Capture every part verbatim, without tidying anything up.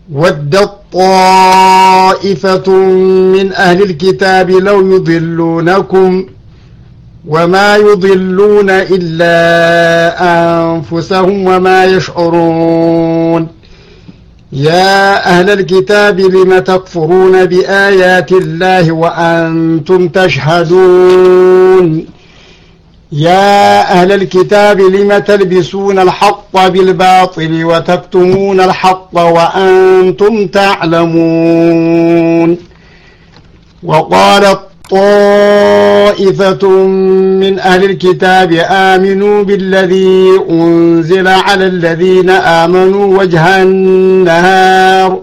ودت طائفة من أهل الكتاب لو يضلونكم وما يضلون إلا أنفسهم وما يشعرون يا أهل الكتاب لم تكفرون بآيات الله وأنتم تشهدون يا أهل الكتاب لم تلبسون الحق بالباطل وتكتمون الحق وأنتم تعلمون وقالت طائفة من أهل الكتاب آمنوا بالذي أنزل على الذين آمنوا وجه النهار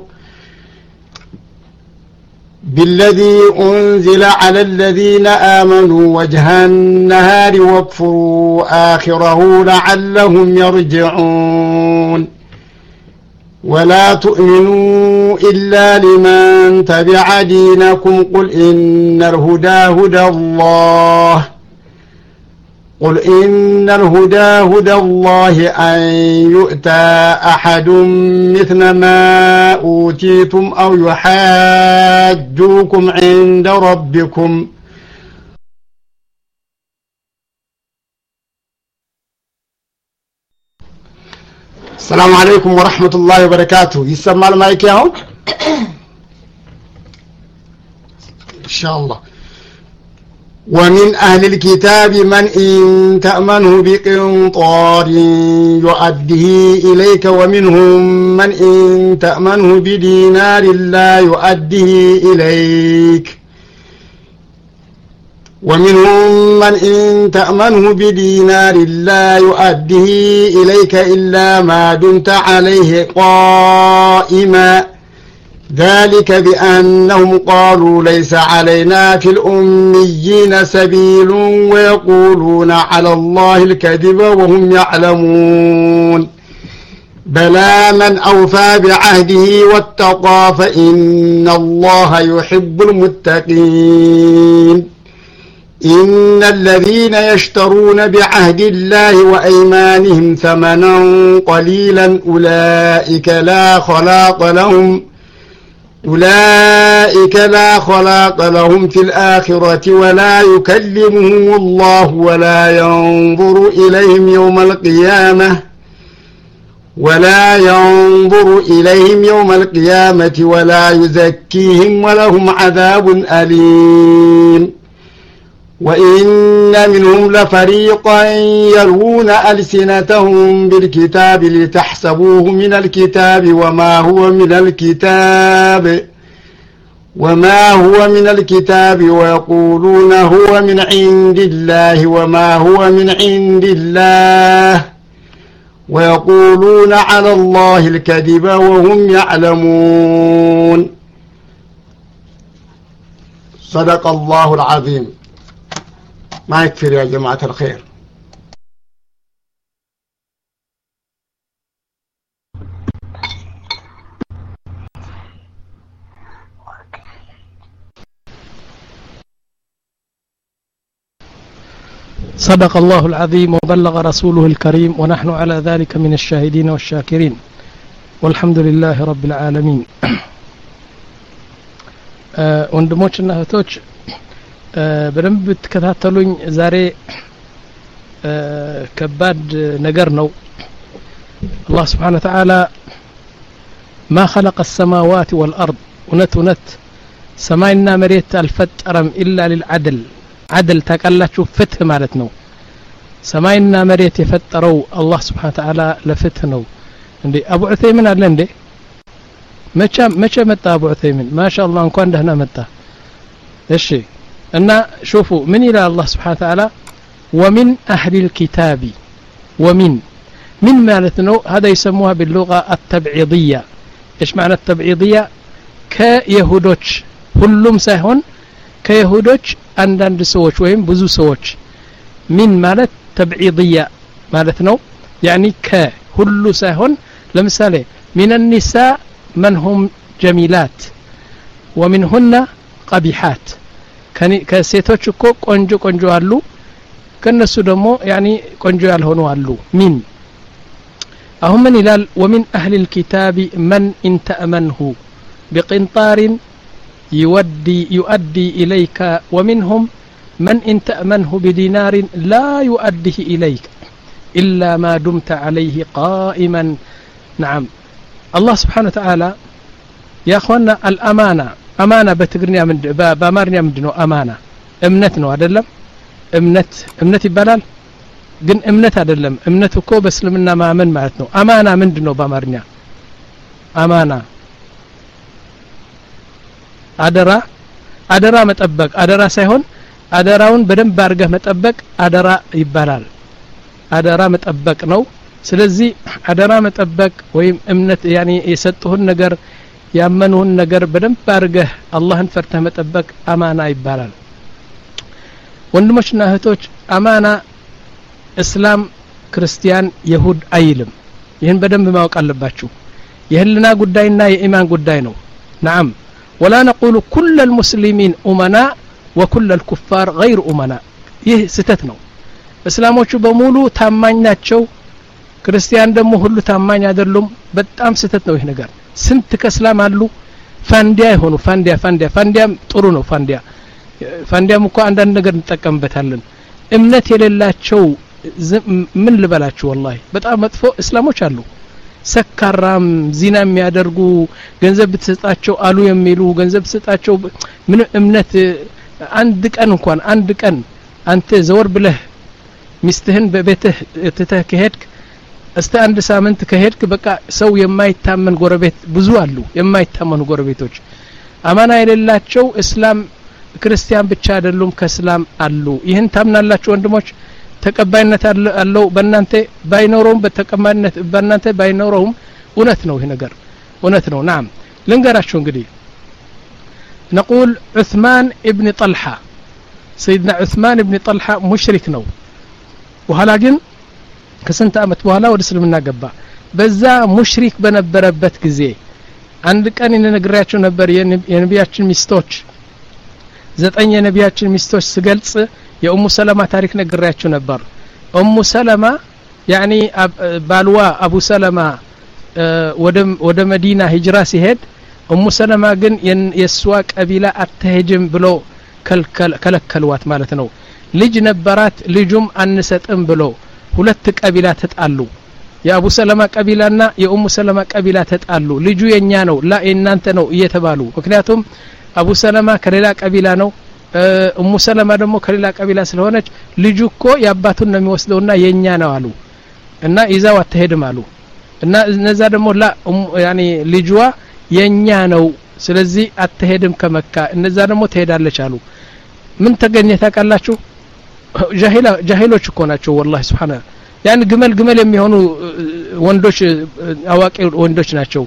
بالذي أنزل على الذين آمنوا وجه النهار واكفروا آخره لعلهم يرجعون ولا تؤمنوا إلا لمن تبع دينكم قل إن الهدى هدى الله قل إن الهدى هدى الله أن يؤتى أحد مثل ما أوتيتم أو يحاجوكم عند ربكم السلام عليكم ورحمة الله وبركاته. يسمى المايك ياهو إن شاء الله. ومن أهل الكتاب من إن تأمنه بقنطار يؤديه إليك ومنهم من إن تأمنه بدينار لا يؤديه إليك ومنهم من إن تأمنه بدينار لا يؤديه إليك إلا ما دمت عليه قائما ذلك بأنهم قالوا ليس علينا في الأميين سبيل ويقولون على الله الكذب وهم يعلمون بلى من أوفى بعهده واتقى فإن الله يحب المتقين إن الذين يشترون بعهد الله وأيمانهم ثمنا قليلا أولئك لا خلاق لهم أولئك لا خلاق لهم في الآخرة ولا يكلمهم الله ولا ينظر إليهم يوم القيامة ولا ينظر إليهم يوم القيامة ولا يزكيهم ولهم عذاب أليم وإن منهم لفريقا يلوون ألسنتهم بالكتاب لتحسبوه من الكتاب وما هو من الكتاب وما هو من الكتاب ويقولون هو من عند الله وما هو من عند الله ويقولون على الله الكذب وهم يعلمون. صدق الله العظيم. ما يكفر يا جماعة الخير. صدق الله العظيم وبلغ رسوله الكريم ونحن على ذلك من الشاهدين والشاكرين والحمد لله رب العالمين. ወንድሞችና እህቶች በደንብ ተከታተሉኝ። ዛሬ ከባድ ነገር ነው። አላህ Subhanahu Wa Ta'ala ما خلق السماوات والأرض እውነት እውነት ሰማይና መሬት አልፈጠረም ኢላ للعدل عدل ታቃላችሁ ፍትህ ማለት ነው። ሰማይና መሬት የፈጠረው አላህ Subhanahu Wa Ta'ala ለፍትህ ነው። እንዴ አቡ ዑተይምን አለ እንዴ? መቼ መቼ መጣ አቡ ዑተይምን? ማሻአላህ እንኳን ደህና መጣ። እሺ እና شوفوا من إلى الله سبحانه وتعالى ومن أهل الكتاب ومن من معناته هذا يسموها باللغة التبعيضية. إيش معنى التبعيضية؟ كيهودوش كلهم ساهون كيهودوش عندن سووش وهم بزو سووش. من معنى تبعيضية معناته يعني كهلو ساهون لمثال من النساء من هم جميلات ومنهن قبيحات ከሴቶች እኮ ቆንጆ ቆንጆ አሉ ከነሱ ደግሞ ያኒ ቆንጆ ያልሆኑ አሉ። ሚን أهم من إلال ومن أهل الكتاب من إن تأمنه بقنطار يودي يؤدي إليك ومنهم من إن تأمنه بدينار لا يؤديه إليك إلا ما دمت عليه قائما نعم الله سبحانه وتعالى يا أخوانا الأمانة أمانة بتقرنيا من بأمارنيا من دنو أمانة እምነትነው አይደለም እምነት እምነት ይባላል ግን እምነት አይደለም እምነቱ እኮ በእስልምና ማመን ማለት ነው አማና ምንድነው በአማርኛ አማና አደራ አደራ መጠበቅ አደራ ሳይሆን አደራውን በደንብ አድርገህ መጠበቅ አደራ ይባላል አደራ መጠበቅ ነው ስለዚህ አደራ መጠበቅ ወይም እምነት ያኒ የሰጡህን ነገር ያመኑህን ነገር በደንብ አድርገህ አላህን ፈርተህ መጠበቅ አማና ይባላል ወንድሞችና እህቶች አማና እስላም ክርስቲያን ይሁድ አይልም ይህን በደንብ ማወቅ አለባችሁ የህልና ጉዳይና የኢማን ጉዳይ ነው نعم ولا نقول كل المسلمين امنا وكل الكفار غير امنا ይህ ስተት ነው እስላሞቹ በሙሉ ታማኝ ናቸው ክርስቲያን ደግሞ ሁሉ ታማኝ አይደሉም በጣም ስተት ነው ይህ ነገር ስንት ከእስላም አሉ ፋንዲያ ይሆኑ ፋንዲያ ፋንዲያ ፋንዲያም ጥሩ ነው ፋንዲያ ፋንዲያም እኮ አንዳንድ ነገር እንጠቀምበታለን እምነት የሌላቸው ምን ልበላችሁ والله በጣም መጥፎ እስላሞች አሉ ሰካራም ዚና የሚያደርጉ ገንዘብ ብትሰጣቸው አሉ የሚሉ ገንዘብ ብትሰጣቸው ምን እምነት አንድ ቀን እንኳን አንድ ቀን አንተ ዘወር ብለህ ሚስትህን በቤትህ ትተህ ከሄድክ እስቲ አንድ ሳምንት ከሄድክ በቃ ሰው የማይታመን ጎረቤት ብዙ አሉ የማይታመኑ ጎረቤቶች አማና የሌላቸው እስላም ክርስቲያን ብቻ አይደሉም ከእስላም አሉ ይህን ታምናላችሁ ወንድሞች ተቀባይነት አለው በእናንተ ባይኖርም በተቀባይነት በእናንተ ባይኖርም እውነት ነው ይሄ ነገር እውነት ነው نعم ልንገራችሁ እንግዲህ نقول عثمان ابن طلحة سيدنا عثمان ابن طلحة مشرك ነው በኋላ ግን ከስንት አመት በኋላ ወደ እስልምና ገባ በዛ ሙሽሪክ በነበረበት ጊዜ አንድ ቀን እነግራችሁ ነበር የነቢያችን ሚስቶች ዘጠኝ የነቢያችን ሚስቶች ስገልጽ የኡሙ ሰለማ ታሪክ ነግራችሁ ነበር ኡሙ ሰለማ ያኒ ባልዋ አቡ ሰለማ ወደ ወደ መዲና ሂጅራ ሲሄድ ኡሙ ሰለማ ግን የሷ ቀቢላ አትሄጅም ብሎ ከለከልዋት ማለት ነው ልጅ ነበራት ልጁም አንሰጥም ብሎ ሁለት ቀቢላ ተጣሉ የአቡ ሰለማ ቀቢላና የኡሙ ሰለማ ቀቢላ ተጣሉ ልጁ የኛ ነው ላ እናንተ ነው እየተባሉ ምክንያቱም አቡ ሰለማ ከሌላ ቀቢላ ነው ኡሙ ሰለማ ደግሞ ከሌላ ቀቢላ ስለሆነች ልጁ እኮ ያባቱን ነው የሚወስደውና የኛ ነው አሉ እና ይዛው አትሄድም አሉ እና እነዛ ደግሞ ላ ያኒ ልጅዋ የኛ ነው ስለዚህ አትሄድም ከመካ እነዛ ደግሞ ትሄዳለች አሉ ምን ተገኘ ታውቃላችሁ ጃሂላ ጃሂሎች እኮ ናቸው والله سبحانه ያን ግመል ግመል የሚሆኑ ወንዶች አዋቂ ወንዶች ናቸው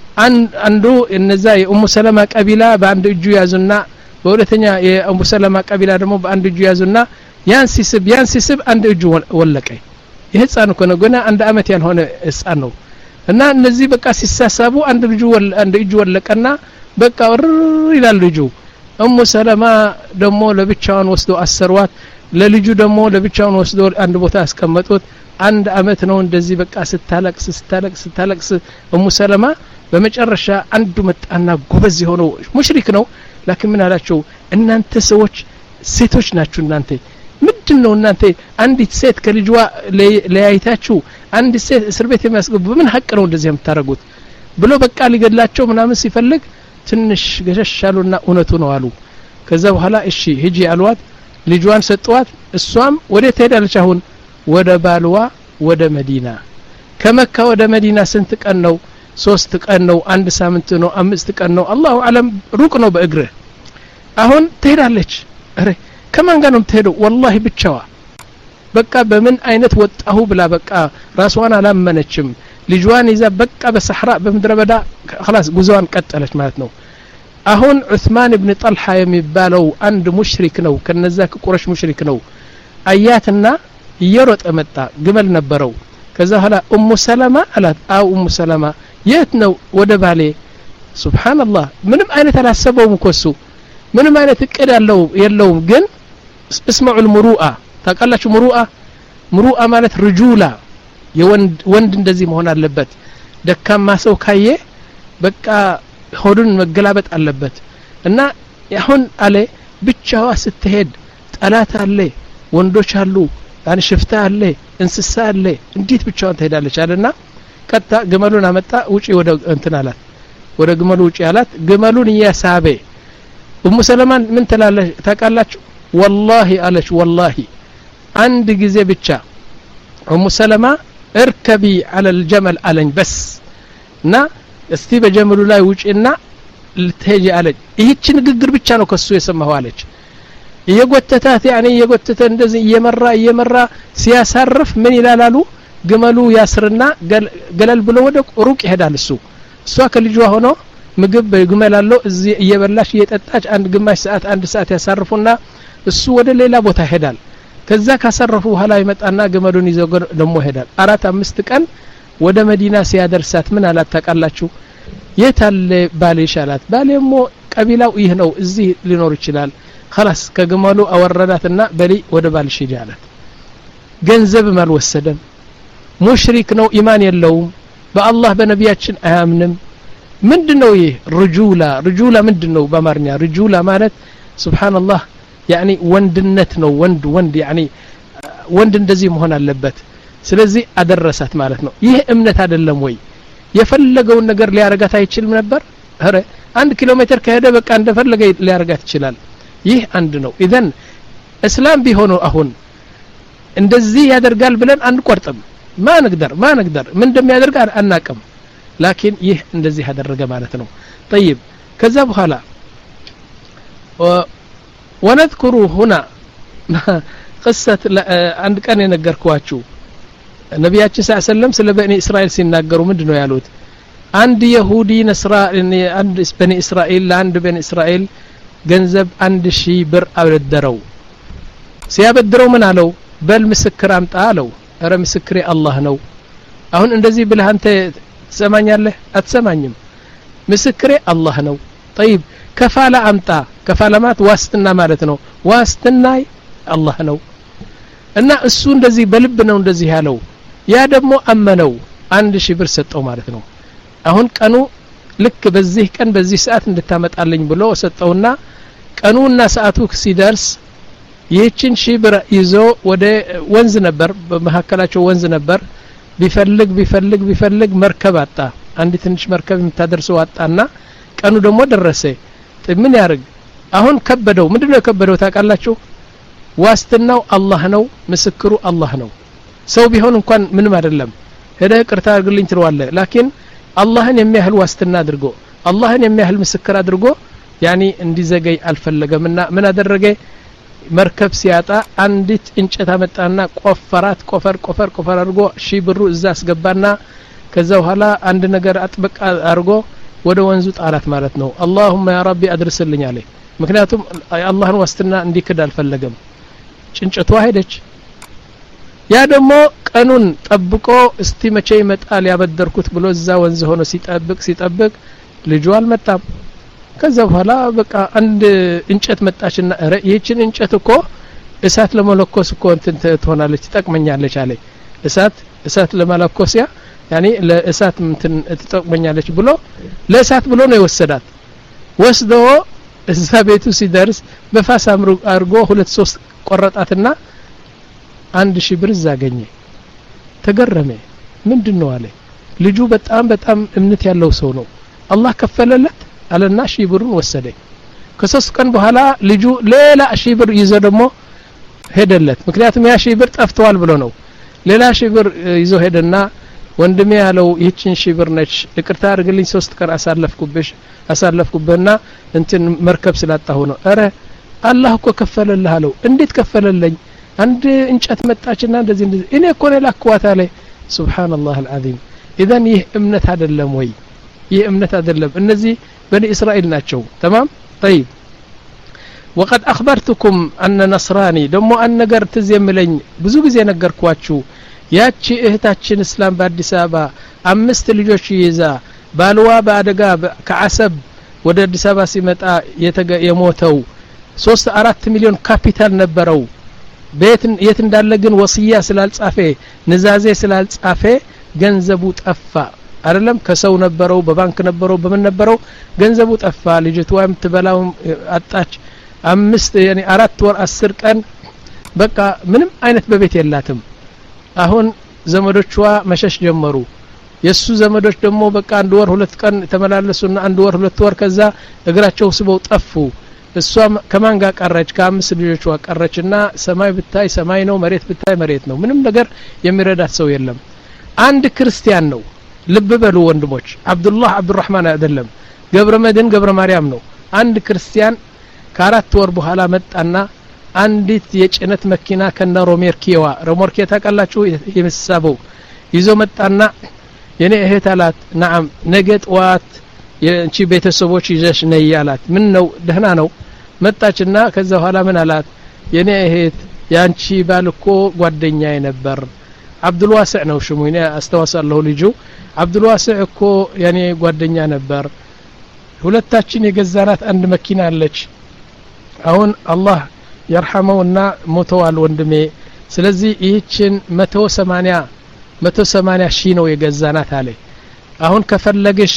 አንዱ እነዛ የኡሙ ሰለማ ቀቢላ በአንድ እጁ ያዙና በሁለተኛ የኡሙ ሰለማ ቀቢላ ደግሞ በአንድ እጁ ያዙና ያን ሲስብ ያን ሲስብ አንድ እጁ ወለቀ የህፃን እኮ ነው ገና አንድ አመት ያልሆነ ህፃን ነው እና እነዚህ በቃ ሲሳሳቡ አንድ እጁ አንድ እጁ ወለቀና በቃ ወር ይላል ልጁ ኡሙ ሰለማ ደግሞ ለብቻውን ወስዶ አሰርዋት ለልጁ ደግሞ ለብቻውን ወስዶ አንድ ቦታ አስቀመጡት አንድ አመት ነው እንደዚህ በቃ ስታለቅስ ስታለቅስ ስታለቅስ ኡሙ ሰለማ በመጨረሻ አንዱ መጣና ጎበዝ የሆነው ሙሽሪክ ነው لكن ምን አላቸው እናንተ ሰዎች ሴቶች ናችሁ እናንተ ምንድነው እናንተ አንዲት ሴት ከልጅዋ ለያይታችሁ አንድ ሴት እስር ቤት የሚያስገቡ ምን ሐቅ ነው እንደዚህ የምታረጉት ብሎ በቃ ሊገድላቸው ምናምን ሲፈልግ ትንሽ ገሸሻሉና እውነቱ ነው አሉ ከዛ በኋላ እሺ ሂጂ አልዋት ልጅዋን ሰጥዋት እሷም ወደ ተሄዳለች አሁን ወደ ባልዋ ወደ መዲና ከመካ ወደ መዲና ስንት ቀን ነው ሶስት ቀን ነው አንድ ሳምንት ነው አምስት ቀን ነው አላሁ አለም ሩቅ ነው በእግረ አሁን ትሄዳለች አረ ከማን ጋር ነው የምትሄደው والله ብቻዋ በቃ በምን አይነት ወጣሁ ብላ በቃ ራስዋን አላመነችም ልጅዋን ይዛ በቃ በሰህራ በመድረ በዳ خلاص ጉዞዋን ቀጠለች ማለት ነው አሁን ዑስማን ኢብኑ ጠልሃ የሚባለው አንድ ሙሽሪክ ነው ከነዛ ከቁረሽ ሙሽሪክ ነው አያትና እየሮጠ መጣ ግመል ነበረው ከዛ ኋላ ኡሙ ሰለማ አላት አው ኡሙ ሰለማ የት ነው ወደ ባሌ ሱብሃንአላህ ምንም አይነት አላሰበውም ኮሱ ምንም አይነት እቅድ ያለው የለውም ግን اسمعوا المروءه ታውቃላችሁ ሙሩአ ሙሩአ ማለት رجولا የወንድ ወንድ እንደዚህ መሆን አለበት ደካማ ሰው ካየ በቃ ሆዱን መገላበጥ አለበት እና አሁን አለ ብቻዋ ስትሄድ ጠላት አለ ወንዶች አሉ ያን ሽፍታ አለ እንስሳ አለ እንዴት ብቻዋን ትሄዳለች አለና ቀጣ ግመሉን አመጣ ውጪ ወደ እንትን አላት ወደ ግመሉ ውጪ አላት ግመሉን ያሳበ ኡሙ ሰለማን ምን ተላለች ታቃላችሁ والله አለች والله አንድ ጊዜ ብቻ ኡሙ ሰለማ اركبي على الجمل አለኝ بس እና እስቲ በጀመሉ ላይ ውጪና ልትሄጂ አለች ይህች ንግግር ብቻ ነው ከሱ የሰማው አለች እየጎተታት يعني እየጎተተ እንደዚህ እየመራ እየመራ ሲያሳርፍ ምን ይላላሉ ግመሉ ያስርና ገለል ብሎ ወደ ሩቅ ይሄዳል እሱ እሷ ከልጅዋ ሆኖ ምግብ በግመል አለው እዚህ እየበላሽ እየጠጣች አንድ ግማሽ ሰዓት አንድ ሰዓት ያሳርፉና እሱ ወደ ሌላ ቦታ ይሄዳል ከዛ ካሰረፉ በኋላ ይመጣና ግመሉን ይዘው ደሞ ይሄዳል አራት አምስት ቀን ወደ መዲና ሲያደርሳት ምን አላት ታቃላችሁ የታለ ባልሽ አላት ባሌሞ ቀቢላው ይህ ነው እዚህ ሊኖር ይችላል خلاص ከግመሉ አወረዳትና በሊ ወደ ባልሽ ሂጂ አላት ገንዘብ ማልወሰደም ሙሽሪክ ነው ኢማን የለውም በአላህ በነቢያችን አያምንም ምንድነው ይህ رجوላ رجوላ ምንድነው በአማርኛ رجوላ ማለት ሱብሃንአላህ يعني ወንድነት ነው ወንድ ወንድ يعني ወንድ እንደዚህ መሆን አለበት ስለዚህ አደረሳት ማለት ነው ይህ እምነት አይደለም ወይ የፈለገውን ነገር ሊያረጋት አይችልም ነበር አረ አንድ ኪሎ ሜትር ከሄደ በቃ እንደፈለገ ሊያረጋት ይችላል ይህ አንድ ነው ኢዘን እስላም ቢሆኑ አሁን እንደዚህ ያደርጋል ብለን አንቆርጥም ما نقدر ما نقدر من እንደሚያደርግ አናቀም لكن ይህ እንደዚህ ያደረገ ማለት ነው طيب ከዛ በኋላ ونذكر هنا قصة عند كان ينقركواችሁ ነብያችን ሰለላሁ ዐለይሂ ወሰለም ስለ በኒ እስራኤል ሲናገሩ ምንድነው ያሉት አንድ ይሁዲ ነስራኒ አንድ በኒ እስራኤል ለአንድ በኒ እስራኤል ገንዘብ አንድ ሺህ ብር አበደረው ሲያበድረው ምን አለው በል ምስክር አምጣ አለው አረ ምስክሬ አላህ ነው አሁን እንደዚህ ብለህ አንተ ትሰማኛለህ አትሰማኝም ምስክሬ አላህ ነው طيب ከፋላ አምጣ ከፋላማት ዋስትና ማለት ነው ዋስትናይ አላህ ነው እና እሱ እንደዚህ በልብ ነው እንደዚህ ያለው ያ ደግሞ አመነው አንድ ሺህ ብር ሰጠው ማለት ነው አሁን ቀኑ ልክ በዚህ ቀን በዚህ ሰዓት እንድታመጣልኝ ብሎ ሰጠውና ቀኑና ሰዓቱ ሲደርስ ይህችን ሺህ ብር ይዞ ወደ ወንዝ ነበር በመሐከላቸው ወንዝ ነበር ቢፈልግ ቢፈልግ ቢፈልግ መርከብ አጣ አንድ ትንሽ መርከብ የምታደርሰው አጣና ቀኑ ደግሞ ደረሰ ምን ያርግ አሁን ከበደው ምንድነው ከበደው ታቃላችሁ ዋስትናው አላህ ነው ምስክሩ አላህ ነው ሰው ቢሆን እንኳን ምንም አይደለም ሄደ ቅርታ አድርግልኝ ትለዋለህ ላኪን አላህን የሚያህል ዋስትና አድርጎ አላህን የሚያህል ምስክር አድርጎ ያኒ እንዲዘገይ አልፈለገምና ምን አደረገ መርከብ ሲያጣ አንዲት እንጨት አመጣና ቆፈራት ቆፈር ቆፈር ቆፈር አድርጎ ሺህ ብሩ እዛ አስገባና ከዛ በኋላ አንድ ነገር አጥብቃ አድርጎ ወደ ወንዙ ጣላት ማለት ነው اللهم يا ربي አድርስልኝ አለ ምክንያቱም አላህን ዋስትና እንዲክድ አልፈለገም ጭንጨቷ ሄደች ያ ደግሞ ቀኑን ጠብቆ እስቲ መቼ ይመጣል ያበደርኩት ብሎ እዛ ወንዝ ሆኖ ሲጠብቅ ሲጠብቅ ልጁ አልመጣም ከዛ በኋላ በቃ አንድ እንጨት መጣችና አረ ይህችን እንጨት እኮ እሳት ለመለኮስ እኮ እንትን ትሆናለች ትጠቅመኛለች አለ እሳት እሳት ለመለኮስያ يعني ለእሳት እንትን ትጠቅመኛለች ብሎ ለእሳት ብሎ ነው የወሰዳት ወስዶ እዛ ቤቱ ሲደርስ በፋስ አርጎ ሁለት ሶስት ቆረጣትና አንድ ሺህ ብር ዘገኘ ተገረመ ምንድነው አለ ልጁ በጣም በጣም እምነት ያለው ሰው ነው አላህ ከፈለለት አለና ሺህ ብሩን ወሰደ ከሶስት ቀን በኋላ ልጁ ሌላ ሺህ ብር ይዞ ደግሞ ሄደለት ምክንያቱም ያ ሺህ ብር ጠፍቷል ብሎ ነው ሌላ ሺህ ብር ይዞ ሄደና ወንድሜ ያለው ይህችን ሺህ ብር ነች ይቅርታ አድርግልኝ ሶስት ቀን አሳለፍኩብሽ አሳለፍኩበና እንትን መርከብ ስላጣሁ ነው አረ አላህ እኮ ከፈለልህ አለው እንዴት ከፈለልኝ አንድ እንጨት መጣችና እንደዚህ እንደዚህ እኔ እኮ ነው ላኳታ ላይ ሱብሃንአላህ አልዓዚም ኢዘን ይህ እምነት አይደለም ወይ ይህ እምነት አይደለም እነዚህ በኒ እስራኤል ናቸው تمام طيب وقد اخبرتكم ان نصراني ደሞ አንገር ትዝ የሚለኝ ብዙ ጊዜ ነገርኳችሁ ያቺ እህታችን እስላም በአዲስ አበባ አምስት ልጆች ይዛ ባልዋ በአደጋ ከአሰብ ወደ አዲስ አበባ ሲመጣ የሞተው ሶስት አራት ሚሊዮን ካፒታል ነበረው ቤት የት እንዳለ ግን ወሲያ ስላልጻፈ ንዛዜ ስላልጻፈ ገንዘቡ ጠፋ አይደለም ከሰው ነበረው በባንክ ነበረው በምን ነበረው ገንዘቡ ጠፋ ልጅቷ የምትበላው አጣች አምስት ያኒ አራት ወር አስር ቀን በቃ ምንም አይነት በቤት የላትም አሁን ዘመዶቿ መሸሽ ጀመሩ የሱ ዘመዶች ደግሞ በቃ አንድ ወር ሁለት ቀን ተመላለሱና አንድ ወር ሁለት ወር ከዛ እግራቸው ስበው ጠፉ እሷ ከማን ጋር ቀረች ከአምስት ልጆቿ ቀረችና ሰማይ ብታይ ሰማይ ነው መሬት ብታይ መሬት ነው ምንም ነገር የሚረዳት ሰው የለም አንድ ክርስቲያን ነው ልብ በሉ ወንድሞች አብዱላህ አብዱራህማን አይደለም ገብረ መድን ገብረ ማርያም ነው አንድ ክርስቲያን ከአራት ወር በኋላ መጣና አንዲት የጭነት መኪና ከነ ሮሜርኪዋ ሮሜርኪ ታቀላችሁ የምትሳበው ይዞ መጣና የኔ እህት አላት نعم ነገ ጠዋት የንቺ ቤተሰቦች ይዘሽ ነይ ያላት ምን ነው ደህና ነው መጣችና ከዛ በኋላ ምን አላት የኔ እህት ያንቺ ባልኮ ጓደኛዬ ነበር አብዱል ዋሲዕ ነው ሽሙ እኔ አስተዋሳለሁ ልጁ አብዱል ዋሲዕ እኮ ያኔ ጓደኛ ነበር ሁለታችን የገዛናት አንድ መኪና አለች አሁን አላህ يرحمውና ሞተዋል ወንድሜ ስለዚህ ይህችን መቶ ሰማንያ ሺህ ነው የገዛናት አለ አሁን ከፈለግሽ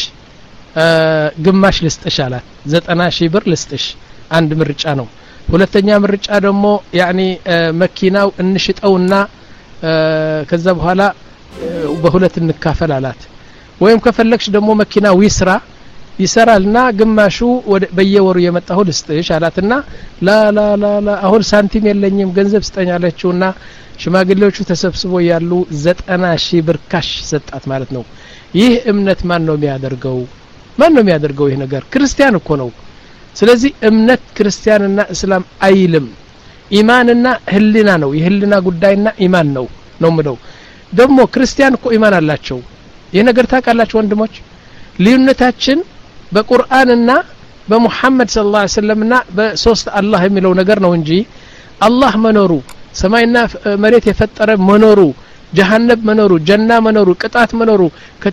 ግማሽ ልስጥሽ አላት ዘጠና ሺህ ብር ልስጥሽ አንድ ምርጫ ነው ሁለተኛ ምርጫ ደግሞ ያኒ መኪናው እንሽጠውና ከዛ በኋላ በሁለት እንካፈል አላት ወይም ከፈለግሽ ደግሞ መኪናው ይስራ ይሰራልና ግማሹ በየወሩ የመጣው ልስጥሽ አላትና ላ ላ ላ ላ አሁን ሳንቲም የለኝም ገንዘብ ስጠኛለችውና ሽማግሌዎቹ ተሰብስቦ ያሉ ዘጠና ሺህ ብር ካሽ ሰጣት ማለት ነው ይህ እምነት ማን ነው የሚያደርገው ማን ነው የሚያደርገው ይሄ ነገር ክርስቲያን እኮ ነው ስለዚህ እምነት ክርስቲያንና እስላም አይልም ኢማንና ህሊና ነው የህሊና ጉዳይና ኢማን ነው ነው ምለው ደግሞ ክርስቲያን እኮ ኢማን አላቸው ይሄ ነገር ታውቃላችሁ ወንድሞች ልዩነታችን በቁርአንና በሙሐመድ ሰለላሁ ዐለይሂ ወሰለምና በሶስት አላህ የሚለው ነገር ነው እንጂ አላህ መኖሩ ሰማይና መሬት የፈጠረ መኖሩ ጀሃነም መኖሩ ጀና መኖሩ ቅጣት መኖሩ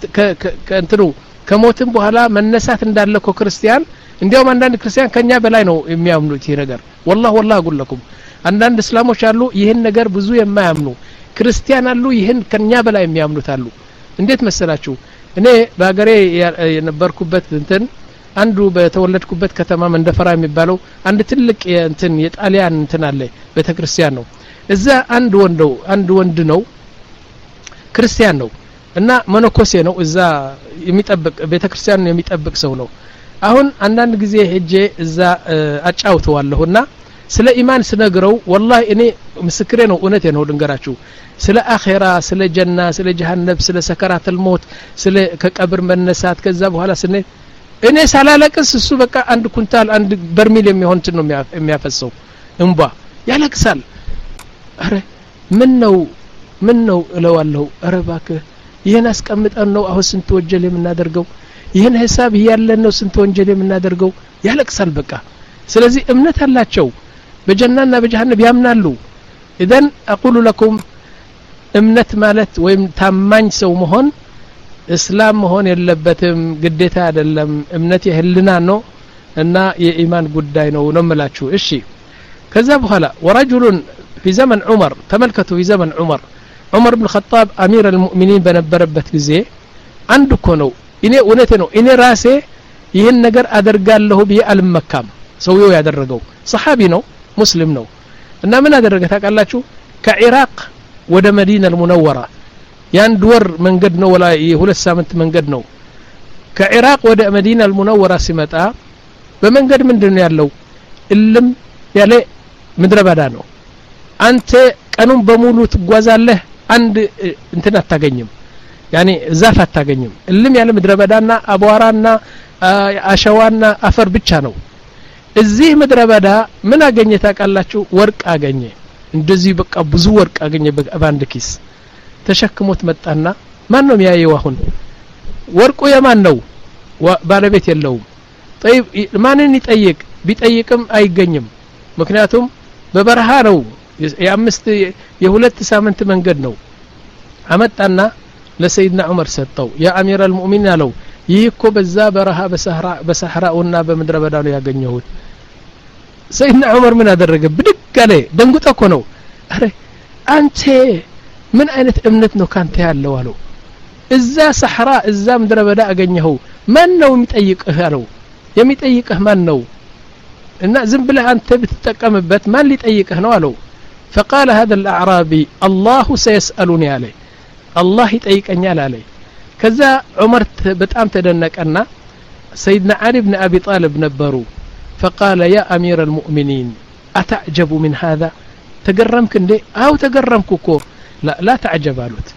ከእንትኑ ከሞትም በኋላ መነሳት እንዳለኮ ክርስቲያን እንዲያውም አንዳንድ ክርስቲያን ከኛ በላይ ነው የሚያምኑት ይሄ ነገር والله والله اقول لكم አንዳንድ እስላሞች አሉ ይሄን ነገር ብዙ የማያምኑ ክርስቲያን አሉ ይሄን ከኛ በላይ የሚያምኑት አሉ እንዴት መሰላችሁ እኔ በአገሬ የነበርኩበት እንትን አንዱ በተወለድኩበት ከተማ መንደፈራ የሚባለው አንድ ትልቅ እንትን የጣሊያን እንትን አለ ቤተክርስቲያን ነው እዛ አንድ ወንዶ አንድ ወንድ ነው ክርስቲያን ነው እና መነኮሴ ነው እዛ የሚጠብቅ ቤተክርስቲያኑን የሚጠብቅ ሰው ነው አሁን አንዳንድ ጊዜ ሄጄ እዛ አጫውተዋለሁና ስለ ኢማን ስነግረው والله እኔ ምስክሬ ነው እውነቴ ነው ድንገራችሁ ስለ አኺራ ስለ ጀና ስለ ጀሃነም ስለ ሰከራተል ሞት ስለ ከቀብር መነሳት ከዛ በኋላ ስነ እኔ ሳላለቅስ እሱ በቃ አንድ ኩንታል አንድ በርሚል የሚሆን እንትን ነው የሚያፈሰው እንባ ያለቅሳል አረ ምን ነው ምን ነው እለዋለሁ አረ ባክህ ይሄን አስቀምጠን ነው አሁን ስንት ወንጀል የምናደርገው ይሄን ሐሳብ ያለን ነው ስንት ወንጀል የምናደርገው ያለቅሳል በቃ ስለዚህ እምነት አላቸው በጀናና በጀሃነም ያምናሉ اذا اقول لكم እምነት ማለት ወይም ታማኝ ሰው መሆን እስላም መሆን የለበትም ግዴታ አይደለም እምነት የህልና ነው እና የኢማን ጉዳይ ነው ነው መላችሁ እሺ ከዛ በኋላ ورجل في زمن عمر ተመልከቱ في زمن عمر عمر بن الخطاب امير المؤمنين በነበረበት ጊዜ አንድ እኮ ነው እኔ እውነቴ ነው እኔ ራሴ ይሄን ነገር አደርጋለሁ ብዬ አልመካም ሰውየው ያደረገው ሰሃቢ ነው ሙስሊም ነው እና ምን አደረገ ታውቃላችሁ ከኢራቅ ወደ መዲና المنوره ያንድ ወር መንገድ ነው ወላ የሁለት ሳምንት መንገድ ነው ከኢራቅ ወደ መዲና المنوره ሲመጣ በመንገድ ምንድነው ያለው እልም ያለ ምድረ በዳ ነው አንተ ቀኑን በሙሉ ትጓዛለህ አንድ እንትን አታገኝም ያኒ ዛፍ አታገኝም እልም ያለ ምድረ በዳና አቧራና አሸዋና አፈር ብቻ ነው እዚህ ምድረ በዳ ምን አገኘ ታውቃላችሁ ወርቅ አገኘ እንደዚህ በቃ ብዙ ወርቅ አገኘ በአንድ ኪስ ተሸክሞት መጣና ማን ነው የሚያየው አሁን ወርቁ የማን ነው ባለቤት የለውም طيب ማንን ይጠይቅ ቢጠይቅም አይገኝም ምክንያቱም በበረሃ ነው የአምስት የሁለት ሳምንት መንገድ ነው አመጣና ለሰይድና ዑመር ሰጠው ያ አሚር አልሙእሚኒን አለው ይህኮ በዛ በረሃ በሰህራ በሰህራውና በምድረ በዳ ነው ያገኘሁት ሰይድና ዑመር ምን አደረገ ብድግ አለ ደንጉጦ እኮ ነው አረ አንተ ምን አይነት እምነት ነው ካንተ ያለው አለው እዛ ሰሐራ እዛ ምድረ በዳ አገኘው ማን ነው የሚጠይቅህ አለው የሚጠይቅህ ማን ነው እና ዝም ብለህ አንተ ብትጠቀምበት ማን ሊጠይቅህ ነው አለው فقال هذا الأعرابي الله سيسألني عليه الله يطيقنيال عليه كذا عمر بتام تدنقنا سيدنا علي بن ابي طالب نبروا فقال يا امير المؤمنين اتعجب من هذا تقرمك اندي او تقرمك كو لا لا تعجب قالت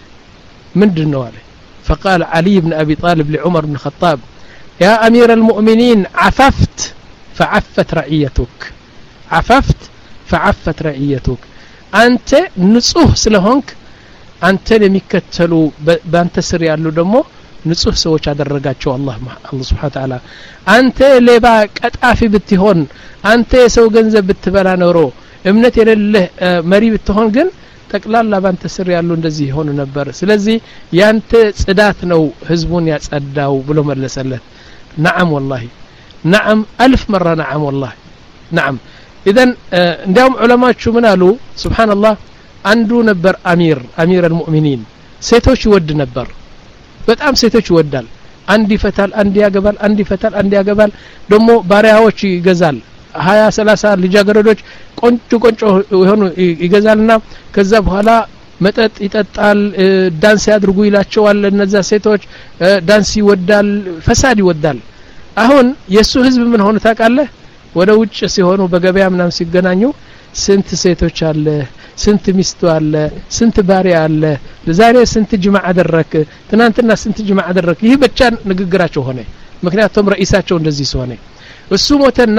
مندنو عليه فقال علي بن ابي طالب لعمر بن الخطاب يا امير المؤمنين عففت فعفت رعيتك عففت فعفت رعيتك انت نصوح ስለሆንክ አንተ ለሚከተሉ ባንተ ስር ያሉ ደግሞ ንጹህ ሰዎች አደረጋቸው አላህ አላህ Subhanahu Ta'ala አንተ ለባ ቀጣፊ ብትሆን አንተ የሰው ገንዘብ ብትበላ ኖሮ እምነት የሌለህ መሪ ብትሆን ግን ጠቅላላ ባንተ ስር ያሉ እንደዚህ ይሆኑ ነበር ስለዚህ ያንተ ጽዳት ነው ህዝቡን ያጸዳው ብሎ መለሰለት نعم والله نعم ألف مرة نعم والله نعم اذا እንደውም ዑለማዎቹ ምን አሉ سبحان الله አንዱ ነበር አሚር አሚር المؤمنين ሴቶች ይወድ ነበር በጣም ሴቶች ይወዳል አንድ ይፈታል አንድ ያገባል አንድ ይፈታል አንድ ያገባል ደሞ ባሪያዎች ይገዛል ሀያ ሰላሳ ልጃገረዶች ቆንጆ ቆንጆ የሆኑ ይገዛልና ከዛ በኋላ መጠጥ ይጠጣል ዳንስ ያድርጉ ይላቸዋል እነዛ ሴቶች ዳንስ ይወዳል ፈሳድ ይወዳል አሁን የሱ ህዝብ ምን ሆነ ታውቃለህ ወደ ውጭ ሲሆኑ በገበያ ምናም ሲገናኙ ስንት ሴቶች አለ ስንት ሚስቱ አለ ስንት ባሪያ አለ ለዛሬ ስንት ጅማዓ አደረክ ትናንትና ስንት ጅማዓ አደረክ ይህ ብቻ ንግግራቸው ሆነ ምክንያቱም ረኢሳቸው እንደዚህ ሆነ እሱ ሞተና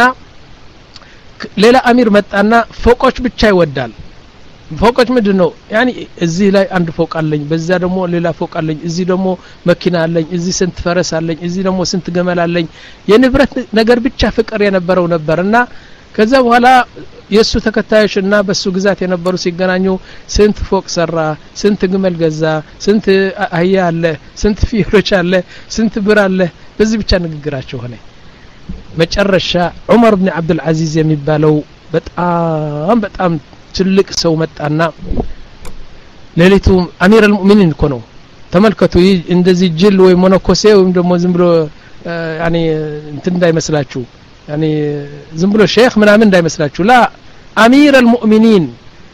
ሌላ አሚር መጣና ፎቆች ብቻ ይወዳል ፎቆች ምንድነው ያኒ እዚህ ላይ አንድ ፎቅ አለኝ በዛ ደግሞ ሌላ ፎቅ አለኝ እዚህ ደግሞ መኪና አለኝ እዚህ ስንት ፈረስ አለኝ እዚህ ደግሞ ስንት ገመል አለኝ የንብረት ነገር ብቻ ፍቅር የነበረው ነበርና ከዛ በኋላ የሱ ተከታዮችና በሱ ግዛት የነበሩ ሲገናኙ ስንት ፎቅ ሰራ ስንት ግመል ገዛ ስንት አህያ አለ ስንት ፍየሎች አለ ስንት ብር አለ በዚህ ብቻ ንግግራቸው ሆነ መጨረሻ ዑመር ኢብኑ አብዱል አዚዝ የሚባለው በጣም በጣም ትልቅ ሰው መጣና ሌሊቱ አሚር المؤمنين እኮ ነው ተመልከቱ እንደዚህ ጅል ወይ ሞኖኮሴ ወይም ደግሞ ዝም ብሎ ያኒ እንትን እንዳይመስላችሁ يعني ዝም ብሎ ሼክ ምናምን እንዳይመስላችሁ ላ አሚር المؤمنين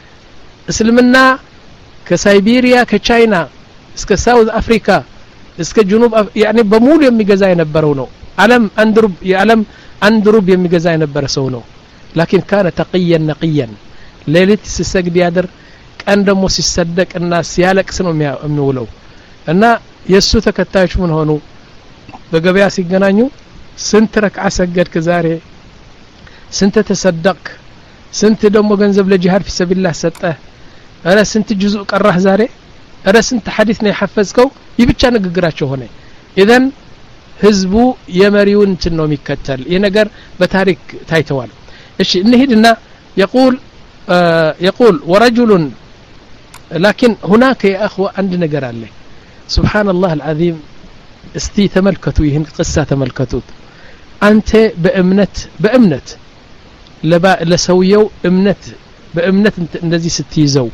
እስልምና ከሳይቤሪያ ከቻይና እስከ ሳውዝ አፍሪካ እስከ ጅኑብ يعني በሙሉ የሚገዛ የነበረው ነው ዓለም አንድሩብ የዓለም አንድሩብ የሚገዛ የነበረ ሰው ነው لكن كان تقيا نقيا ሌሊት ሲሰግድ ያድር ቀን ደግሞ ሲሰደቅና ሲያለቅስ ነው የሚውለው እና የሱ ተከታዮች ምን ሆኑ በገበያ ሲገናኙ ስንት ረክዓ ሰገድክ ዛሬ ስንት ተሰደቅ ስንት ደግሞ ገንዘብ ለጂሃድ في سبيل الله ሰጠህ አረ ስንት ጁዙእ ቀራህ ዛሬ አረ ስንት ሐዲስ ነው ያሐፈዝከው ይብቻ ንግግራቸው ሆነ ኢዘን ህዝቡ የመሪውን እንትን ነው የሚከተል የነገር በታሪክ ታይተዋል እሺ እንሂድና يقول آه يقول ورجل لكن هناك يا اخوه عند نجر عليه سبحان الله العظيم استي تملكتوا يهن قصه تملكتوا انت بامنت بامنت لبا لسويو امنت بامنت እንደዚህ ስትይዘው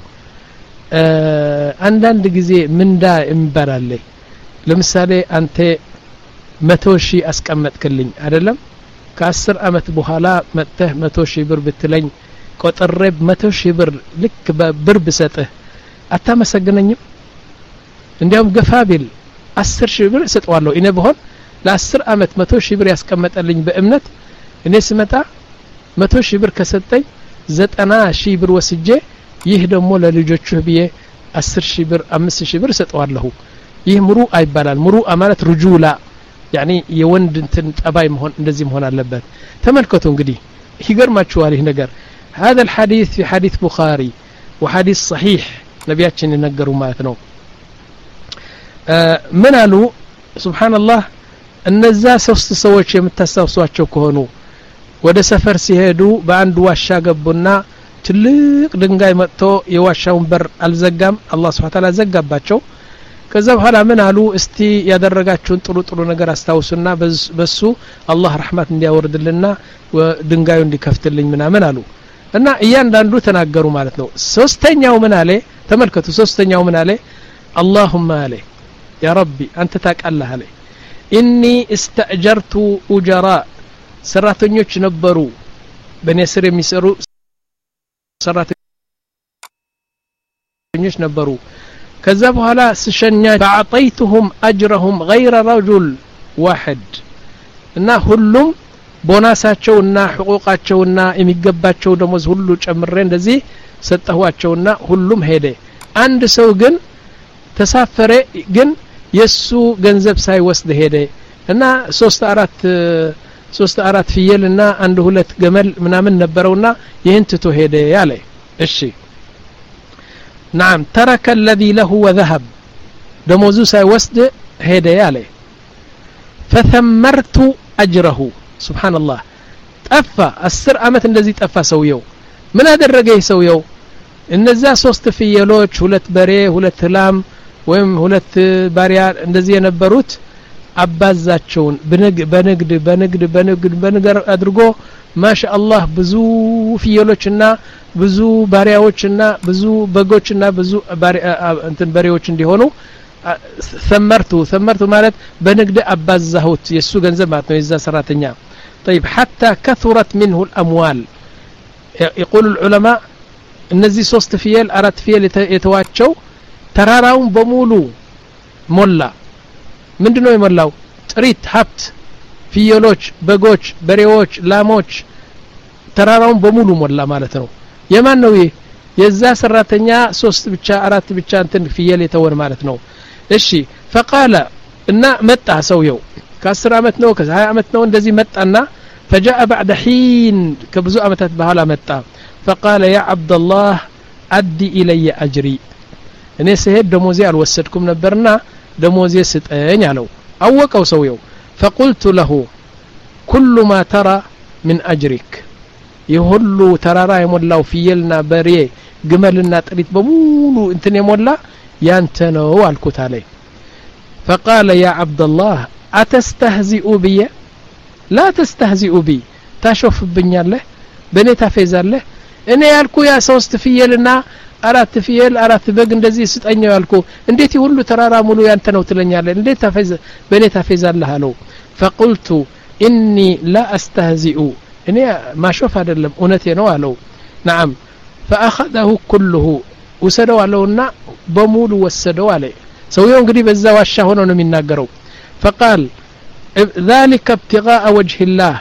አንዳንድ ጊዜ ምንዳ እንበራለ ለምሳሌ አንተ መቶ ሺህ አስቀመጥክልኝ አይደለም ከ10 አመት በኋላ መጥተህ መቶ ሺህ ብር ብትለኝ ቆጥረብ መቶ ሺህ ብር ልክ በብር በሰጠህ አታመሰግነኝም እንዲያውም ገፋቢል አስር ሺህ ብር ሰጠዋለሁ እኔ በሆን ለ10 አመት መቶ ሺህ ብር ያስቀመጠልኝ በእምነት እኔ ስመጣ መቶ ሺህ ብር ከሰጠኝ ዘጠና ሺህ ብር ወስጄ ይህ ደግሞ ለልጆቹ ብዬ አስር ሺህ ብር አምስት ሺህ ብር ሰጠዋለሁ ይህ ምሩ አይባላል ምሩ ማለት ሩጁላ يعني የወንድ እንትን ጠባይ መሆን እንደዚህ መሆን አለበት ተመልከቱ እንግዲህ ይገርማችኋል ይህ ነገር هذا الحديث في حديث بخاري وحديث صحيح ነብያችን የነገሩ ማለት ነው ምን አሉ سبحان الله እነዛ ሶስት ሰዎች የምታስተዋውሷቸው ከሆኑ ወደ ሰፈር ሲሄዱ በአንድ ዋሻ ገቡና ትልቅ ድንጋይ መጥቶ የዋሻውን በር አልዘጋም አላህ Subhanahu Wa Ta'ala ዘጋባቸው ከዛ በኋላ ምን አሉ እስቲ ያደረጋችሁን ጥሩ ጥሩ ነገር አስተዋውሱና በሱ አላህ ረህመት እንዲያወርድልና ድንጋዩ እንዲከፍትልኝ ምናምን አሉ እና እያንዳንዱ ተናገሩ ማለት ነው ሶስተኛው ምን አለ ተመልከቱ ሶስተኛው ምን አለ اللهم አለ يا ربي አንተ ታቃለህ አለ إني استأجرت أجراء ሰራተኞች ነበሩ በኔ ስር የሚሰሩ ሰራተኞች ነበሩ ከዛ በኋላ ስሸኛ فاعطيتهم اجرهم غير رجل واحد እና ሁሉም ቦናሳቸውና حقوقاቸውና የሚገባቸው ደሞዝ ሁሉ ጨምሬ እንደዚህ ሰጠኋቸውና ሁሉም ሄደ አንድ ሰው ግን ተሳፈረ ግን የሱ ገንዘብ ሳይወስድ ሄደ እና ሶስት አራት ሶስት አራት ፍየልና አንድ ሁለት ገመል ምናምን ነበረውና ይህን ትቶ ሄደ ያለ እሺ نعم ترك الذي له وذهب ደሞዙ ሳይወስድ ሄደ ያለ فثمرت اجره سبحان الله ጠፋ አስር አመት እንደዚህ ጠፋ ሰውየው ምን አደረገ ሰውየው እነዛ ሶስት ፍየሎች ሁለት በሬ ሁለት ላም ወይም ሁለት ባሪያ እንደዚህ የነበሩት አባዛቸውን በንግድ በንግድ በንግድ በንግድ በንገር አድርጎ ማሻአላህ ብዙ ፍየሎችና ብዙ ባሪያዎችና ብዙ በጎችና ብዙ እንትን በሬዎች እንዲሆኑ ثمرቱ ثمرቱ ማለት በንግድ አባዛሁት የሱ ገንዘብ ማለት ነው የዛ ሰራተኛ طيب حتى كثرت منه الاموال يقول العلماء እነዚህ ሶስት ፍየል አራት ፍየል የተዋቸው ተራራውን በሙሉ ሞላ ምንድነው የሞላው ጥሪት ሀብት ፍየሎች በጎች በሬዎች ላሞች ተራራውን በሙሉ ሞላ ማለት ነው የማን ነው ይሄ የዛ ሰራተኛ ሶስት ብቻ አራት ብቻ እንትን ፍየል የተወን ማለት ነው እሺ فقال እና መጣ ሰውየው ከ10 አመት ነው ከ20 አመት ነው እንደዚህ መጣና فجاء بعد حين ከብዙ አመታት በኋላ መጣ فقال يا عبد الله ادي الي اجري እኔ ስሄድ ደሞዜ አልወሰድኩም ነበርና ደሞዜ ስጠኝ አለው አወቀው ሰውየው فقلت له كل ما ترى من اجرك ይሁሉ ተራራ የሞላው ፍየልና በሬ ግመልና ጥሪት በሙሉ እንትን የሞላ ያንተ ነው አልኩት አለኝ فقال يا عبد الله اتستهزئ بي لا تستهزئ بي ታሾፍ ብኛለህ በኔ ታፈዛለህ እኔ ያልኩ ያ ሶስት ፍየልና አራት ፍየል አራት በግ እንደዚህ ስጠኛው ያልኩ እንዴት ይሁሉ ተራራ ሙሉ ያንተ ነው ትለኛለህ እንዴት ታፈዝ በኔ ታፈዛለህ አለው فقلت اني لا استهزئ እኔ ማሾፍ አይደለም እውነቴ ነው አለው نعم فاخذه كله ወሰደው አለውና በሙሉ ወሰደው አለ ሰውየው እንግዲህ በዛ ዋሻ ሆኖ ነው የሚናገረው فقال ذلك ابتغاء وجه الله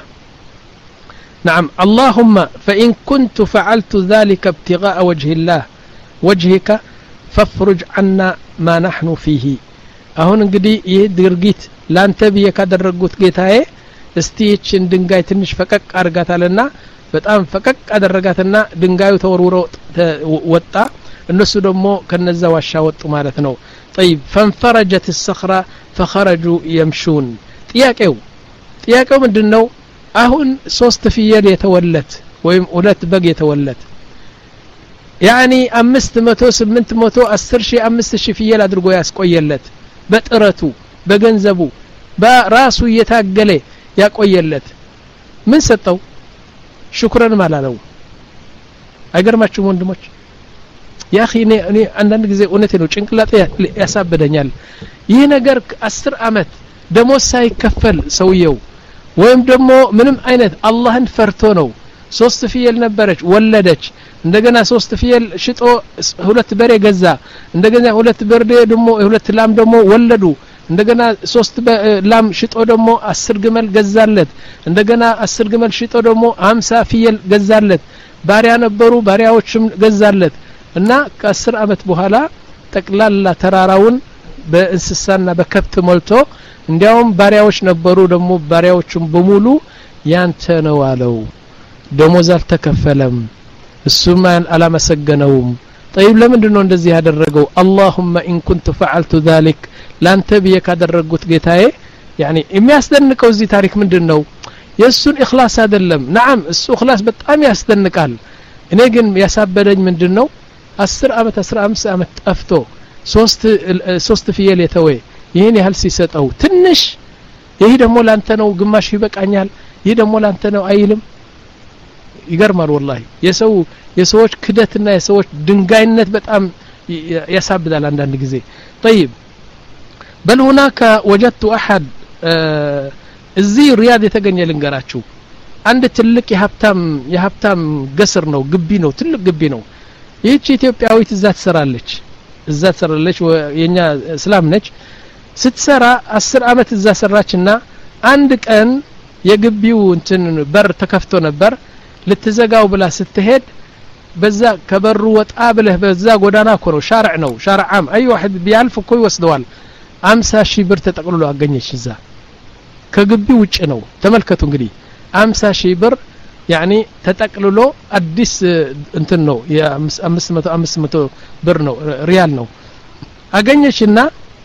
نعم اللهم فإن كنت فعلت ذلك ابتغاء وجه الله وجهك فافرج عنا ما نحن فيه አሁን እንግዲህ ይሄ ድርጊት ላንተ ብዬ ካደረጉት ጌታዬ እስቲ እቺን ድንጋይ ትንሽ ፈቀቅ አርጋታልና በጣም ፈቀቅ አደረጋትና ድንጋዩ ተወርውሮ ወጣ እነሱ ደግሞ ከነዛ ዋሻ ወጡ ማለት ነው طيب فانفرجت الصخرة فخرجوا يمشون ጥያቄው ጥያቄው ምንድነው አሁን ሶስት ፍየል የተወለት ወይም ሁለት በግ የተወለት يعني አምስት መቶ ስምንት መቶ አስር ሺህ አምስት ሺህ ፍየል አድርጎ ያስቆየለት በጥረቱ በገንዘቡ በራሱ እየታገለ ያቆየለት ምን ሰጠው ሽክራን ማላለው አይገርማችሁም ወንድሞች ያ اخي እኔ አንዳንድ ጊዜ እውነቴ ነው ጭንቅላጤ ያሳበደኛል ይሄ ነገር አስር አመት ደሞዝ ሳይከፈል ሰውየው ወይም ደግሞ ምንም አይነት አላህን ፈርቶ ነው ሶስት ፍየል ነበረች ወለደች እንደገና ሶስት ፍየል ሽጦ ሁለት በሬ ገዛ እንደገና ሁለት በሬ ደግሞ ሁለት ላም ደግሞ ወለዱ እንደገና ሶስት ላም ሽጦ ደግሞ አስር ግመል ገዛለት እንደገና አስር ግመል ሽጦ ደግሞ ሃምሳ ፍየል ገዛለት ባሪያ ነበሩ ባሪያዎችም ገዛለት እና ከ10 አመት በኋላ ጠቅላላ ተራራውን በእንስሳና በከብት ሞልቶ እንዲያውም ባሪያዎች ነበሩ ደግሞ ባሪያዎችም በሙሉ ያንተ ነው አለው ደሞዝ አልተከፈለም እሱም አላመሰገነውም طيب ለምንድነው እንደዚህ ያደረገው اللهم ان كنت فعلت ذلك ላንተ ብዬ ካደረጉት ጌታዬ يعني የሚያስደንቀው እዚህ ታሪክ ምንድነው የሱን ኢኽላስ አይደለም نعم እሱ ኢኽላስ በጣም ያስደንቃል እኔ ግን ያሳበደኝ ምንድነው አስር አመት አስራ አምስት አመት ጠፍቶ ሶስት ሶስት ፍየል የተወ ይሄን ያህል ሲሰጠው ትንሽ ይሄ ደግሞ ላንተ ነው ግማሽ ይበቃኛል ይሄ ደግሞ ላንተ ነው አይልም ይገርማል والله የሰው የሰዎች ክደትና የሰዎች ድንጋይነት በጣም ያሳብዳል አንዳንድ ጊዜ طيب بل هناك وجدت احد እዚህ ሪያድ የተገኘ ልንገራችሁ አንድ ትልቅ የሀብታም የሀብታም ገስር ነው ግቢ ነው ትልቅ ግቢ ነው ይህች ኢትዮጵያዊት እዛ ትሰራለች እዛ ትሰራለች የኛ እስላም ነች ስትሰራ አስር አመት እዛ ሰራችና አንድ ቀን የግቢው እንትን በር ተከፍቶ ነበር ልትዘጋው ብላ ስትሄድ በዛ ከበሩ ወጣ ብለህ በዛ ጎዳና እኮ ነው ሻርዕ ነው ሻርዕ عام اي واحد ቢያልፍ እኮ ይወስደዋል አምሳ ሺህ ብር ተጠቅልሎ አገኘች እዛ ከግቢው ውጭ ነው ተመልከቱ እንግዲህ አምሳ ሺህ ብር يعني ተጠቅልሎ አዲስ እንትን ነው የ500 500 ብር ነው ሪያል ነው አገኘችና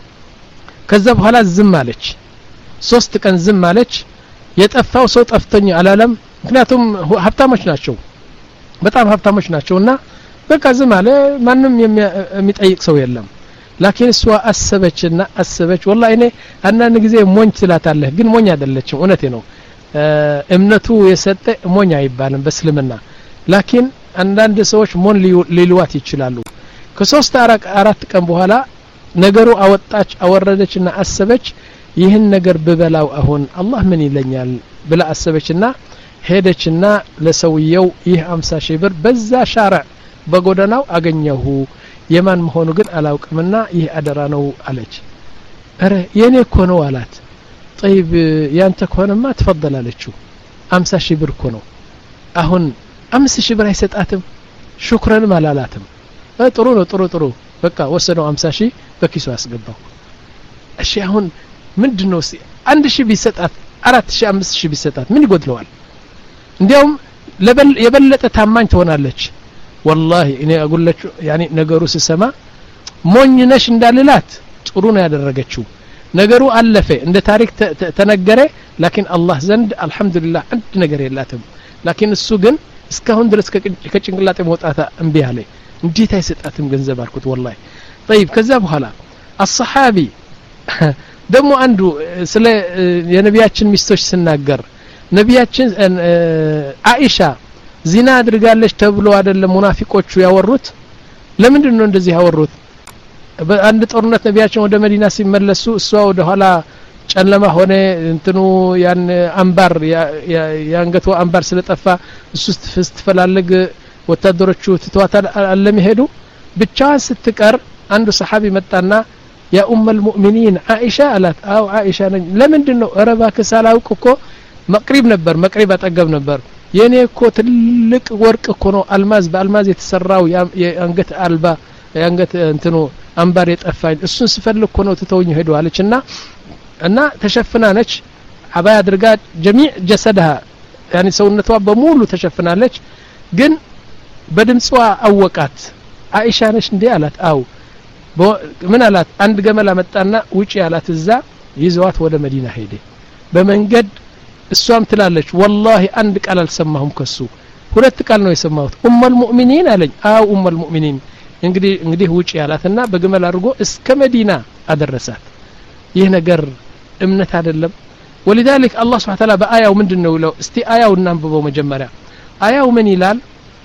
ከዛ በኋላ ዝም አለች ሶስት ቀን ዝም አለች የጠፋው ሰው ጠፍተኝ አላለም ምክንያቱም ሀብታሞች ናቸው በጣም ሀብታሞች ናቸውና በቃ ዝም አለ ማንንም የሚጠይቅ ሰው የለም ላኪን እሷ አሰበችና አሰበች والله እኔ አንዳንድ ጊዜ ሞኝ ትላታለህ ግን ሞኝ አይደለችም እውነቴ ነው እምነቱ የሰጠ ሞኝ አይባልም በእስልምና ላኪን አንዳንድ ሰዎች ሞን ሊልዋት ይችላሉ ከሶስት አራት ቀን በኋላ ነገሩ አወጣች አወረደችና አሰበች ይህን ነገር በበላው አሁን አላህ ምን ይለኛል ብላ አሰበችና ሄደችና ለሰውየው ይህ አምሳ ሺህ ብር በዛ ሻርዕ በጎዳናው አገኘሁ የማን መሆኑ ግን አላውቅምና ይህ አደራ ነው አለች አረ የኔ እኮ ነው አላት طيب ያንተ ከሆነማ ተፈضل አለችው አምሳ ሺህ ብር እኮ ነው አሁን አምስት ሺህ ብር አይሰጣትም ሹክራን ማላላትም ጥሩ ነው ጥሩ ጥሩ በቃ ወሰደው አምሳ ሺህ በኪሱ አስገባው እሺ አሁን ምንድነው አንድ ሺህ ቢሰጣት አራት ሺህ አምስት ሺህ ቢሰጣት ምን ይጎድለዋል እንዲያውም የበለጠ ታማኝ ትሆናለች والله እኔ አጉለችሁ يعني ነገሩ ሲሰማ ሞኝ ነሽ እንዳልላት ጥሩ ነው ያደረገችው ነገሩ አለፈ እንደ ታሪክ ተነገረ ላኪን አላህ ዘንድ አልহামዱሊላህ አንድ ነገር የላትም ላኪን እሱ ግን እስካሁን ድረስ ከጭንቅላጤ መውጣታ እንቢ አለ እንዴት አይሰጣትም ገንዘብ አልኩት والله طيب ከዛ በኋላ الصحابي ደሞ አንዱ ስለ የነቢያችን ሚስቶች ስናገር ነቢያችን አኢሻ ዚና አድርጋለች ተብሎ አይደለም ሙናፊቆቹ ያወሩት ለምንድን ነው እንደዚህ ያወሩት በአንድ ጦርነት ነቢያችን ወደ መዲና ሲመለሱ እሷ ወደ ኋላ ጨለማ ሆነ እንትኑ ያን አንባር ያንገቱ አንባር ስለጠፋ እሱ ስትፈላልግ ወታደሮቹ ትተዋታል አለም ይሄዱ ብቻዋን ስትቀር አንዱ ሰሃቢ መጣና ያ ኡም المؤمنين عائشه አላት አው عائشه ነኝ ለምንድነው አረባ ከሳላውቅ እኮ መቅሪብ ነበር መቅሪብ አጠገብ ነበር የኔ እኮ ትልቅ ወርቅ እኮ ነው አልማዝ በአልማዝ የተሰራው የአንገት አልባ የአንገት እንትኑ አንባር የጠፋኝ እሱን ስፈልግ እኮ ነው ተተውኝ ሄዱ አለችና እና ተሸፍና ነች አባያ አድርጋ جميع جسدها يعني ሰውነቷ በሙሉ ተሸፍናለች ግን በድምጿ አወቃት አይሻ ነሽ እንዴ አላት አው ምን አላት አንድ ገመል አመጣና ውጪ አላት እዛ ይዘዋት ወደ መዲና ሄደ በመንገድ እሷም ትላለች والله አንድ ቃል አልሰማሁም ከሱ ሁለት ቃል ነው የሰማሁት ኡም المؤمنين አለኝ አው ኡም المؤمنين እንግዲህ እንግዲህ ውጪ ያላትና በግመል አድርጎ እስከ መዲና አደረሳት ይህ ነገር እምነት አይደለም ولذلك الله سبحانه وتعالى በአያው ምንድነው ለው እስቲ አያው እናንብበው መጀመሪያ አያው ምን ይላል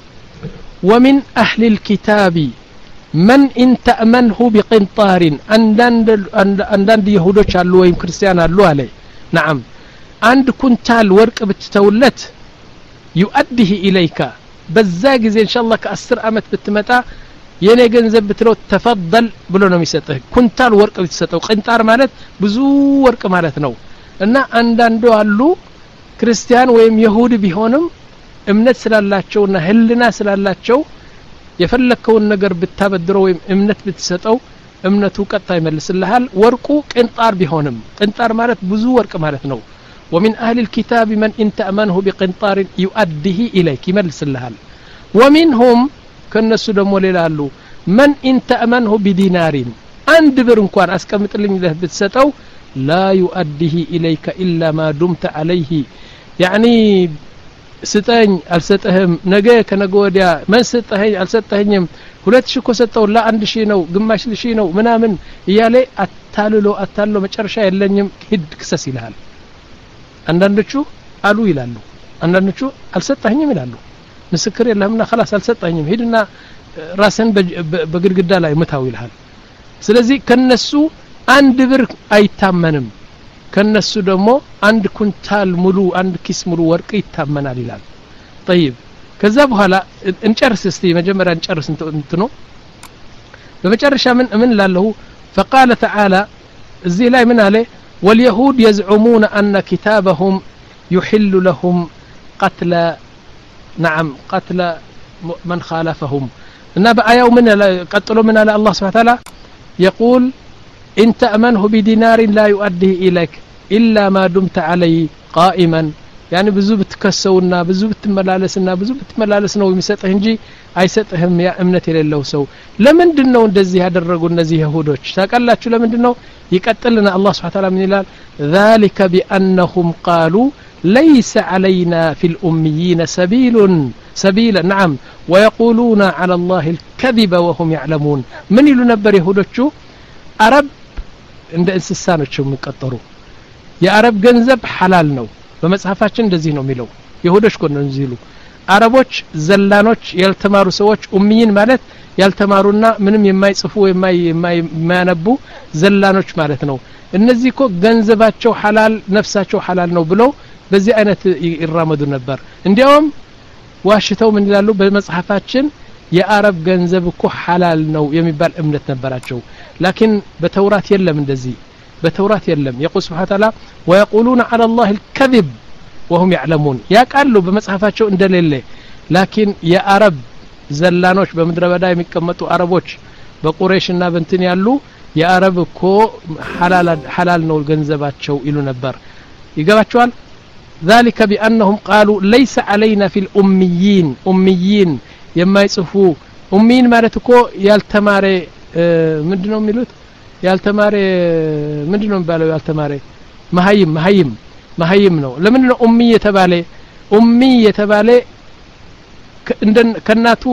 ومن أهل الكتاب من إن تأمنه بقنطار عندند عندند يهودوች አሉ ወይም ክርስቲያን አሉ አለ نعم عند كنتال ورق بتتولت يؤديه إليك በዛ ጊዜ ኢንሻአላህ ከ10 አመት ብትመጣ የኔ ገንዘብ ብትለው ተፈضل ብሎ ነው የሚሰጥህ ኩንታል ወርቅ ብትሰጠው ቅንጣር ማለት ብዙ ወርቅ ማለት ነው እና አንዳንዱ አሉ ክርስቲያን ወይም ይሁዲ ቢሆንም እምነት ስላላቸውና ህልና ስላላቸው የፈለከውን ነገር ብታበድረው ወይም እምነት ብትሰጠው እምነቱ ቀጣ ይመልስልሃል ወርቁ ቅንጣር ቢሆንም ቅንጣር ማለት ብዙ ወርቅ ማለት ነው ومن أهل الكتاب من إن تأمنه بقنطار يؤديه إليك يملسلሃል ومنهم كنسو دمو ليلالو من إن تأمنه بدينار عند بر እንኳን አስቀምጥልኝ ለህ ብትሰጠው لا يؤديه إليك إلا ما دمت عليه يعني ስጠኝ አልሰጠህም ነገ ከነገ ወዲያ ማን ሰጠኸኝ አልሰጠኸኝም ሁለት ሺህ ኮሰጠው ላ አንድ ሺህ ነው ግማሽ ሺህ ነው ምናምን እያለ አታልሎ አታልሎ መጨረሻ የለኝም ሂድ ክሰስ ይላል አንዳንዶቹ አሉ ይላሉ አንዳንዶቹ አልሰጠኸኝም ይላሉ مسكر يلهمنا خلاص አልሰጣኝም ሄድና ራስን በግድግዳ ላይ መታው ይልሃል ስለዚህ ከነሱ አንድ ብር አይታመንም ከነሱ ደግሞ አንድ ኩንታል ሙሉ አንድ ኪስ ሙሉ ወርቅ ይታመናል ይላል طيب ከዛ በኋላ እንጨርስ እስቲ መጀመሪያ እንጨርስ እንትኑ በመጨረሻ ምን ምን ላለው فقال تعالى እዚህ ላይ ምን አለ واليهود يزعمون أن كتابهم يحل لهم قتل نعم قتل من خالفهم إن بآية من قتلوا من الله سبحانه وتعالى يقول إن تأمنه بدينار لا يؤديه إليك إلا ما دمت عليه قائما يعني بزو بتكسونا بزو بتملالسنا بزو بتملالسنا ويمسطه እንጂ አይሰጥህም ያ እምነት የሌለው ሰው ለምንድነው እንደዚህ ያደረጉ እነዚህ ይሁዶች ታውቃላችሁ ለምንድነው ይቀጥልና አላህ Subhanahu Wa Ta'ala ምን ይላል ذلك بأنهم قالوا ليس علينا في الأميين سبيل سبيل نعم ويقولون على الله الكذب وهم يعلمون من ይሉ ነበር ይሁዶቹ አረብ እንደ እንስሳኖች የሚቀጠሩ የአረብ ገንዘብ ሐላል ነው በመጽሐፋችን እንደዚህ ነው የሚለው ይሁዶች ኮን ነው እንዚሉ አረቦች ዘላኖች ያልተማሩ ሰዎች ኡሚይን ማለት ያልተማሩና ምንም የማይጽፉ የማያነቡ ዘላኖች ማለት ነው እነዚህ ኮ ገንዘባቸው ሐላል ነፍሳቸው ሐላል ነው ብለው በዚህ አይነት ይራመዱ ነበር እንዲያውም ዋሽተው ምን ይላሉ በመጽሐፋችን የአረብ ገንዘብ እኮ ሐላል ነው የሚባል እምነት ነበራቸው ላኪን በተውራት የለም እንደዚህ በተውራት የለም يقول سبحانه وتعالى ويقولون على الله الكذب وهم يعلمون ያቃሉ በመጽሐፋቸው እንደሌለ ላኪን የአረብ ዘላኖች በመድረ በዳ የሚቀመጡ አረቦች በቁረይሽና በእንትን ያሉ የአረብ እኮ ሐላል ሐላል ነው ገንዘባቸው ይሉ ነበር ይገባቸዋል ذلك بأنهم قالوا ليس علينا في الأميين أميين የማይጽፉ ኡሚን ማለት እኮ ያልተማረ ምንድነው የሚሉት ያልተማረ ምንድነው የሚባለው ያልተማረ መሃይም መሃይም መሃይም ነው ለምን ነው ኡሚ የተባለ ኡሚ የተባለ ከናቱ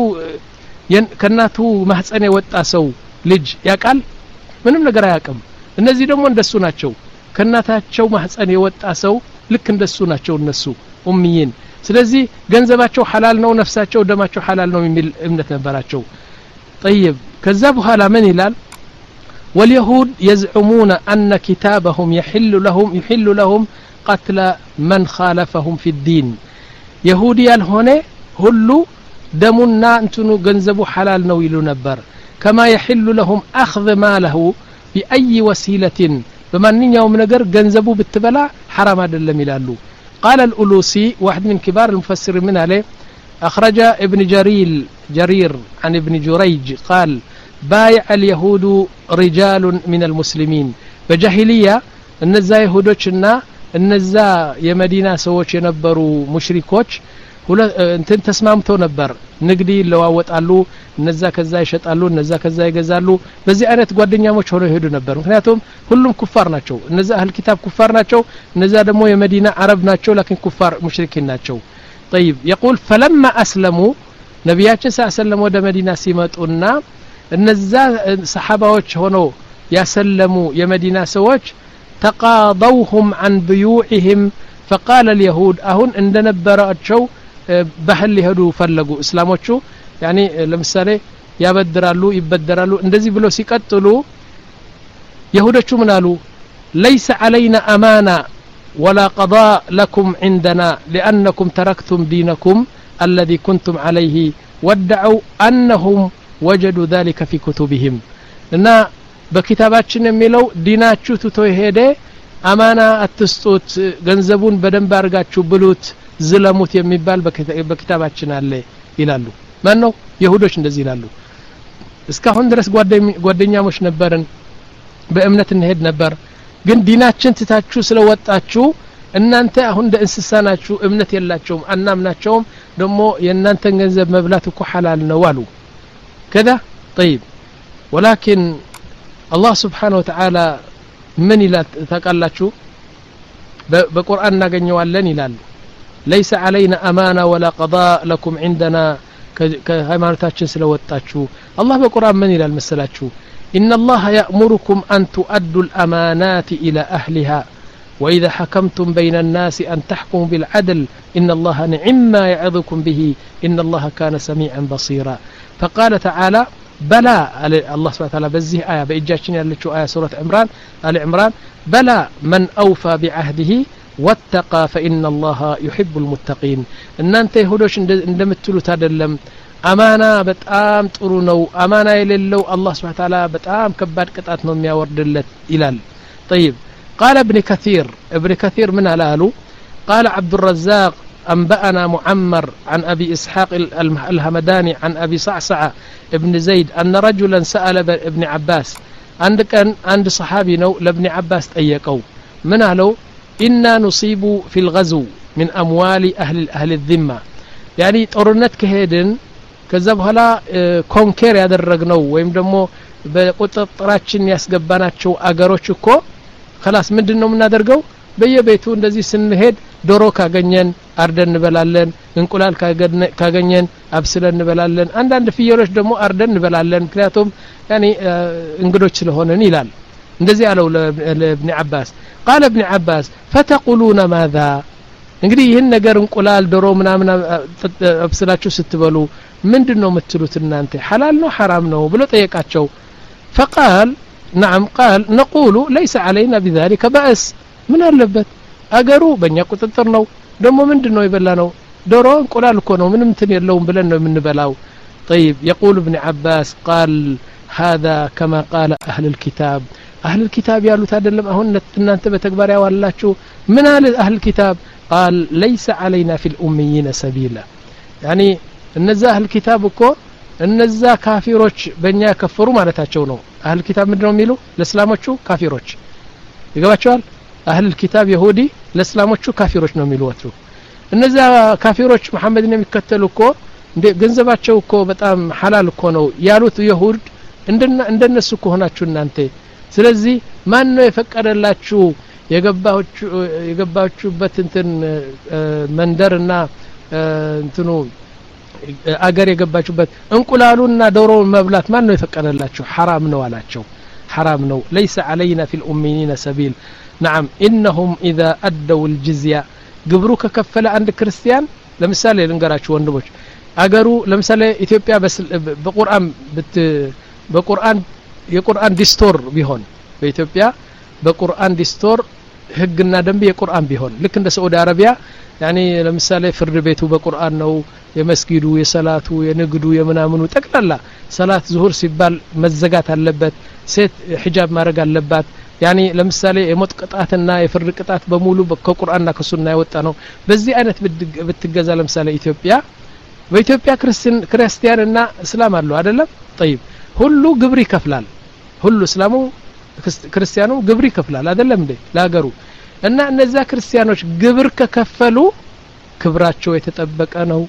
ከናቱ ማህፀን የወጣ ሰው ልጅ ያቃል ምንም ነገር አያውቅም እነዚህ ደግሞ እንደሱ ናቸው ከናታቸው ማህፀን የወጣ ሰው ልክ እንደሱ ናቸው እነሱ ኡሚይን ስለዚህ ገንዘባቸው ሐላል ነው ነፍሳቸው ደማቸው ሐላል ነው የሚል እምነት ነበራቸው طيب ከዛ በኋላ ምን ይላል واليهود يزعمون أن كتابهم يحل لهم يحل لهم قتل من خالفهم في الدين يهودي الهونه ሁሉ ደሙና እንትኑ ገንዘቡ ሐላል ነው ይሉ ነበር كما يحل لهم أخذ ماله بأي وسيلة بمانኛውም ነገር ገንዘቡ ብትበላ حرام አይደለም ይላሉ قال الألوسي واحد من كبار المفسرين من عليه أخرج ابن جرير جرير عن ابن جريج قال بايع اليهود رجال من المسلمين بجاهلية النزا يهودوچنا النزا የመዲና ሰዎች የነበሩ ሙሽሪኮች እንትን ተስማምተው ነበር ንግዲ ለዋወጣሉ እነዛ ከዛ ይሸጣሉ እነዛ ከዛ ይገዛሉ በዚህ አይነት ጓደኛሞች ሆነው ይሄዱ ነበር ምክንያቱም ሁሉም ኩፋር ናቸው እነዛ አህል ኪታብ ኩፋር ናቸው እነዛ ደግሞ የመዲና አረብ ናቸው ላኪን ኩፋር ሙሽሪኪን ናቸው طيب يقول فلما اسلموا ነብያችን ሰለላሁ ወደ መዲና ሲመጡና እነዛ ሰሃባዎች ሆነው ያሰለሙ የመዲና ሰዎች تقاضوهم عن بيوعهم فقال اليهود አሁን እንደነበራቸው ባህል ሊሄዱ ፈለጉ እስላሞቹ يعني ለምሳሌ ያበድራሉ ይበደራሉ እንደዚህ ብሎ ሲቀጥሉ ይሁዶቹ ምን አሉ ليس علينا امانه ولا قضاء لكم عندنا لانكم تركتم دينكم الذي كنتم عليه وادعوا انهم وجدوا ذلك في كتبهم እና በኪታባችን የሚለው ዲናችሁ ትቶ ሄደ አማና አትስጡት ገንዘቡን በደንብ አርጋችሁ ብሉት ዝለሙት የሚባል በኪታባችን አለ ይላሉ ማን ነው ይሁዶች እንደዚህ ይላሉ እስካሁን ድረስ ጓደኛሞች ነበርን በእምነት እንሄድ ነበር ግን ዲናችን ትታችሁ ስለወጣችሁ እናንተ አሁን እንደ እንስሳ ናችሁ እምነት የላችሁም አናምናቸውም ደግሞ የእናንተን ገንዘብ መብላት እኮ ሐላል ነው አሉ كذا طيب ولكن الله سبحانه وتعالى من ይላል ታቃላችሁ በቁርአን እናገኘዋለን ይላል ليس علينا امانه ولا قضاء لكم عندنا ከሃይማኖታችን ስለወጣችሁ الله በቁርአን ምን ይላል መሰላችሁ ان الله يأمركم ان تؤدوا الامانات الى اهلها وإذا حكمتم بين الناس أن تحكموا بالعدل إن الله نعم ما يعظكم به إن الله كان سميعا بصيرا فقال تعالى بلى الله سبحانه وتعالى بزيه آية بإجاشين يالتشو آية سورة عمران آل عمران بلى من أوفى بعهده واتقى فإن الله يحب المتقين إن أنت يهودوش اندمتلو تادلم أمانة بتقام ترونو أمانة يللو الله سبحانه وتعالى بتقام كبار قطعت نوم يوردلت إلال طيب قال ابن كثير ابن كثير من الالو قال عبد الرزاق أنبأنا معمر عن أبي إسحاق الهمداني عن أبي صعصعة ابن زيد أن رجلا سأل ابن عباس عندك عند صحابي نو لابن عباس أيقوا من قالوا إنا نصيب في الغزو من أموال أهل أهل الذمة يعني طرنت كهيدن كذا بهلا كونكير ያደረግነው ወይም ደግሞ በቁጥጥራችን ያስገባናቸው አገሮች እኮ خلاص ምንድነው የምናደርገው በየቤቱ እንደዚህ ስንሄድ ዶሮ ካገኘን አርደን እንበላለን እንቁላል ካገኘን አብስለን እንበላለን አንዳንድ ፍየሎች ደግሞ አርደን እንበላለን ምክንያቱም ያኒ እንግዶች ስለሆነን ይላል እንደዚህ ያለው ለኢብኑ አባስ قال ابن عباس فتقولون ماذا እንግዲህ ይሄን ነገር እንቁላል ዶሮ ምናምን አብስላችሁ ስትበሉ ምንድነው የምትሉት እናንተ حلال ነው حرام ነው ብሎ ጠየቃቸው فقال نعم قال نقول ليس علينا بذلك بأس من አለበት አገሩ በእኛ ቁጥጥር ነው ደግሞ ምንድነው ይበላነው ዶሮ እንቁላል እኮ ነው ምንም እንትን የለውም ብለን ነው የምንበላው طيب يقول ابن عباس قال هذا كما قال أهل الكتاب أهل الكتاب ያሉት አይደለም አሁን እናንተ በተግባር ያዋላችሁ ምን አለ أهل الكتاب قال ليس علينا في الأميين سبيلا يعني እነዛ أهل الكتاب እኮ እነዛ ካፊሮች በእኛ ከፈሩ ማለታቸው ነው أهل الكتاب ምንድነው የሚሉ ለእስላሞቹ ካፊሮች ይገባቸዋል أهل الكتاب يهودي ለእስላሞቹ ካፊሮች ነው የሚሉት እነዛ ካፊሮች መሐመድን የሚከተሉ እኮ ገንዘባቸው እኮ በጣም حلال እኮ ነው ያሉት ይሁድ እንደነሱ እኮ ሆናችሁ እናንተ ስለዚህ ማን ነው የፈቀደላችሁ የገባችሁ የገባችሁበት እንትን መንደርና እንትኑ አገር የገባችሁበት እንቁላሉና ዶሮ መብላት ማን ነው የፈቀደላችሁ حرام ነው አላቸው حرام ነው ليس علينا في الأميين سبيل نعم إنهم إذا أدوا الجزية ግብሩ ከከፈለ አንድ ክርስቲያን ለምሳሌ ልንገራችሁ ወንድሞች አገሩ ለምሳሌ ኢትዮጵያ በቁርአን በቁርአን የቁርአን ዲስቶር ቢሆን በኢትዮጵያ በቁርአን ዲስቶር ህግና ደንብ የቁርአን ቢሆን ልክ እንደ ሳዑዲ አረቢያ يعني ለምሳሌ ፍርድ ቤቱ በቁርአን ነው የመስጊዱ የሰላቱ የንግዱ የምናምኑ ጠቅላላ ሰላት ዙሁር ሲባል መዘጋት አለበት ሴት ሒጃብ ማድረግ አለባት يعني ለምሳሌ የሞት ቅጣትና የፍርድ ቅጣት በሙሉ ከቁርአንና ከሱና የወጣ ነው በዚህ አይነት ብትገዛ ለምሳሌ ኢትዮጵያ በኢትዮጵያ ክርስቲያን ክርስቲያንና እስላም አለው አይደለም طيب ሁሉ ግብር ይከፍላል ሁሉ እስላሙ ክርስቲያኑ ግብር ይከፍላል አይደለም እንዴ ለሀገሩ እና እነዛ ክርስቲያኖች ግብር ከከፈሉ ክብራቸው የተጠበቀ ነው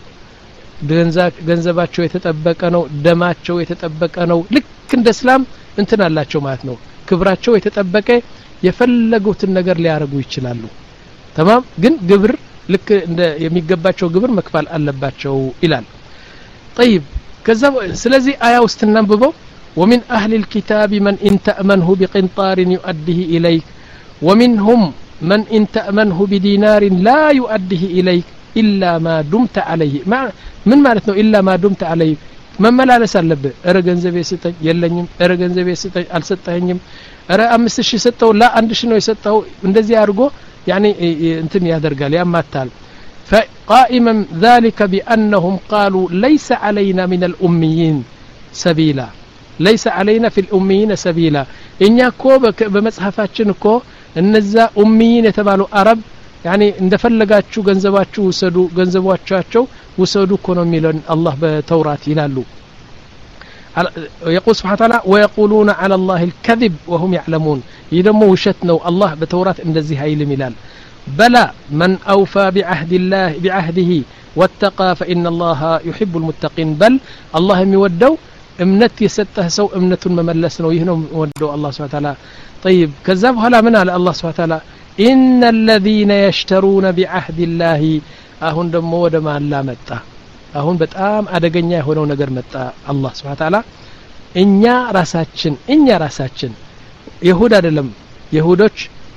ገንዘባቸው የተጠበቀ ነው ደማቸው የተጠበቀ ነው ልክ እንደ እስላም እንትን አላቸው ማለት ነው ክብራቸው የተጠበቀ የፈለጉትን ነገር ሊያረጉ ይችላሉ تمام ግን ግብር ልክ እንደ የሚገባቸው ግብር መክፈል አለባቸው ይላል طيب ከዛ ስለዚህ አያ ውስጥ እናንብበው ومن أهل الكتاب من إن تأمنه بقنطار يؤديه إليك ومنهم من إن تأمنه بدينار لا يؤديه إليك إلا ما دمت عليه ما من معناته إلا ما دمت عليه من ملالس አለብህ እረ ገንዘቤ ስጠኝ የለኝም እረ ገንዘቤ ስጠኝ አልሰጠኝም እረ አምስት ሺህ ሰጠው ላ አንድ ሺህ ነው የሰጠው እንደዚህ አድርጎ يعني እንትን ያደርጋል ያማታል فقائما ذلك بأنهم قالوا ليس علينا من الأميين سبيلا ليس علينا في الأميين سبيلا እኛ እኮ በመጽሐፋችን እኮ እነዛ ኡሚይን የተባሉ አረብ يعني እንደፈለጋችሁ ገንዘባችሁ ወሰዱ ገንዘባችሁ ወሰዱ እኮ ነው የሚለን አላህ በተውራት ይላሉ يقول سبحانه وتعالى ويقولون على الله الكذب وهم يعلمون يدمو ውሸት ነው አላህ በተውራት እንደዚህ ኃይል ይላል بلى من أوفى بعهد الله بعهده واتقى فإن الله يحب المتقين بل الله የሚወደው እምነት የሰጠህ ሰው እምነቱን መመለስ ነው ይህ ነው ወደው አላህ Subhanahu Wa Ta'ala طيب ከዛ በኋላ ምን አለ አላህ Subhanahu Wa Ta'ala إن الذين يشترون بعهد الله አሁን ደግሞ ወደ ማላ መጣ አሁን በጣም አደገኛ የሆነው ነገር መጣ አላህ Subhanahu Wa Ta'ala እኛ ራሳችን እኛ ራሳችን ይሁዳ አይደለም ይሁዶች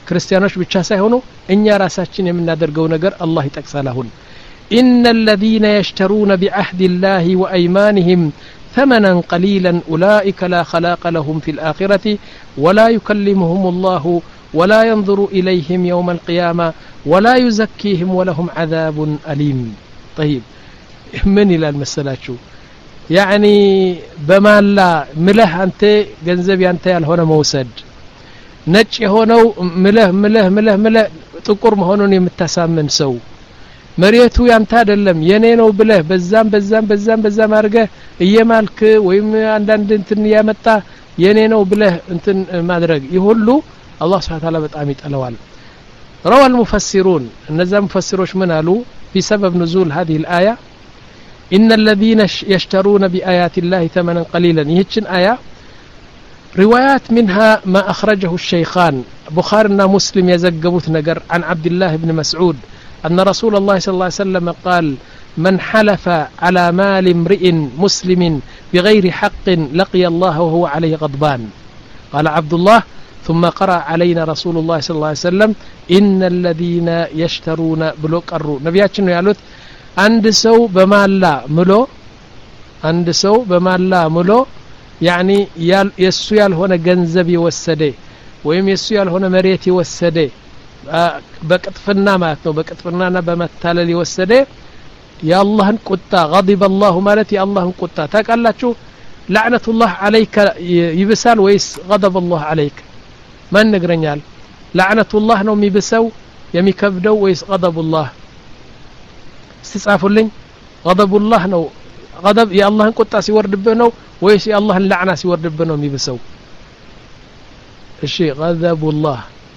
ክርስቲያኖች ብቻ ሳይሆኑ እኛ ራሳችን የምናደርገው ነገር አላህ ይጠቅሳል አሁን إن الذين يشترون بعهد الله وأيمانهم ثمنا قليلا أولئك لا خلاق لهم في الآخرة ولا يكلمهم الله ولا ينظر إليهم يوم القيامة ولا يزكيهم ولهم عذاب أليم طيب من إلى المسألة يعني بما لا مله أنت جنزب أنت الهنا موسد نج هونو مله مله مله مله تقر مهونون يمتسامن سو መሬቱ ያንተ አይደለም የኔ ነው ብለህ በዛም በዛም በዛም በዛም አርገህ እየማልክ ወይም አንዳንድ እንትን ያመጣ የኔ ነው ብለህ እንትን ማድረግ ይሁሉ አላህ Subhanahu Wa Ta'ala በጣም ይጠላዋል روى المفسرون እነዛ ሙፈሲሮች ምን አሉ بسبب نزول هذه الآية إن الذين يشترون بآيات الله ثمنا قليلا ይህችን آية روايات منها ما أخرجه الشيخان بخارينا مسلم يزغبوت ነገር عن عبد الله بن مسعود أن رسول الله صلى الله عليه وسلم قال من حلف على مال امرئ مسلم بغير حق لقي الله وهو عليه غضبان قال عبد الله ثم قرأ علينا رسول الله صلى الله عليه وسلم إن الذين يشترون بلوك الرو نبياتنا يقولون عند سو بمالا ملو عند سو بمالا ملو يعني يسو يالهون جنزب يوسده ويم يسو يالهون مريت يوسده በቅጥፍና ማለት ነው በቅጥፍናና በመታለል ይወሰደ ያአላህን ቁጣ غضب الله ማለት ያአላህን ቁጣ ታቃላችሁ لعنة الله عليك ይብሳል ወይስ غضب الله عليك ማን ነገረኛል لعنة الله ነው የሚብሰው የሚከብደው ወይስ غضب الله استጻፉልኝ غضب الله ነው غضب ያአላህን ቁጣ ሲወርድብህ ነው ወይስ ያአላህን لعنة ሲወርድብህ ነው የሚብሰው እሺ غضب الله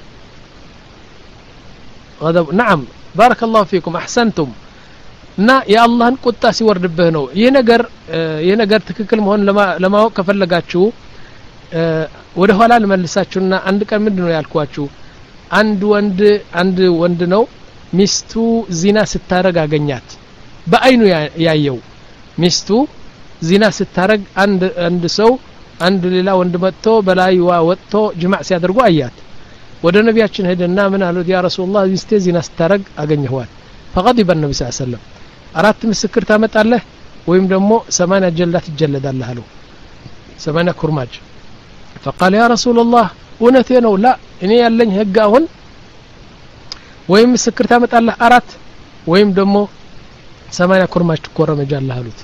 غضب نعم بارك الله فيكم احسنتم نا يا الله ቁጣ ሲወርድብህ ነው ይሄ ነገር ይሄ ነገር ትክክል መሆን ለማወቅ ከፈለጋችሁ ወደ ኋላ ልመልሳችሁና አንድ ቀን ምንድነው ያልኳችሁ አንድ ወንድ አንድ ወንድ ነው ሚስቱ ዚና ስታረግ አገኛት በአይኑ ያየው ሚስቱ ዚና ስታረግ አንድ አንድ ሰው አንድ ሌላ ወንድ መጥቶ በላይዋ ወጥቶ ጅማዕ ሲያደርጉ አያት ወደ ነቢያችን ሄደና ምን አሉት ያ ረሱላህ ሚስቴ ዚና ስታረግ አገኘኋት فغضب النبي صلى الله عليه وسلم አራት ምስክር ታመጣለህ ወይም ደግሞ ሰማንያ ጀላት ይጀለዳልህ አሉ ሰማንያ ኩርማጅ فقال يا رسول الله እውነቴ ነው ላ እኔ ያለኝ ህግ አሁን ወይም ምስክር ታመጣለህ አራት ወይም ደግሞ ሰማንያ ኩርማጅ ትኮረመጃለህ አሉት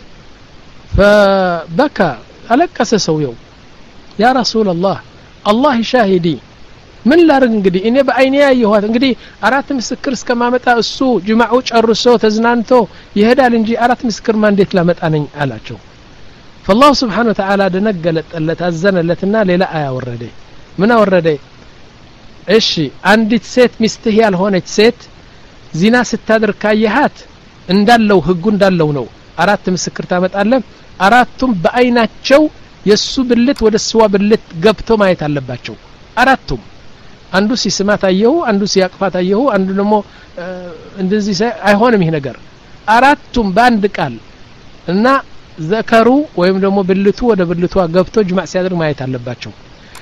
فبكى አለቀሰ ሰውየው يا رسول الله الله شاهدي ምን ላርግ እንግዲህ እኔ በአይኔ ያየኋት እንግዲህ አራት ምስክር እስከማመጣ እሱ ጅማዑ ጨርሶ ተዝናንቶ ይሄዳል እንጂ አራት ምስክር ማን እንዴት ላመጣ ነኝ አላቸው فالله سبحانه وتعالى ደነገለጠለት አዘነለትና ሌላ አያ ወረደ ምን አወረደ እሺ አንዲት ሴት ሚስትህ ያልሆነች ሴት ዚና ስታደርግ ካየሃት እንዳለው ህጉ እንዳለው ነው አራት ምስክር ታመጣለህ አራቱም በአይናቸው የሱ ብልት ወደ ስዋ ብልት ገብቶ ማየት አለባቸው አራቱም አንዱ ሲስማት አየሁ አንዱ ሲያቅፋት አየሁ አንዱ ደግሞ እንደዚህ አይሆንም ይሄ ነገር አራቱም በአንድ ቃል እና ዘከሩ ወይም ደግሞ ብልቱ ወደ ብልቷ ገብቶ ጅማዕ ሲያደርግ ማየት አለባቸው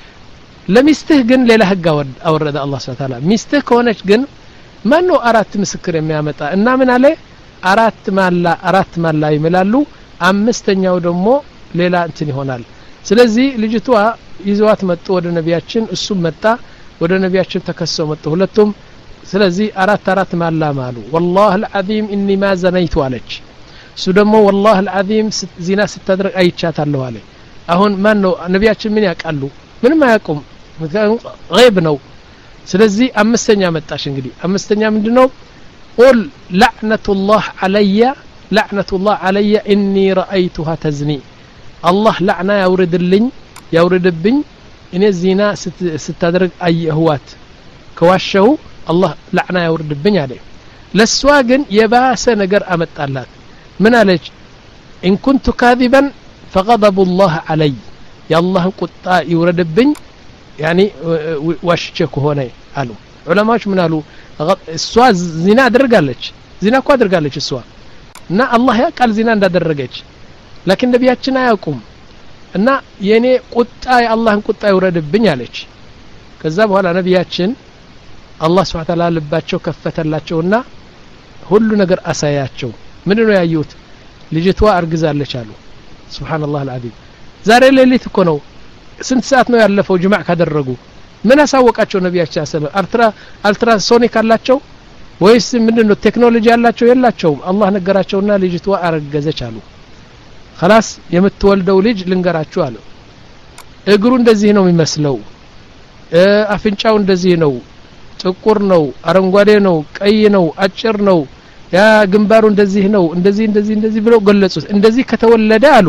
ለሚስትህ ግን ሌላ ህግ አወረደ አላህ Subhanahu Wa Ta'ala ሚስትህ ከሆነች ግን ማን ነው አራት ምስክር የሚያመጣ እና ምን አለ አራት ማላ አራት ማላ ይምላሉ አምስተኛው ደግሞ ሌላ እንትን ይሆናል ስለዚህ ልጅቷ ይዘዋት መጡ ወደ ነቢያችን እሱም መጣ ወደ ነቢያችን ተከሰው መጡ ሁለቱም ስለዚህ አራት አራት ማላ ማሉ والله العظيم اني ما زنيت አለች እሱ ደግሞ والله العظيم ዚና ስታደርግ አይቻታለሁ አለ አሁን ማን ነው ነቢያችን ምን ያቃሉ ምንም አያቁም غيب ነው ስለዚህ አምስተኛ መጣሽ እንግዲህ አምስተኛ ምንድነው قل لعنة الله علي لعنة الله علي اني رايتها تزني الله لعنة ያውርድልኝ ያውርድብኝ እኔ ዚና ስታደርግ አየኋት ከዋሸው አላህ ለዕና ያውርድብኝ አለ ለሷ ግን የባሰ ነገር አመጣላት ምን አለች ان كنت كاذبا فغضب الله علي يا الله ቁጣ ይውረድብኝ يعني ዋሽቼ ሆነ አሉ ዑለማዎች ምን አሉ እሷ ዚና አድርጋለች ዚና እኮ አድርጋለች እሷ እና አላህ ያቃል ዚና እንዳደረገች لكن ነቢያችን አያውቁም እና የኔ ቁጣ የአላህን ቁጣ ይውረድብኝ አለች ከዛ በኋላ ነቢያችን አላህ Subhanahu Wa Ta'ala ልባቸው ከፈተላቸውና ሁሉ ነገር አሳያቸው ምንድነው ያዩት ልጅቷ አርግዛለች አሉ ሱብሃንአላህ አልዓዚም ዛሬ ሌሊት እኮ ነው ስንት ሰዓት ነው ያለፈው ጅማዕ ካደረጉ ምን አሳወቃቸው ነብያችን ሰለላሁ አልትራ አልትራ ሶኒክ አላቸው ወይስ ምንድነው ቴክኖሎጂ ያላቸው የላቸው አላህ ነገራቸውና ልጅቷ አረገዘች አሉ خلاص የምትወልደው ልጅ ልንገራችሁ አሉ እግሩ እንደዚህ ነው የሚመስለው አፍንጫው እንደዚህ ነው ጥቁር ነው አረንጓዴ ነው ቀይ ነው አጭር ነው ያ ግንባሩ እንደዚህ ነው እንደዚህ እንደዚህ እንደዚህ ብለው ገለጹት እንደዚህ ከተወለደ አሉ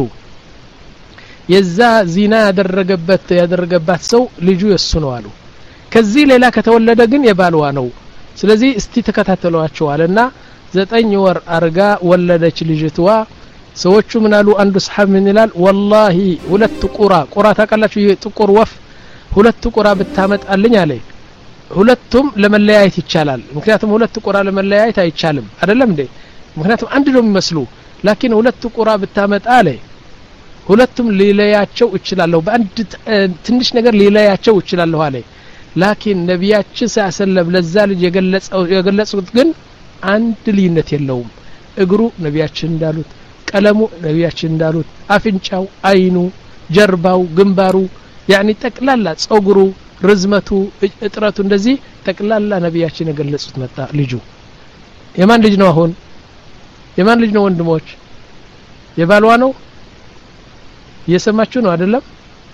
የዛ ዚና ያደረገበት ያደረገባት ሰው ልጁ የሱ ነው አሉ ከዚህ ሌላ ከተወለደ ግን የባልዋ ነው ስለዚህ እስቲ ተከታተሏቸው አለና ዘጠኝ ወር አርጋ ወለደች ልጅቷ ሰዎቹ ምን አሉ አንዱ ሰሐብ ምን ይላል ወላሂ ሁለት ቁራ ቁራ ታቀላችሁ ጥቁር ወፍ ሁለት ቁራ ብታመጣልኝ አለ ሁለቱም ለመለያየት ይቻላል ምክንያቱም ሁለት ቁራ ለመለያየት አይቻልም አይደለም እንዴ ምክንያቱም አንድ ነው የሚመስሉ ላኪን ሁለት ቁራ ብታመጣ አለ ሁለቱም ሊለያቸው ይችላል በአንድ ትንሽ ነገር ሊለያቸው ይችላል አለ ላኪን ነብያችን ሰለላሁ ለዛ ልጅ የገለጸው የገለጹት ግን አንድ ልዩነት የለውም እግሩ ነብያችን እንዳሉት ቀለሙ ነብያችን እንዳሉት አፍንጫው አይኑ ጀርባው ግንባሩ ያኒ ተቅላላ ጾጉሩ ርዝመቱ እጥረቱ እንደዚህ ተቅላላ ነብያችን የገለጹት መጣ ልጁ የማን ልጅ ነው አሁን የማን ልጅ ነው ወንድሞች የባልዋ ነው የሰማችሁ ነው አይደለም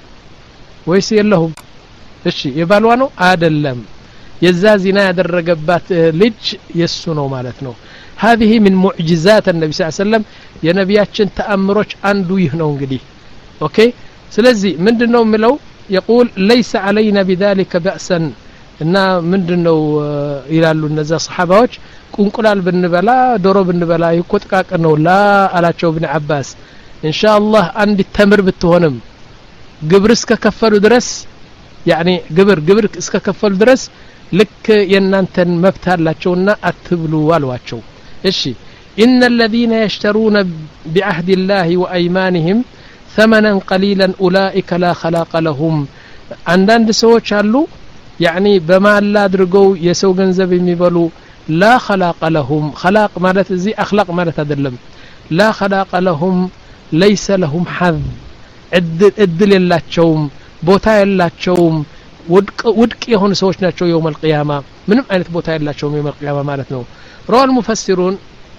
ወይስ የለሁም እሺ የባልዋ ነው አይደለም የዛ ዚና ያደረገባት ልጅ የሱ ነው ማለት ነው هذه من معجزات النبي صلى الله عليه وسلم የነብያችን ተአምሮች አንዱ ይህ ነው እንግዲህ ኦኬ ስለዚህ ምንድነው ምለው يقول ليس علينا بذلك بأسا እና ምንድነው ይላሉ እነዛ ሰሃባዎች ቁንቁላል ብንበላ ዶሮ ብንበላ ይቆጥቃቀ ነው ላ አላቸው ኢብኑ አባስ ኢንሻአላህ አንድ ተምር ብትሆንም ግብር እስከ ከፈሉ ድረስ يعني ግብር ግብር እስከ ከፈሉ ድረስ ልክ የናንተን መብት አላቸውና አትብሉ አሏቸው እሺ ان الذين يشترون بعهد الله وايمانهم ثمنا قليلا اولئك لا خلاق لهم አንዳንድ ሰዎች አሉ يعني በማላ አድርገው የሰው ገንዘብ የሚበሉ لا خلاق لهم خلاق ማለት እዚ اخلاق ማለት አይደለም لا خلاق لهم ليس لهم حظ እድል የላቸውም ቦታ የላቸውም ውድቅ ውድቅ የሆኑ ሰዎች ናቸው يوم القيامه ምንም አይነት ቦታ የላቸውም يوم القيامه ማለት ነው روى المفسرون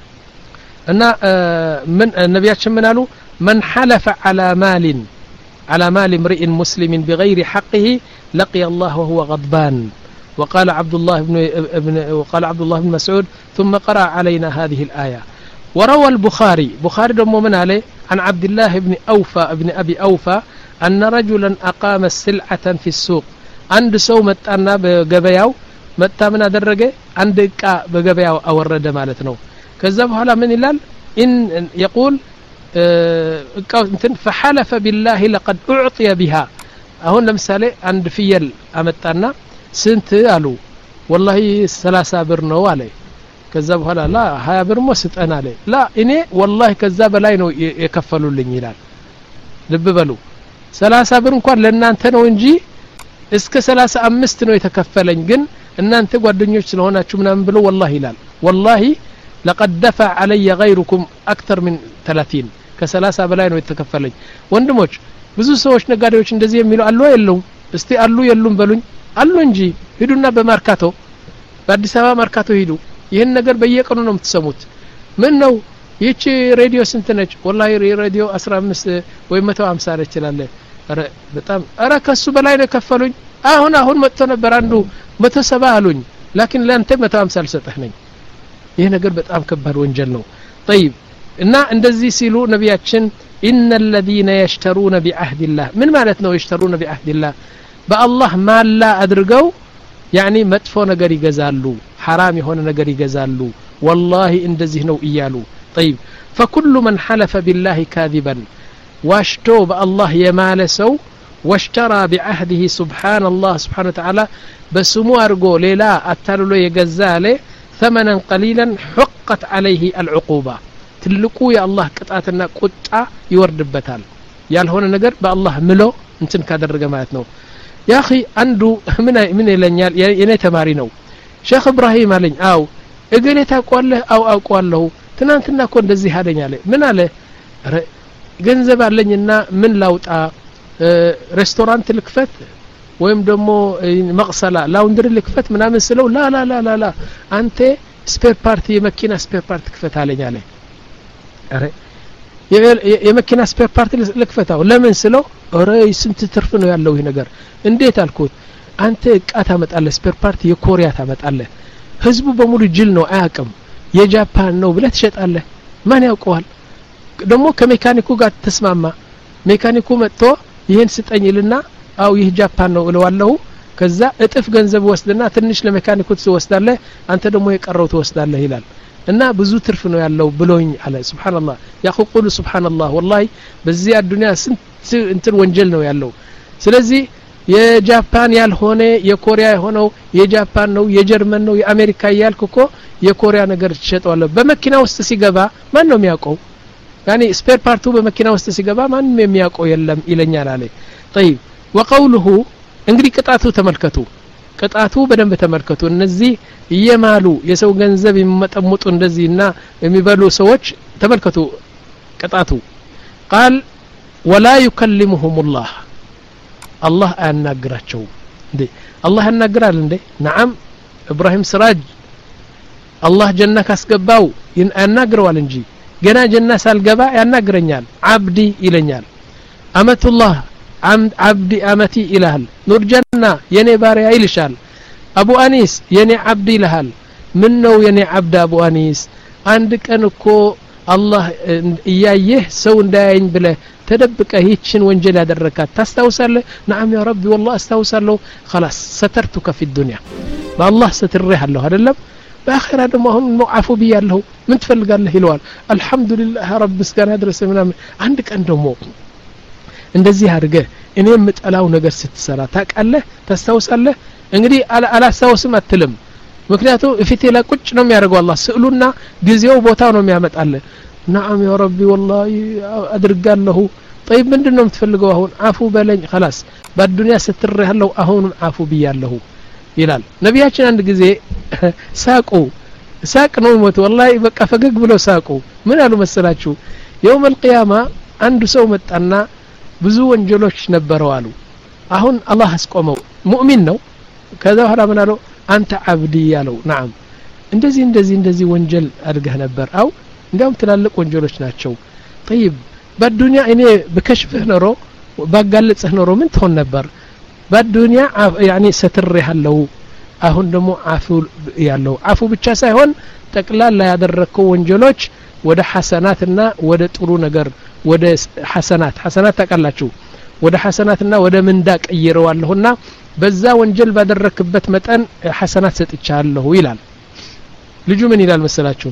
እና ምን ነብያችን ምን አሉ من حلف على مال على مال امرئ مسلم بغير حقه لقي الله وهو غضبان وقال عبد الله بن ابن وقال عبد الله بن مسعود ثم قرأ علينا هذه الآية وروى البخاري بخاري دم من عليه عن عبد الله بن أوفى ابن أبي أوفى أن رجلا أقام السلعة في السوق عند سو متانا بغبياو متى من درجه عند اقا بغبياو اورد معناتنو كذا بحالا من يلال ان يقول اقا انتن فحلف بالله لقد اعطي بها አሁን ለምሳሌ አንድ ፍየል አመጣና ስንት አሉ والله ثلاثين ብር ነው አለ ከዛ በኋላ ላ ሀያ ብር መስጠና አለ ላ እኔ والله ከዛ በላይ ነው የከፈሉልኝ ይላል ልብ በሉ ሰላሳ ብር እንኳን ለእናንተ ነው እንጂ እስከ ሰላሳ አምስት ነው የተከፈለኝ ግን እናንተ ጓደኞች ስለሆናችሁ ምናምን ብሎ والله ይላል والله لقد دفع علي غيركم اكثر من ثلاثين ከ30 በላይ ነው የተከፈለኝ ወንድሞች ብዙ ሰዎች ነጋዴዎች እንደዚህ የሚሉ አሉ አይሉም እስቲ አሉ የሉም በሉኝ አሉ እንጂ ሂዱና በማርካቶ በአዲስ አበባ ማርካቶ ሂዱ ይሄን ነገር በየቀኑ ነው የምትሰሙት ምን ነው ይቺ ሬዲዮ ስንት ነች والله ሬዲዮ አስራ አምስት ወይ መቶ ሃምሳ ነች ይላል አረ በጣም አረ ከሱ በላይ ነው ከፈሉኝ አሁን አሁን መጥቶ ነበር አንዱ መቶ ሰባ አሉኝ ላኪን ለአንተ መቶ ሃምሳ ልሰጥህ ነኝ ይሄ ነገር በጣም ከባድ ወንጀል ነው طيب እና እንደዚህ ሲሉ ነብያችን ان الذين يشترون بعهد الله ምን ማለት ነው يشترون بعهد الله በአላህ ማላ አድርገው يعني መጥፎ ነገር ይገዛሉ حرام የሆነ ነገር ይገዛሉ والله እንደዚህ ነው እያሉ طيب فكل من حلف بالله كاذبا واشتو بالله يمال سو واشترى بعهده سبحان الله سبحانه وتعالى بسمو ارغو ليلا اتلو يغزاله ثمنا قليلا حقت عليه العقوبه ትልቁ የአላህ ቅጣትና ቁጣ ይወርድበታል ያልሆነ ነገር በአላህ ምሎ እንትን ካደረገ ማለት ነው ያኺ አንዱ ምን ምን ይለኛል የኔ ተማሪ ነው ሼክ ኢብራሂም አለኝ አው እገሌ ታውቀዋለህ አው አውቀዋለሁ ትናንትና እኮ እንደዚህ አለኝ አለ ምን አለ ገንዘብ አለኝና ምን ላውጣ ሬስቶራንት ልክፈት ወይም ደግሞ መቅሰላ ላውንድሪ ልክፈት ምናምን ስለው ላ ላ ላ ላ ላ አንተ ስፔር ፓርት የመኪና ስፔር ፓርት ክፈት አለኝ አለ አረ የመኪና ስፔር ፓርት ልክፈታው ለምን ስለው አረ ስንት ትርፍ ነው ያለው ይሄ ነገር እንዴት አልኩት አንተ እቃ ታመጣለህ ስፔር ፓርት የኮሪያ ታመጣለህ ህዝቡ በሙሉ ጅል ነው አያውቅም የጃፓን ነው ብለህ ትሸጣለህ ማን ያውቀዋል ደግሞ ከሜካኒኩ ጋር ተስማማ ሜካኒኩ መጥቶ ይሄን ስጠኝልና አው ይህ ጃፓን ነው እለዋለሁ ከዛ እጥፍ ገንዘብ ወስደና ትንሽ ለሜካኒኩ ትወስዳለህ አንተ ደግሞ የቀረው ትወስዳለህ ይላል እና ብዙ ትርፍ ነው ያለው ብሎኝ አለ ሱብሃንአላህ ያቁሉ ሱብሃንአላህ ወላሂ በዚህ አዱንያ ስንት እንትን ወንጀል ነው ያለው ስለዚህ የጃፓን ያልሆነ የኮሪያ የሆነው የጃፓን ነው የጀርመን ነው የአሜሪካ ያልኩኮ የኮሪያ ነገር ተሸጠዋለሁ በመኪና ውስጥ ሲገባ ማን ነው የሚያውቀው يعني سبير بارتو بمكينه ውስጥ ሲገባ ማንም የሚያውቀው የለም ይለኛል አለ طيب وقوله እንግዲህ ቅጣቱ ተመልከቱ ቅጣቱ በደንብ ተመልከቱ እነዚህ እየማሉ የሰው ገንዘብ የሚመጠሙጡ እንደዚህና የሚበሉ ሰዎች ተመልከቱ ቅጣቱ قال ولا يكلمهم الله الله አያናግራቸው እንዴ الله ያናግራል እንዴ نعم ابراهيم سراج الله ጀነህ ካስገባው ያናግረዋል እንጂ ገና ጀና ሳልገባ ያናግረኛል አብዲ ይለኛል አመቱላህ አብዲ አመቲ ኢላል ኑር ጀና የኔ ባሪያ ይልሻል አቡ አኒስ የኔ አብዲ ይልሃል ምን ነው የኔ አብድ አቡ አኒስ አንድ ቀን እኮ አላህ እያየህ ሰው እንዳያየኝ ብለህ ተደብቀህ ይችን ወንጀል ያደረካት ታስታውሳለህ نعم يا ربي والله አስታውሳለሁ خلاص سترتك في الدنيا والله ستريሃለሁ አይደለም باخره ደሞ አሁን ሙዓፉ ቢያለሁ ምን ትፈልጋለህ ይለዋል አልহামዱሊላህ ረብ ምስጋና ድረስ ምናምን አንድ ቀን ደሞ እንደዚህ አድርገህ እኔ የምጠላው ነገር ስትሰራ ታውቃለህ ታስታውሳለህ እንግዲህ አላስታውስም አትልም ምክንያቱም እፊቴ ላይ ቁጭ ነው የሚያደርገው አላህ ስዕሉና ጊዜው ቦታው ነው የሚያመጣልህ نعم يا ربي والله አድርጋለሁ طيب ምንድነው የምትፈልገው አሁን አፉ በለኝ خلاص በዱንያ ስትርሃለሁ አሁን አፉ ቢያለሁ ይላል ነብያችን አንድ ጊዜ ሳቁ ሳቅ ነው ሞት والله በቃ ፈገግ ብሎ ሳቁ ምን አሉ መሰላችሁ يوم القيامه አንድ ሰው መጣና ብዙ ወንጀሎች ነበረው አሉ አሁን አላህ አስቆመው ሙእሚን ነው ከዛ ኋላ ምን አለው አንተ አብዲ ያለው نعم እንደዚህ እንደዚህ እንደዚህ ወንጀል አድርገህ ነበር አው እንደውም ትላልቅ ወንጀሎች ናቸው طيب በዱንያ እኔ በከሽፍህ ኖሮ ባጋለጽህ ኖሮ ምን ትሆን ነበር በዱንያ يعني سترሃለው አሁን ደግሞ አፉ ያለው አፉ ብቻ ሳይሆን ተቅላላ ያደረከው ወንጀሎች ወደ ሐሰናትና ወደ ጥሩ ነገር ወደ ሐሰናት ሐሰናት ተቀላችሁ ወደ ሐሰናትና ወደ ምንዳ ቀይረዋለሁና በዛ ወንጀል ባደረክበት መጠን ሐሰናት ሰጥቻለሁ ይላል ልጁ ምን ይላል መሰላችሁ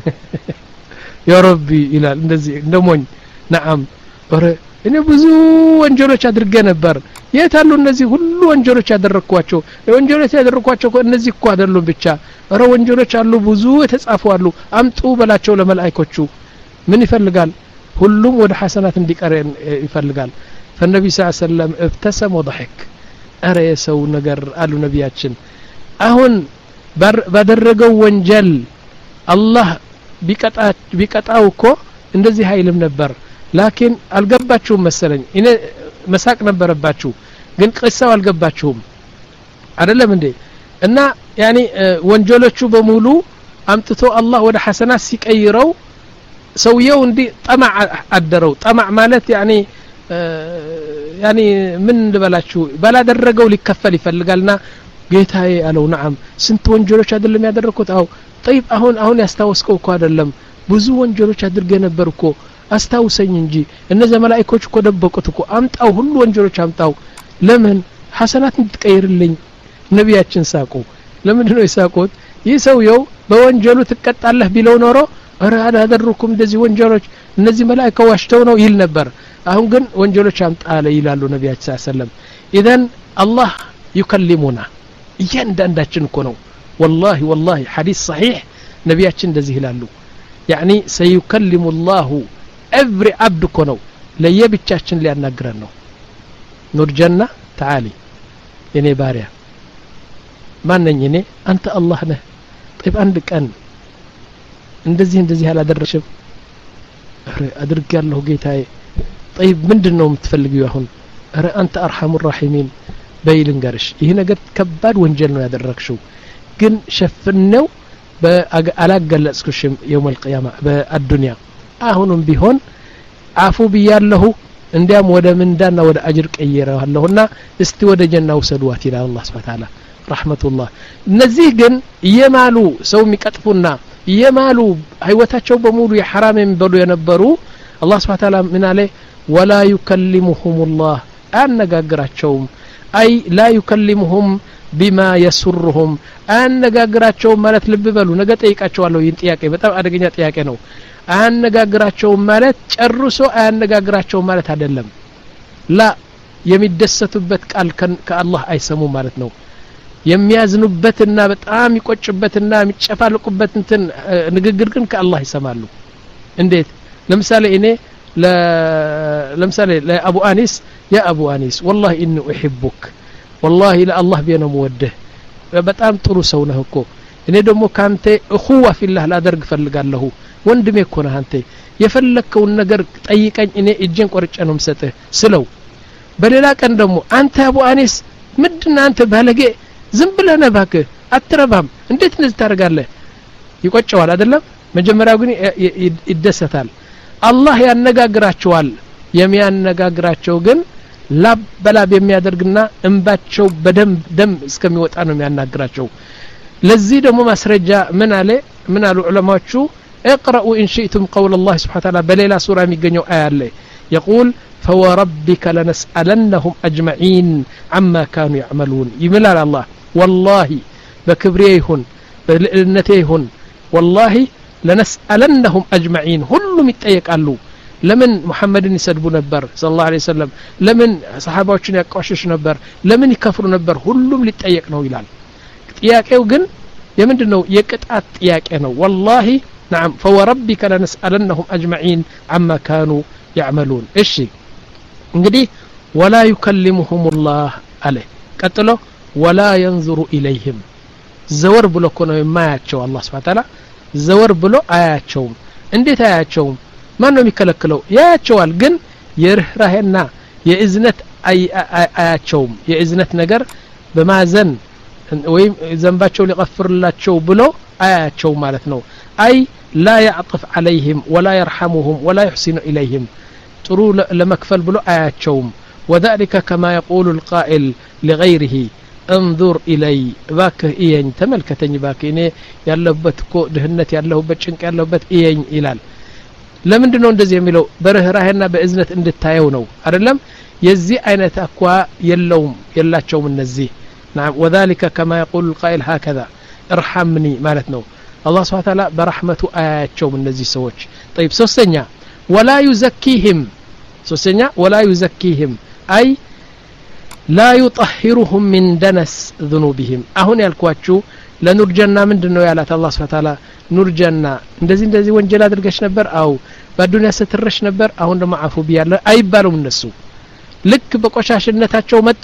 ያ ረቢ ይላል እንደዚህ እንደሞኝ نعم እኔ ብዙ ወንጀሎች አድርጌ ነበር የታሉ እነዚህ ሁሉ ወንጀሎች ያደረኳቸው ወንጀሎች ያደረኳቸው እነዚህ እኮ አይደሉም ብቻ አረ ወንጀሎች አሉ ብዙ የተጻፉ አሉ አምጡ በላቸው ለመላእክቶቹ ምን ይፈልጋል ሁሉም ወደ ሐሰናት እንዲቀረን ይፈልጋል فالنبي صلى الله عليه وسلم ابتسم وضحك አረ የሰው ነገር አሉ ነብያችን አሁን ባደረገው ወንጀል አላህ ቢቀጣ ቢቀጣው እኮ እንደዚህ ኃይልም ነበር ላኪን አልገባችሁም መሰለኝ እኔ መሳቅ ነበረባችሁ ግን ቅሳው አልገባችሁም አይደለም እንዴ እና ያኒ ወንጀሎቹ በሙሉ አምጥቶ አላህ ወደ ሐሰናት ሲቀይረው ሰውየው እንዲ ጠማዕ አደረው ጠማዕ ማለት ያኒ ያኒ ምን እንደበላችሁ ባላደረገው ሊከፈል ይፈልጋልና ጌታዬ አለው نعم ስንት ወንጀሎች አይደለም ያደረኩት አው طيب አሁን አሁን ያስታውስከው እኮ አይደለም ብዙ ወንጀሎች አድርገ ነበርኮ አስታውሰኝ እንጂ እነዛ መላእክቶች እኮ ደበቁት እኮ አምጣው ሁሉ ወንጀሎች አምጣው ለምን ሐሰናት እንድትቀይርልኝ ነብያችን ሳቁ ለምን ነው ይሳቁት ይሰውየው በወንጀሉ ተቀጣለህ ቢለው ኖሮ አረ አዳደርኩም እንደዚህ ወንጀሎች እነዚህ መላእክቶች ዋሽተው ነው ይል ነበር አሁን ግን ወንጀሎች አምጣለ ይላሉ ነብያችን ሰለላሁ ዐለይሂ ወሰለም ኢዘን አላህ ይከልሙና እያንዳንዳችን እኮ ነው والله والله حديث صحيح ነብያችን እንደዚህ ይላሉ يعني سيكلم الله every عبد እኮ ነው ለየብቻችን ሊያናግረን ነው ኑር ጀና تعالي የኔ ባሪያ ማንነኝ እኔ አንተ አላህ ነህ طيب አንድ ቀን እንደዚህ እንደዚህ አላደረሽም አረ አድርጋለሁ ጌታዬ طيب ምንድነው የምትፈልጊው አሁን አረ አንተ አርሐሙ الراحمين በይልን ጋርሽ ይሄ ነገር ከባድ ወንጀል ነው ያደረክሽው ግን ሸፍነው በአላገለጽኩሽም يوم القيامه በአዱንያ አሁንም ቢሆን አፉ ብያለሁ እንዲያም ወደ ምንዳና ወደ አጅር ቀይረዋለሁና እስቲ ወደ ጀና ወሰዱዋት ይላል አላህ Subhanahu Wa Ta'ala ረህመቱላህ እነዚህ ግን እየማሉ ሰው የሚቀጥፉና እየማሉ ህይወታቸው በሙሉ የሐራም የሚበሉ የነበሩ አላህ Subhanahu Wa Ta'ala ምን አለ ولا يكلمهم الله አነጋግራቸውም አይ لا يكلمهم بما يسرهم አነጋግራቸውም ማለት ልብ በሉ ነገ ጠይቃቸዋለሁ ይህን ጥያቄ በጣም አደገኛ ጥያቄ ነው አነጋግራቸውም ማለት ጨርሶ አነጋግራቸውም ማለት አይደለም ላ የሚደሰቱበት ቃል ከአላህ አይሰሙ ማለት ነው የሚያዝኑበትና በጣም ይቆጭበትና የሚጨፋልቁበት እንትን ንግግር ግን ከአላህ ይሰማሉ እንዴት ለምሳሌ እኔ ለምሳሌ ለአቡ አኒስ ያ አቡ አኒስ والله اني احبك والله ለአላህ ቢነው ወደህ በጣም ጥሩ ሰው ነህ እኮ እኔ ደግሞ ካንተ اخوه في الله ላደርግ ፈልጋለሁ ወንድሜ እኮ ነህ አንተ የፈለከውን ነገር ጠይቀኝ እኔ እጄን ቆርጬ ነው የምሰጥህ ስለው በሌላ ቀን ደግሞ አንተ አቡ አኒስ ምንድነው አንተ ባለጌ ዝም ብለህ ነህ ባክህ አትረባም እንዴት እንደዚህ ታደርጋለህ ይቆጨዋል አይደለም መጀመሪያው ግን ይደሰታል አላህ ያነጋግራቸዋል የሚያነጋግራቸው ግን ላብ በላብ የሚያደርግና እንባቸው በደም ደም እስከሚወጣ ነው የሚያናግራቸው ለዚህ ደግሞ ማስረጃ ምን አለ ምን አሉ ዑለማዎቹ اقرأوا إن شئتم قول الله سبحانه وتعالى بليلة سورة ميقنيو آية له يقول فوربك لنسألنهم أجمعين عما كانوا يعملون يملال الله والله بكبريهن بلئنتيهن والله لنسألنهم أجمعين كلهم يتأيقالوا لمن محمد يسدبوا نبر صلى الله عليه وسلم لمن صحاباتنا يقاشش نبر لمن يكفروا نبر كلهم يتأيقنوا يلال ጥያቄው ግን የምንድነው የቅጣት ጥያቄ ነው والله نعم فوربك لنسألنهم أجمعين عما كانوا يعملون እሺ እንግዲህ ولا يكلمهم الله عليه ቀጥሎ ولا ينظر إليهم ዘወር ብሎ ነው የማያቸው አላህ Subhanahu Wa Ta'ala ዘወር ብሎ አያቸውም እንዴት አያቸውም ማን ነው የሚከለክለው ያያቸዋል ግን የርህራሄና የእዝነት አያቸውም የእዝነት ነገር በማዘን ወይም ዘንባቸው ሊغفርላቸው ብሎ አያቸው ማለት ነው አይ لا يعطف عليهم ولا يرحمهم ولا يحسن إليهم ጥሩ ለመክፈል ብሎ አያቸውም وذلك كما يقول القائل لغيره انظر إلي باكه إيين تملكتني باكه إني ያለሁበት እኮ ድህነት ያለሁበት ጭንቅ ያለሁበት ኢየኝ ይላል ለምንድነው እንደዚህ የሚለው በርህራሄና በእዝነት እንድታየው ነው አይደለም የዚህ አይነት አኳ የለውም የላቸውም እነዚህ نعم وذلك كما يقول القائل هكذا ارحمني معناتنا الله سبحانه وتعالى برحمته آياتهم النزي سوتش طيب سوسنيا ولا يزكيهم سوسنيا ولا يزكيهم أي لا يطهرهم من دنس ذنوبهم أهون يالكواتشو لنرجنا من دنو يالات الله سبحانه وتعالى نرجنا እንደዚህ እንደዚህ ወንጀል አድርገሽ ነበር አው በዱንያ ስትረሽ ነበር አሁን ደግሞ አፉ ቢያለ አይባሉም እነሱ ልክ በቆሻሽነታቸው መጡ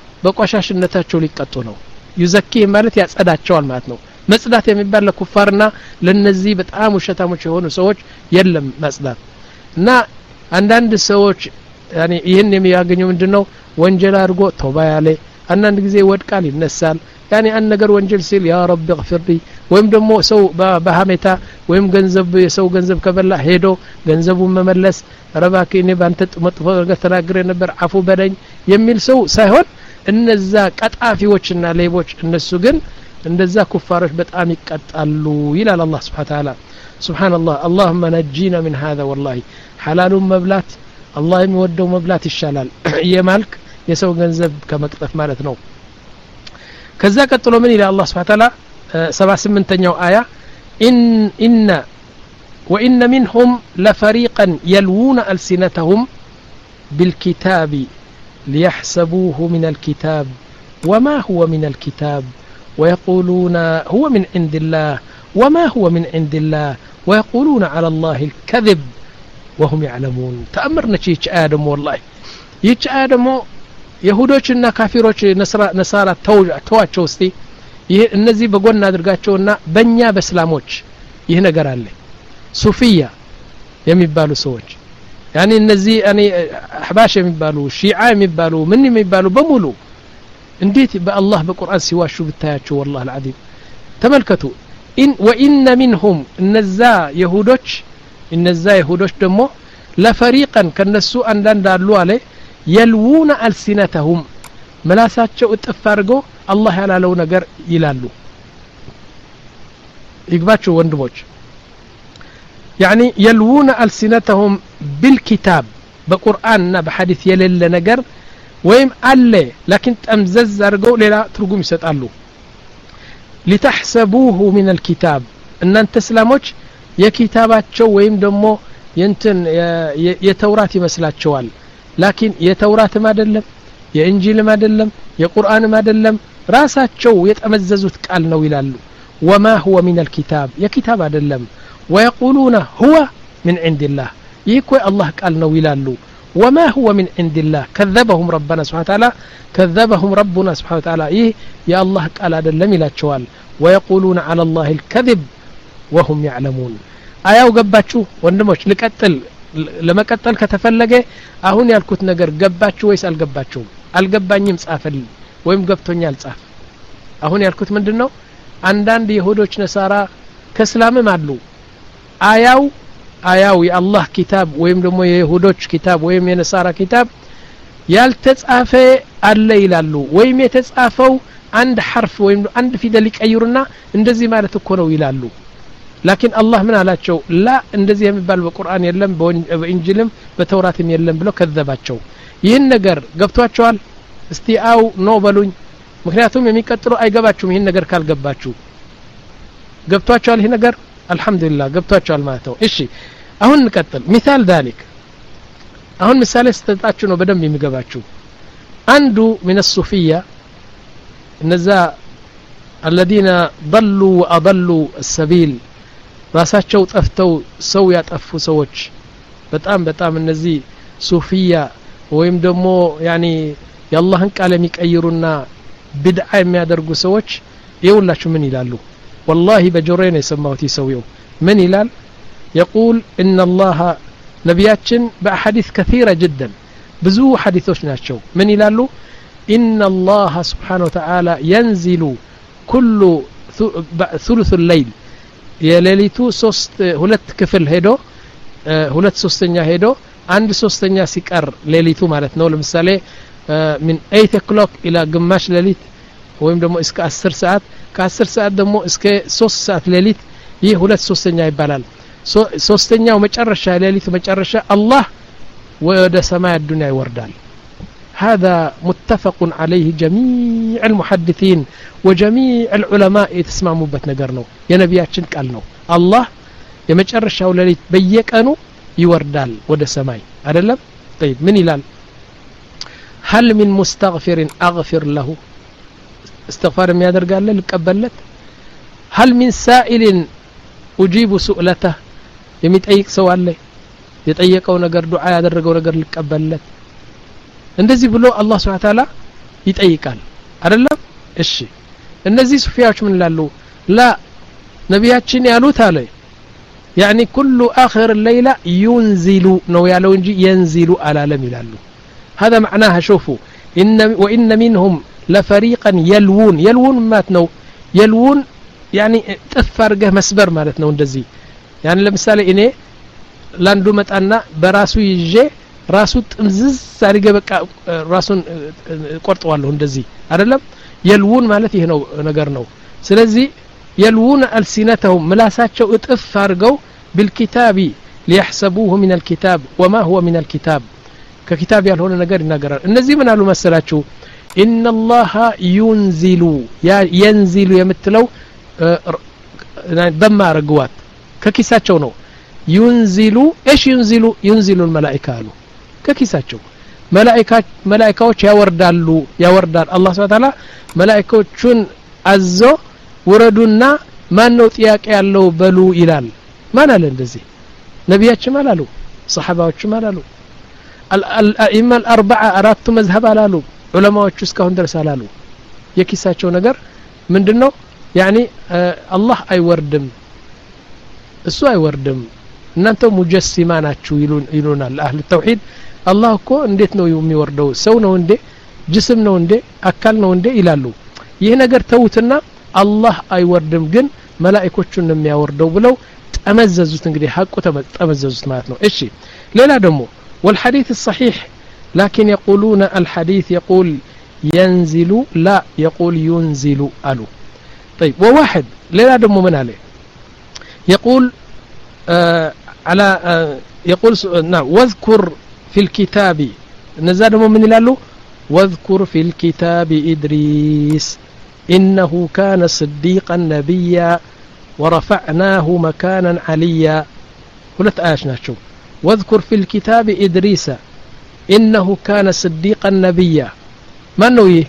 በቆሻሽነታቸው ሊቀጡ ነው ይዘኪ ማለት ያጸዳቸዋል ማለት ነው መጽዳት የሚባል ለኩፋርና ለነዚህ በጣም ውሸታሞች የሆኑ ሰዎች የለም መጽዳት እና አንዳንድ ሰዎች ያኒ ይሄን የሚያገኙ ምንድነው ወንጀል አድርጎ ተውባ ያለ አንዳንድ ጊዜ ወድቃል ይነሳል ያኒ አንድ ነገር ወንጀል ሲል ያ ረቢ اغفرلي ወይም ደግሞ ሰው በሃሜታ ወይም ገንዘብ የሰው ገንዘብ ከበላ ሄዶ ገንዘቡን መመለስ ረባኪኔ ባንተ መጥፎ ነገር ተናግሬ ነበር አፉ በለኝ የሚል ሰው ሳይሆን እነዛ ቀጣፊዎችና ሌቦች እነሱ ግን እንደዛ ኩፋሮች በጣም ይቀጣሉ ይላል አላህ Subhanahu Wa Ta'ala Subhanallah اللهم نجينا من هذا والله حلال مبلات الله የሚወደው መብላት ይሻላል የማልክ የሰው ገንዘብ ከመቅጠፍ ማለት ነው ከዛ ቀጥሎ ምን ይላል አላህ Subhanahu Wa Ta'ala ሰባ ስምንተኛው አያ ኢን ኢነ وإن منهم لفريقا يلوون ألسنتهم بالكتاب ليحسبوه من الكتاب وما هو من الكتاب ويقولون هو من عند الله وما هو من عند الله ويقولون على الله الكذب وهم يعلمون تأمرنا شيء آدم والله يش آدم يهودوችና ካፊሮች ነሳራ ተዋቸው እስቲ ይሄ እነዚህ በጎን አድርጋቸውና በእኛ በእስላሞች ይሄ ነገር አለ ሱፊያ የሚባሉ ሰዎች ያኒ እነዚህ እኔ አህባሽ የሚባሉ ሺዓ የሚባሉ ምን የሚባሉ በሙሉ እንዴት በአላህ በቁርአን ሲዋሹ ብታያቸው والله العظيم ተመልከቱ ኢን ወኢነ منهم እነዛ ይሁዶች እነዛ ይሁዶች ደግሞ ለፈሪቀን ከነሱ አንዳንድ አሉ አለ يلوون ألسنتهم መላሳቸው እጥፍ አድርገው አላህ ያላለው ነገር ይላሉ ይግባችሁ ወንድሞች يعني يلوون ألسنتهم بالكتاب بقرآننا بحديث يلل نجر ويم أله لكن تمزز أرجو لا ترجم يسألوا لتحسبوه من الكتاب إن أنت سلاموش يا كتابات شو ويم دمو ينتن يا توراة مسلات شوال لكن يا توراة ما دلم يا إنجيل ما دلم يا قرآن ما دلم راسات شو يتمززوا تقالنا ويلالو وما هو من الكتاب يا كتاب دلم ويقولون هو من عند الله يكوي الله قالنا ويلالو وما هو من عند الله كذبهم ربنا سبحانه وتعالى كذبهم ربنا سبحانه وتعالى إيه يا الله قال أدلم إلى الشوال ويقولون على الله الكذب وهم يعلمون آياو قباتشو وندموش لكتل لما كتل كتفلقه أهون يالكوت نقر قباتشو ويسأل قباتشو القباني مسافل ويم قبتون يالساف أهون يالكوت من دنو عندان دي يهودوش نصارى كسلام مادلو آياو آياو يا الله كتاب ويم دمو يهودوش كتاب ويم ينصارى كتاب يالتسافه الله يلالو ويم يتسافو عند حرف ويم عند في دليك أيورنا اندزي مالت كونو يلالو لكن الله من علاتشو لا اندزي يمبال بالقرآن يلم بإنجيلم بتوراتم يلم بلو كذباتشو ይህን ነገር ገብቷቸዋል እስቲ አው ነው በሉኝ ምክንያቱም የሚቀጥሉ አይገባችሁም ይህን ነገር ካልገባችሁ ገብቷቸዋል ይህ ነገር አልহামዱሊላህ ገብቷቸዋል ማለት ነው እሺ አሁን እንቀጥል مثال ذلك አሁን ምሳሌ ስተጣችሁ ነው በደንብ የሚገባችሁ አንዱ من الصوفية እነዛ الذين ضلوا واضلوا السبيل ራሳቸው ጠፍተው ሰው ያጠፉ ሰዎች በጣም በጣም እነዚህ ሱፊያ ወይም ደግሞ ያኒ የአላህን ቃል የሚቀይሩና ቢድዓ የሚያደርጉ ሰዎች ይውላችሁ ምን ይላሉ والله በጆሮዬ ነው የሰማሁት ይሰውየው ምን ይላል يقول ان الله ነቢያችን በአሐዲስ كثيرة جدا ብዙ ሐዲሶች ናቸው ምን ይላሉ ان الله سبحانه وتعالى ينزل كل ثلث الليل የሌሊቱ ሶስት ሁለት ክፍል ሄዶ ሁለት ሶስተኛ ሄዶ አንድ ሶስተኛ ሲቀር ሌሊቱ ማለት ነው ለምሳሌ من eight o'clock الى ግማሽ ሌሊት ወይም ደግሞ እስከ አስር ሰዓት ከአስር ሰዓት ደግሞ እስከ ሶስት ሰዓት ሌሊት ይህ ሁለት ሶስተኛ ይባላል ሶስተኛው መጨረሻ ሌሊቱ መጨረሻ አላህ ወደ ሰማይ ዱንያ ይወርዳል هذا متفق عليه جميع المحدثين وجميع العلماء يتسمعوا بت ነገር ነው የነቢያችን ቃል ነው አላህ የመጨረሻው ሌሊት በየቀኑ ይወርዳል ወደ ሰማይ አይደለም طيب ምን ይላል هل من مستغفر اغفر له استغفار የሚያደርጋለ ልቀበለት هل من سائل اجيب سؤلته የሚጠይቅ ሰው አለ የጠየቀው ነገር ዱዓ ያደረገው ነገር ልቀበለት እንደዚህ ብሎ አላህ Subhanahu Wa Ta'ala ይጠይቃል አይደለም እሺ እነዚህ ሱፊያዎች ምን ይላሉ ላ ነቢያችን ያሉት አለ يعني كل آخر الليلة ينزل نو يالو انجي ينزل على لم يلالو هذا معناها شوفوا إن وإن منهم لفريقا يلوون يلوون ماتنو يلوون يعني تفرقه مسبر مالتنا وندزي يعني لمثال إني لاندو متأنا براسو يجي راسو تمزز سارقه بقى راسو قرطوالو እንደዚህ አይደለም يلوون ማለት ይሄ ነው ነገር ነው ስለዚህ يلوون ألسنتهم ملاساتቸው እጥፍ አርገው بالكتاب ليحسبوه من الكتاب وما هو من الكتاب ككتاب ያልሆነ ነገር ይናገራል እነዚህ ምን አሉ መሰላችሁ ان الله ينزل ينزل የምትለው ደማ አርገዋት ከኪሳቸው ነው ينزل ايش ينزل ينزل الملائكه አሉ ከኪሳቸው መላእክት መላእክቶች ያወርዳሉ ያወርዳል አላህ Subhanahu Wa Ta'ala መላእክቶቹን አዞ ወረዱና ማን ነው ጥያቄ ያለው በሉ ይላል ማን አለ እንደዚህ ነቢያችን ማላሉ ሱሐባዎች ማላሉ الائمه الاربعه አራቱ መዝሀብ አላሉ ዑለማዎቹ እስካሁን ድረስ አላሉ የኪሳቸው ነገር ምንድነው يعني الله አይወርድም እሱ አይወርድም እናንተ ሙጀሲማ ናችሁ ይሉን ይሉናል አህሉ ተውሂድ አላህ እኮ እንዴት ነው የሚወርደው ሰው ነው እንዴ ጅስም ነው እንዴ አካል ነው እንዴ ይላሉ ይሄ ነገር ተውትና አላህ አይወርድም ግን መላእክቶቹን ነው የሚያወርደው ብለው ተመዘዙት እንግዲህ ሐቁ ተመዘዙት ማለት ነው እሺ ሌላ ደግሞ والحديث الصحيح لكن يقولون الحديث يقول ينزل لا يقول ينزل قالوا طيب وواحد لا دمو من عليه يقول آه على آه يقول نعم واذكر في الكتاب نزاد من يلالو واذكر في الكتاب إدريس إنه كان صديقا نبيا ورفعناه مكانا عليا قلت آشنا شو واذكر في الكتاب إدريس إنه كان صديقا نبيا من نويه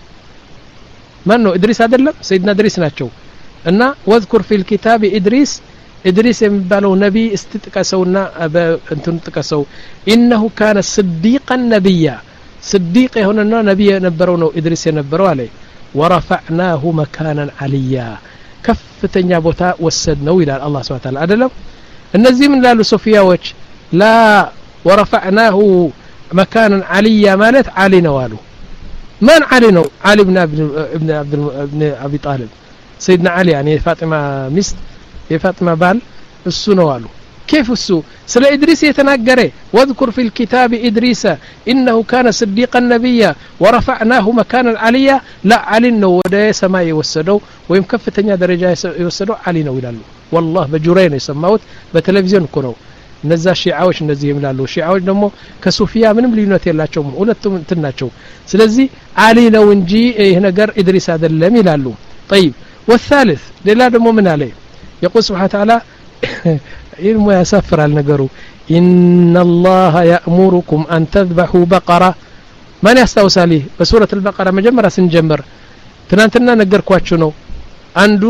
من نو إدريس أدلم سيدنا إدريس ناتشو إن واذكر في الكتاب إدريس إدريس يمبالو نبي استتكسونا أنتم تكسو إنه كان صديقا نبيا صديق هنا نبي نبرونه إدريس ينبروا عليه ورفعناه مكانا عليا كفتنيا بوتا وسدنو إلى الله سبحانه وتعالى أدلم النزي من لالو صوفيا وجه لا ورفعناه مكانا عليا مالت علي نوالو من علي نو علي بن ابن عبد ابن ابي طالب سيدنا علي يعني فاطمه مست فاطمه بال السنوالو كيف السو سلا ادريس يتناغره واذكر في الكتاب ادريس انه كان صديقا نبيا ورفعناه مكانا عليا لا علي نو ودا سماء يوسدو ويم كفتኛ ደረጃ يوسدو علي نو ይላሉ والله በጆሮዬ ነው የሰማሁት በቴሌቪዥን እኮ ነው እነዛ ሺዓዎች እነዚህ ይምላሉ ሺዓዎች ደግሞ ከሱፊያ ምንም ልዩነት የላቸውም ሁለቱም እንትን ናቸው ስለዚህ አሊ ነው እንጂ ይሄ ነገር ኢድሪስ አይደለም ይላሉ طيب والثالث ሌላ ደግሞ ምን አለ يقول سبحانه وتعالى ይልሙ ያሳፍራል ነገሩ ان الله يأمركم ان تذبحوا بقرة ማን ያስታውሳል በሱረቱ البقرة መጀመሪያ ስንጀምር ትናንትና ነገርኳችሁ ነው አንዱ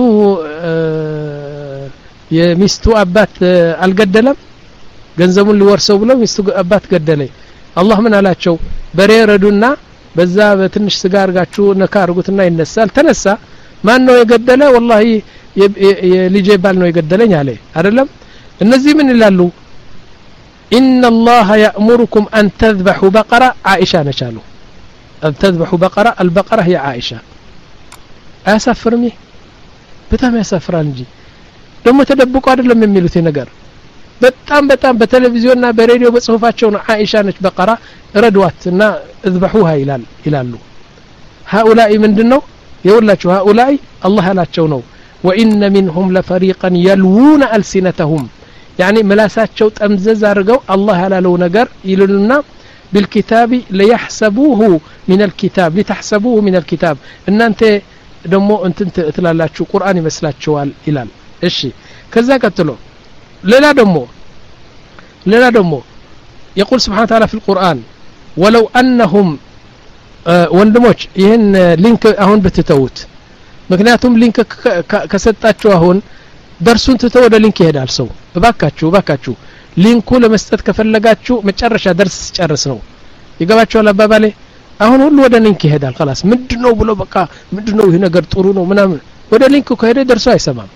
የሚስቱ አባት አልገደለም ገንዘቡን ሊወርሰው ብለው ሚስቱ አባት ገደለኝ አላህ ምን አላቸው በሬ ረዱና በዛ በትንሽ ስጋ አርጋችሁ ነካ አርጉትና ይነሳል ተነሳ ማን ነው የገደለ والله የልጄ ባል ነው የገደለኝ አለ አይደለም እነዚህ ምን ይላሉ ان الله يأمركم ان تذبحوا بقرة عائشة نشالو ان تذبحوا بقرة البقرة هي عائشة اسفرني በጣም ያሳፍራል እንጂ ደግሞ ተደብቆ አይደለም የሚሉት ነገር በጣም በጣም በቴሌቪዥንና በሬዲዮ በጽሁፋቸው ነው አይሻ ነች በቀራ ረድዋትና اذبحوها ይላል ይላሉ هؤلاء ምንድነው ይውላችሁ هؤلاء الله ያላቸው ነው وان منهم لفريقا يلوون السنتهم يعني መላሳቸው ጠምዘዝ አድርገው الله ያላለው ነገር ይሉልና بالكتاب ليحسبوه من الكتاب لتحسبوه من الكتاب እናንተ ደግሞ እንትን ትላላችሁ ቁርአን ይመስላችኋል ይላል እሺ ከዛ ቀጥሎ ሌላ ደግሞ ሌላ ደግሞ يقول سبحانه وتعالى في القرآن ولو أنهم ወንድሞች ይሄን ሊንክ አሁን በትተውት ምክንያቱም ሊንክ ከሰጣችሁ አሁን ደርሱን ትተው ወደ ሊንክ ይሄዳል ሰው እባካችሁ እባካችሁ ሊንኩ ለመስጠት ከፈለጋችሁ መጨረሻ ደርስ ጨርስ ነው ይገባችኋል አባባሌ አሁን ሁሉ ወደ ሊንክ ይሄዳል خلاص ምንድነው ብሎ በቃ ምንድነው ይሄ ነገር ጥሩ ነው ምናምን ወደ ሊንኩ ከሄደ ደርሶ አይሰማም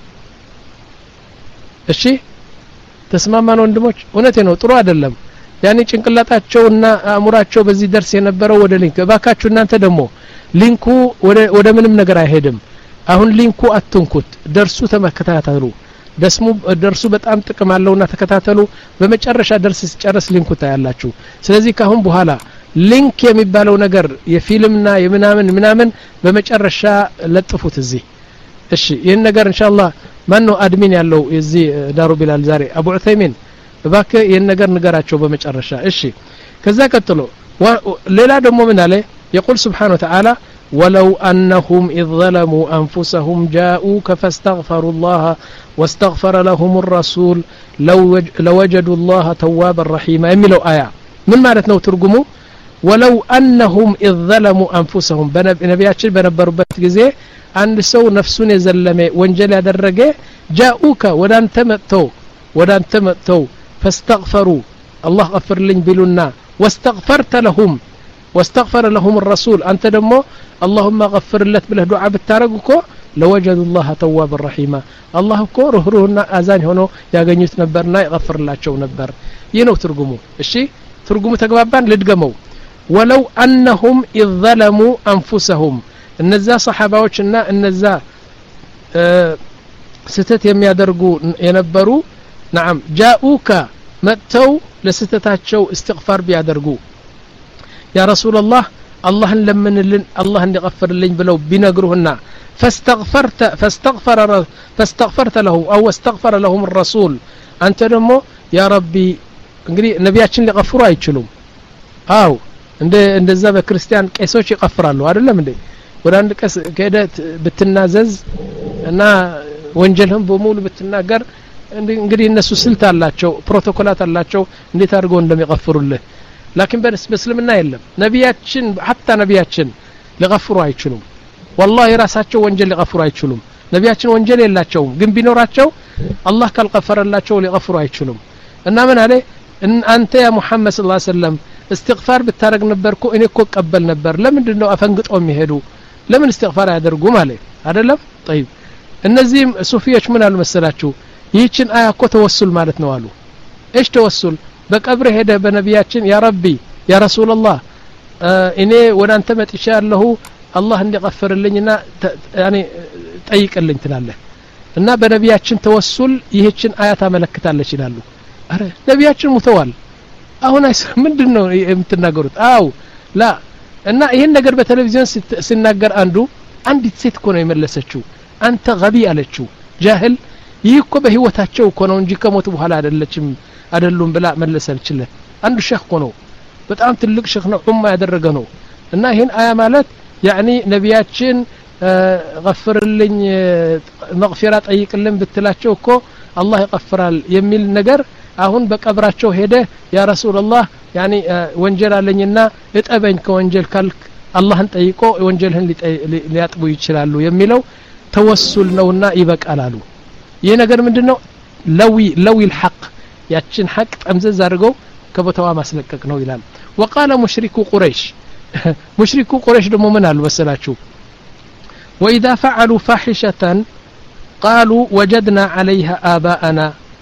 እሺ ተስማማን ወንድሞች እውነቴ ነው ጥሩ አይደለም ያኒ ጭንቅላታቸውና አእምሯቸው በዚህ ደርስ የነበረው ወደ ሊንክ ባካችሁ እናንተ ደግሞ ሊንኩ ወደ ወደ ምንም ነገር አይሄድም አሁን ሊንኩ አትንኩት ደርሱ ተመከታተሉ ደስሙ ደርሱ በጣም ጥቅም አለውና ተከታተሉ በመጨረሻ ደርስ ሲጨርስ ሊንኩ ታያላችሁ ስለዚህ ካሁን በኋላ ሊንክ የሚባለው ነገር የፊልምና የምናምን ምናምን በመጨረሻ ለጥፉት እዚህ እሺ ይሄን ነገር ኢንሻአላህ ማን ነው አድሚን ያለው እዚህ ዳሩ ቢላል ዛሬ አቡ ዑሰይሚን ባከ ይሄን ነገር ንገራቸው በመጨረሻ እሺ ከዛ ቀጥሎ ሌላ ደግሞ ምን አለ يقول سبحانه وتعالى ولو أنهم إذ ظلموا أنفسهم جاءوك فاستغفروا الله واستغفر لهم الرسول لو لوجدوا الله توابا رحيما يملوا آية من معناتنا ترجموا ولو أنهم إذ ظلموا أنفسهم بنبياتشل بنبربت جزء عند سو نفسون يزلمه وانجل يدرجه جاءوك ودان تمتو ودان تمتو فاستغفروا الله غفر لين بلنا واستغفرت لهم واستغفر لهم الرسول أنت دمو اللهم غفر لك بله دعاء بالتارقكو لوجدوا الله توابا رحيما الله እኮ ሩህሩህና አዛኝ ሆኖ ያገኙት ነበርና ይغفርላቸው ነበር ይነው ትርጉሙ እሺ ትርጉሙ ተግባባን ልድገመው ولو انهم اذ ظلموا انفسهم እነዛ ሰሃባዎችና እነዛ ስተት የሚያደርጉ የነበሩ نعم جاءوك መጥተው ለስተታቸው استغفار ቢያደርጉ يا رسول الله الله لمنልን الله እንዲغفርልኝ ብለው ቢነግሩህና فاستغفرت فاستغفر فاستغفرت لهم او استغفر لهم الرسول انت ደግሞ يا ربي እንግዲህ ነቢያችን ሊغفሩ አይችሉም አው እንደ እንደዛ በክርስቲያን ቄሶች ይغفራሉ አይደለም እንዴ ወደ አንድ ቀስ ከሄደት ብትናዘዝ እና ወንጀልህን በሙሉ ብትናገር እንግዲህ እነሱ ስልት አላቸው ፕሮቶኮላት አላቸው እንዴት አድርገው እንደሚغفሩልህ لكن بس በእስልምና የለም ነቢያችን حتى ነቢያችን ሊغفሩ አይችሉም والله ራሳቸው ወንጀል ሊغفሩ አይችሉም ነቢያችን ወንጀል የላቸውም ግን ቢኖራቸው አላህ ካልغፈረላቸው ሊغفሩ አይችሉም እና ምን አለ አንተ ያ ሙሐመድ ሰለላሁ ዐለይሂ ወሰለም استغفار ብታረግ ነበርኩ እኔ እኮ ቀበል ነበር ለምንድነው አፈንግጦ የሚሄዱ ለምን استغفار ያደርጉ ማለት አይደለም طيب እነዚህም ሱፊዮች ምን አሉ መሰላችሁ ይህችን አያ እኮ ተወሱል ማለት ነው አሉ ايش ተወሱል በቀብር ሄደ በነቢያችን ያ ረቢ ያ ረሱላህ እኔ ወደ አንተ መጥቻለሁ አላህ እንዲغفርልኝና ያኒ ጠይቅልኝ ትላለህ እና በነቢያችን ተወሱል ይህችን አያ ታመለክታለች ይላሉ አረ ነቢያችን ሙተዋል አሁን አይስ ምንድነው የምትናገሩት አው ላ እና ይሄን ነገር በቴሌቪዥን ሲናገር አንዱ አንዲት ሴት እኮ ነው የመለሰችው አንተ ገቢ አለችው ጃህል ይህ እኮ በህይወታቸው እኮ ነው እንጂ ከሞቱ በኋላ አይደለችም አይደሉም ብላ መለሰልችለት አንዱ ሼክ እኮ ነው በጣም ትልቅ ሼክ ነው ኡማ ያደረገ ነው እና ይሄን አያ ማለት ያኒ ነቢያችን غفرልኝ መግፊራ ጠይቅልን ብትላቸው እኮ አላህ ይغفራል የሚል ነገር አሁን በቀብራቸው ሄደ ያ ረሱላህ ያኒ ወንጀል አለኝና እጠበኝ ከወንጀል ካልክ አላህን ጠይቆ ወንጀልህን ሊያጥቡ ይችላሉ የሚለው ተወሱል ነውና ይበቃል አሉ ይሄ ነገር ምንድነው ለዊ ለዊ الحق ያችን ሐቅ ጠምዘዝ አድርገው ከቦታዋ ማስለቀቅ ነው ይላል وقال مشركو قريش مشركو قريش ደሞ ምን አሉ መሰላችሁ واذا فعلوا فاحشة قالوا وجدنا عليها آباءنا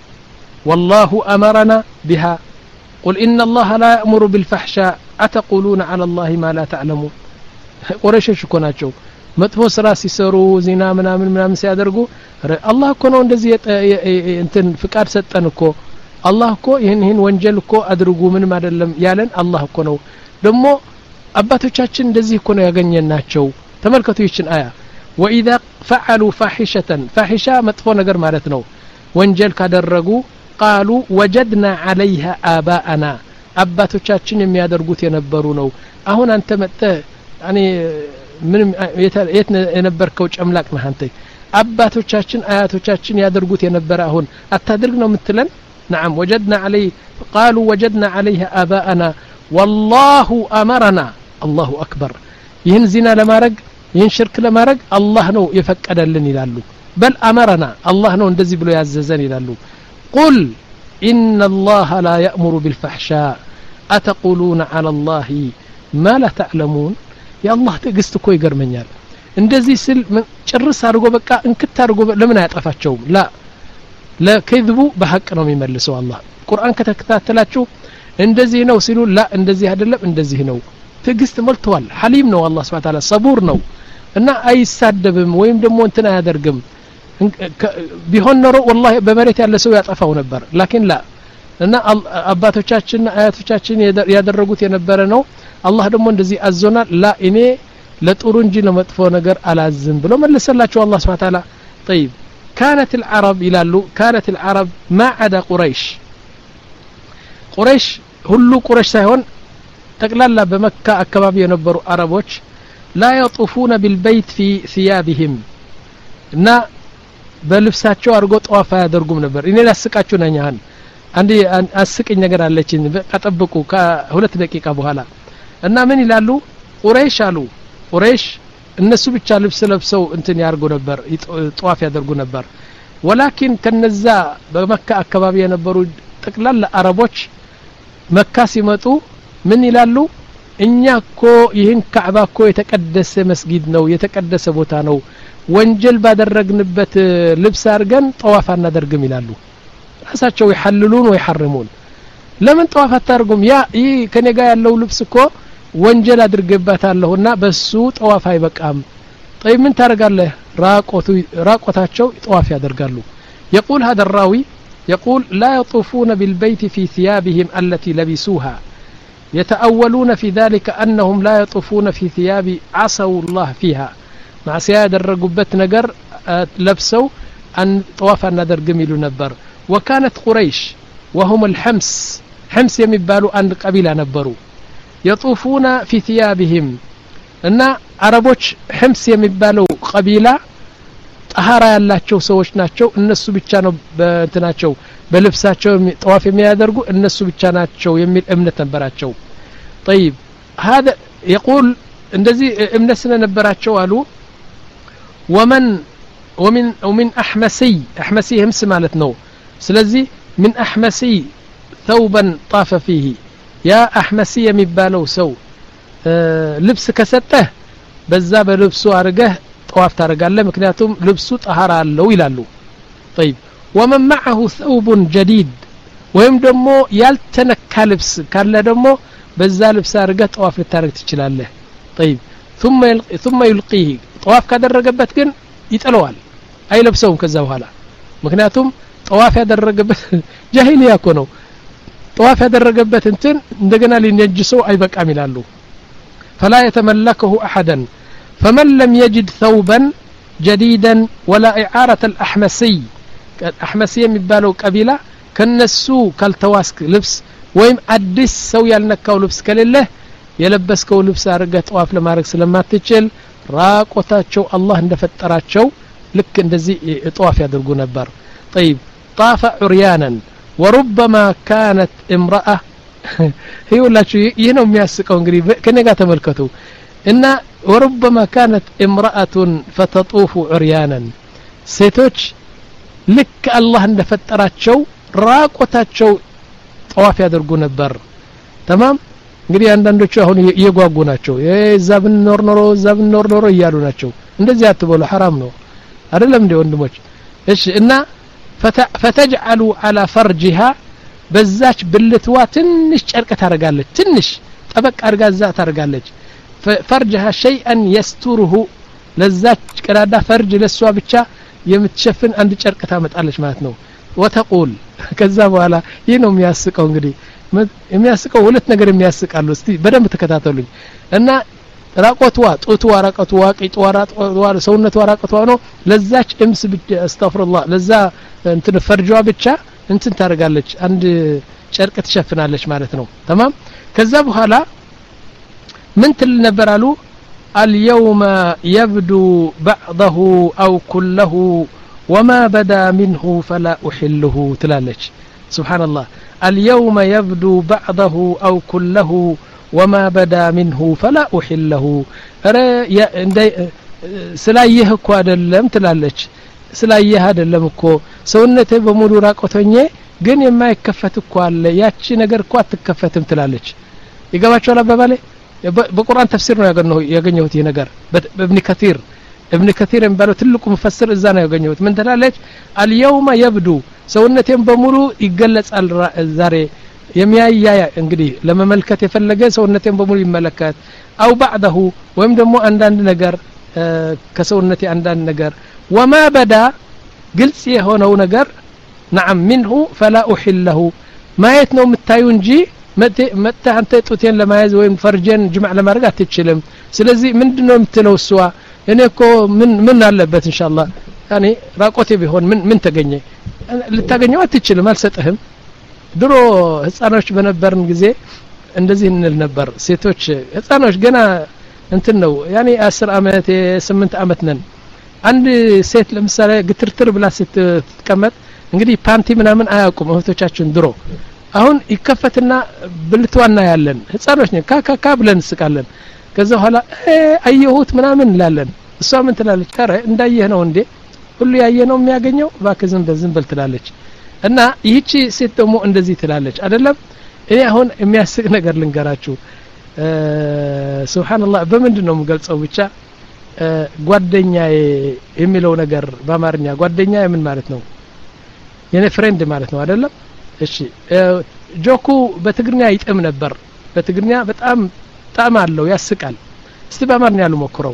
والله أمرنا بها قل إن الله لا يأمر بالفحشاء أتقولون على الله ما لا تعلمون قريش እኮ ናቸው መጥፎ ስራ ሲሰሩ ዚና ምናምን ምናምን ሲያደርጉ አላህ እኮ ነው እንደዚህ እንትን ፍቃድ ሰጠን እኮ አላህ እኮ ይሄን ይሄን ወንጀል እኮ አድርጉ ምንም አይደለም ያለን አላህ እኮ ነው ደሞ አባቶቻችን እንደዚህ እኮ ነው ያገኘናቸው ተመልከቱ ይችን አያ واذا فعلوا فاحشة فاحشة መጥፎ ነገር ማለት ነው ወንጀል ካደረጉ قالوا وجدنا عليها آباءنا አባቶቻችን የሚያደርጉት የነበሩ ነው አሁን አንተ መጣ ያኒ ምንም የት የነበርከው ጨምላቅ ነህ አንተ አባቶቻችን አያቶቻችን ያደርጉት የነበረ አሁን አታድርግ ነው የምትለን نعم وجدنا عليه قالوا وجدنا عليها آباءنا والله أمرنا الله أكبر ይህን ዚና ለማረግ ይህን ሽርክ ለማረግ አላህ ነው የፈቀደልን ይላሉ بل أمرنا الله ነው እንደዚህ ብሎ ያዘዘን ይላሉ قل إن الله لا يأمر بالفحشاء أتقولون على الله ما لا تعلمون يا الله ትግስት እኮ ይገርመኛል እንደዚህ ስል ጭርስ አድርጎ በቃ እንክት አድርጎ ለምን አያጠፋቸው ላ ለከذቡ በሐቅ ነው የሚመልሰው አላህ ቁርአን ከተከታተላችሁ እንደዚህ ነው ሲሉ ላ እንደዚህ አይደለም እንደዚህ ነው ትግስት ሞልቷል ሐሊም ነው አላህ Subhanahu Wa Ta'ala ሰቡር ነው እና አይሳደብም ወይም ደግሞ እንትን አያደርግም ቢሆን ኖሮ والله በመሬት ያለ ሰው ያጠፋው ነበር لكن لا እና አባቶቻችን አያቶቻችን ያደረጉት የነበረ ነው አላህ ደግሞ እንደዚህ አዞናል ላ እኔ ለጥሩ እንጂ ለመጥፎ ነገር አላዝም ብሎ መለሰላቸው አላህ Subhanahu Wa Ta'ala طيب كانت العرب يلالو كانت العرب ما عدا قريش قريش ሁሉ ቁረሽ ሳይሆን ጠቅላላ በመካ አካባቢ የነበሩ አረቦች لا يطوفون بالبيت في ثيابهم እና በልብሳቸው አርጎ ጧፋ ያደርጉም ነበር እኔ ላስቃችሁ ነኝ አሁን አንዴ አስቂኝ ነገር አለችኝ ከጠብቁ ከሁለት ደቂቃ በኋላ እና ምን ይላሉ ቁረይሽ አሉ ቁረይሽ እነሱ ብቻ ልብስ ለብሰው እንትን ያርጉ ነበር ጧፍ ያደርጉ ነበር ولكن ከነዛ በመካ አካባቢ የነበሩ ጠቅላላ አረቦች መካ ሲመጡ ምን ይላሉ እኛ እኮ ይህን ካዕባ እኮ የተቀደሰ መስጊድ ነው የተቀደሰ ቦታ ነው ወንጀል ባደረግንበት ልብስ አርገን ጠዋፍ አናደርግም ይላሉ ራሳቸው ይሐልሉን ወይ ይሐርሙን ለምን ጠዋፍ አታርጉም ያ ይሄ ከኔ ጋር ያለው ልብስ እኮ ወንጀል አድርገባታለሁና በሱ ጠዋፍ አይበቃም طيب ምን ታረጋለህ ራቆቱ ራቆታቸው ጠዋፍ ያደርጋሉ يقول هذا الراوي يقول لا يطوفون بالبيت في ثيابهم التي لبسوها يتأولون في ذلك أنهم لا يطوفون في ثياب عصوا الله فيها مع سيادة الرقبة نقر لبسوا أن طوافا ندر قميل نبر وكانت قريش وهم الحمس حمس يمبالوا أن قبيلة نبروا يطوفون في ثيابهم أن عربوش حمس يمبالوا قبيلة طهارة ያላቸው ሰዎች ናቸው እነሱ ብቻ ነው በእንትናቸው በልብሳቸው ጠዋፍ የሚያደርጉ እነሱ ብቻ ናቸው የሚል እምነት ነበራቸው طيب هذا يقول እንደዚህ እምነት ስለነበራቸው አሉ ومن ومن ومن احمسي احمسي همس ማለት ነው ስለዚህ من احمسي ثوبا طاف فيه يا احمسي የሚባለው ሰው ልብስ ከሰጠህ በዛ በልብሱ አርገህ طواف ታረጋለህ ምክንያቱም ልብሱ طهارة አለው ይላሉ طيب ومن معه ثوب جديد ወይም ደግሞ ያልተነካ ልብስ ካለ ደግሞ በዛ ልብስ አርገህ طواف ልታረግ ትችላለህ طيب ثم يلقي ثم يلقيه طواف ካደረገበት ግን ይጥለዋል አይለብሰውም ከዛ በኋላ ምክንያቱም طواف ያደረገበት ጃሂሊያ እኮ ነው طواف ያደረገበት እንትን እንደገና ሊነጅሰው አይበቃም ይላሉ فلا يتملكه احدا فمن لم يجد ثوبا جديدا ولا إعارة الأحمسي الأحمسي የሚባለው ቀቢላ ከነሱ ካልተዋስክ ልብስ ወይም አዲስ ሰው ያልነካው ልብስ ከሌለ የለበስከው ልብስ አርገህ ጠዋፍ ለማድረግ ስለማትችል ራቆታቸው አላህ እንደፈጠራቸው ልክ እንደዚህ ጠዋፍ ያደርጉ ነበር طيب طاف عريانا وربما كانت امرأة ይውላችሁ ይሄ ነው የሚያስቀው እንግዲህ ከኔ ጋር ተመልከቱ እና وربما كانت امرأة فتطوف عريانا ሴቶች ልክ አላህ እንደፈጠራቸው ራቆታቸው ጠዋፍ ያደርጉ ነበር تمام እንግዲህ አንዳንዶቹ አሁን እየጓጉ ናቸው እዛ ብንኖር ኖሮ እዛ ብንኖር ኖሮ እያሉ ናቸው እንደዚህ አትበሉ حرام ነው አይደለም እንደ ወንድሞች እሺ እና فتجعل على فرجها በዛች ብልትዋ ትንሽ ጨርቅ ታረጋለች ትንሽ ጠበቅ አርጋ እዛ ታረጋለች فرجها شيئا يستره ለዛች ቀዳዳ ፈርጅ ለሷ ብቻ የምትሸፍን አንድ ጨርቅ ታመጣለች ማለት ነው وتقول ከዛ በኋላ ይሄ ነው የሚያስቀው እንግዲህ የሚያስቀው ሁለት ነገር የሚያስቃሉ እስቲ በደንብ ተከታተሉኝ እና ራቆትዋ ጡትዋ ራቆትዋ ቂጥዋ ራቆትዋ ሰውነቷ ራቆትዋ ነው ለዛች እምስ አስተግፍሩላህ ለዛ እንትን ፈርጅዋ ብቻ እንትን ታረጋለች አንድ ጨርቅ ትሸፍናለች ማለት ነው تمام ከዛ በኋላ من تل نبرالو اليوم يبدو بعضه أو كله وما بدا منه فلا أحله تلالج سبحان الله اليوم يبدو بعضه أو كله وما بدا منه فلا أحله سلايه كو أدلم تلالج سلايه أدلم كو سونته بمولو راقوتنيه ግን የማይከፈት እኮ አለ ያቺ ነገር እኮ አትከፈትም ትላለች ይገባችኋል አባባሌ በቁርአን ተፍሲር ነው ያገኘው ያገኘሁት ይሄ ነገር በእብን ከቲር እብን ከቲር የሚባለው ትልቁ ሙፈሲር እዛ ነው ያገኘሁት ምን ትላለች اليوم يبدو ሰውነቴን በሙሉ ይገለጻል ዛሬ የሚያያ እንግዲህ ለመመልከት የፈለገ ሰውነቴን በሙሉ ይመለከት አው بعده ወይም ደግሞ አንዳንድ ነገር ከሰውነቴ አንዳንድ ነገር وما بدا ግልጽ የሆነው ነገር نعم منه فلا أحله ما يتنو متايو እንጂ መጣ አንተ ጡቴን ለማያዝ ወይም ፈርጀን ጅማዕ ለማድረግ አትችልም ስለዚህ ምንድነው የምትለው እሷ እኔ እኮ ምን ምን አለበት ኢንሻአላህ ያኒ ራቆቴ ቢሆን ምን ምን ተገኘ ልታገኘው አትችልም አልሰጠህም ድሮ ህፃኖች በነበርን ጊዜ እንደዚህ እንል ነበር ሴቶች ህፃኖች ገና እንትን ነው ያኒ አስር አመት ስምንት አመት ነን አንድ ሴት ለምሳሌ ግትርትር ብላ ስትቀመጥ እንግዲህ ፓንቲ ምናምን አያውቁም እህቶቻችን ድሮ አሁን ይከፈትና ብልቷና ያለን ህፃኖች ነን ካካካ ብለን ስቃለን ከዛ ኋላ አየሁት ምናምን እንላለን እሷ ምን ትላለች ካረ እንዳየህ ነው እንዴ ሁሉ ያየ ነው የሚያገኘው ባከዝም በዝም በል ትላለች እና ይህቺ ሴት ደግሞ እንደዚህ ትላለች አይደለም እኔ አሁን የሚያስቅ ነገር ልንገራችሁ ሱብሃንአላህ በመንድነው የምገልጸው ብቻ ጓደኛዬ የሚለው ነገር በአማርኛ ጓደኛዬ ምን ማለት ነው የኔ ፍሬንድ ማለት ነው አይደለም እሺ ጆኩ በትግርኛ ይጥም ነበር በትግርኛ በጣም ጣም አለው ያስቃል እስቲ በአማርኛ ልሞክረው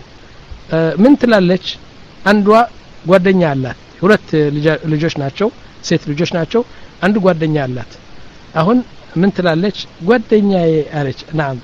ምን ትላለች አንዷ ጓደኛ አላት ሁለት ልጆች ናቸው ሴት ልጆች ናቸው አንዱ ጓደኛ አላት አሁን ምን ትላለች ጓደኛዬ አለች ናም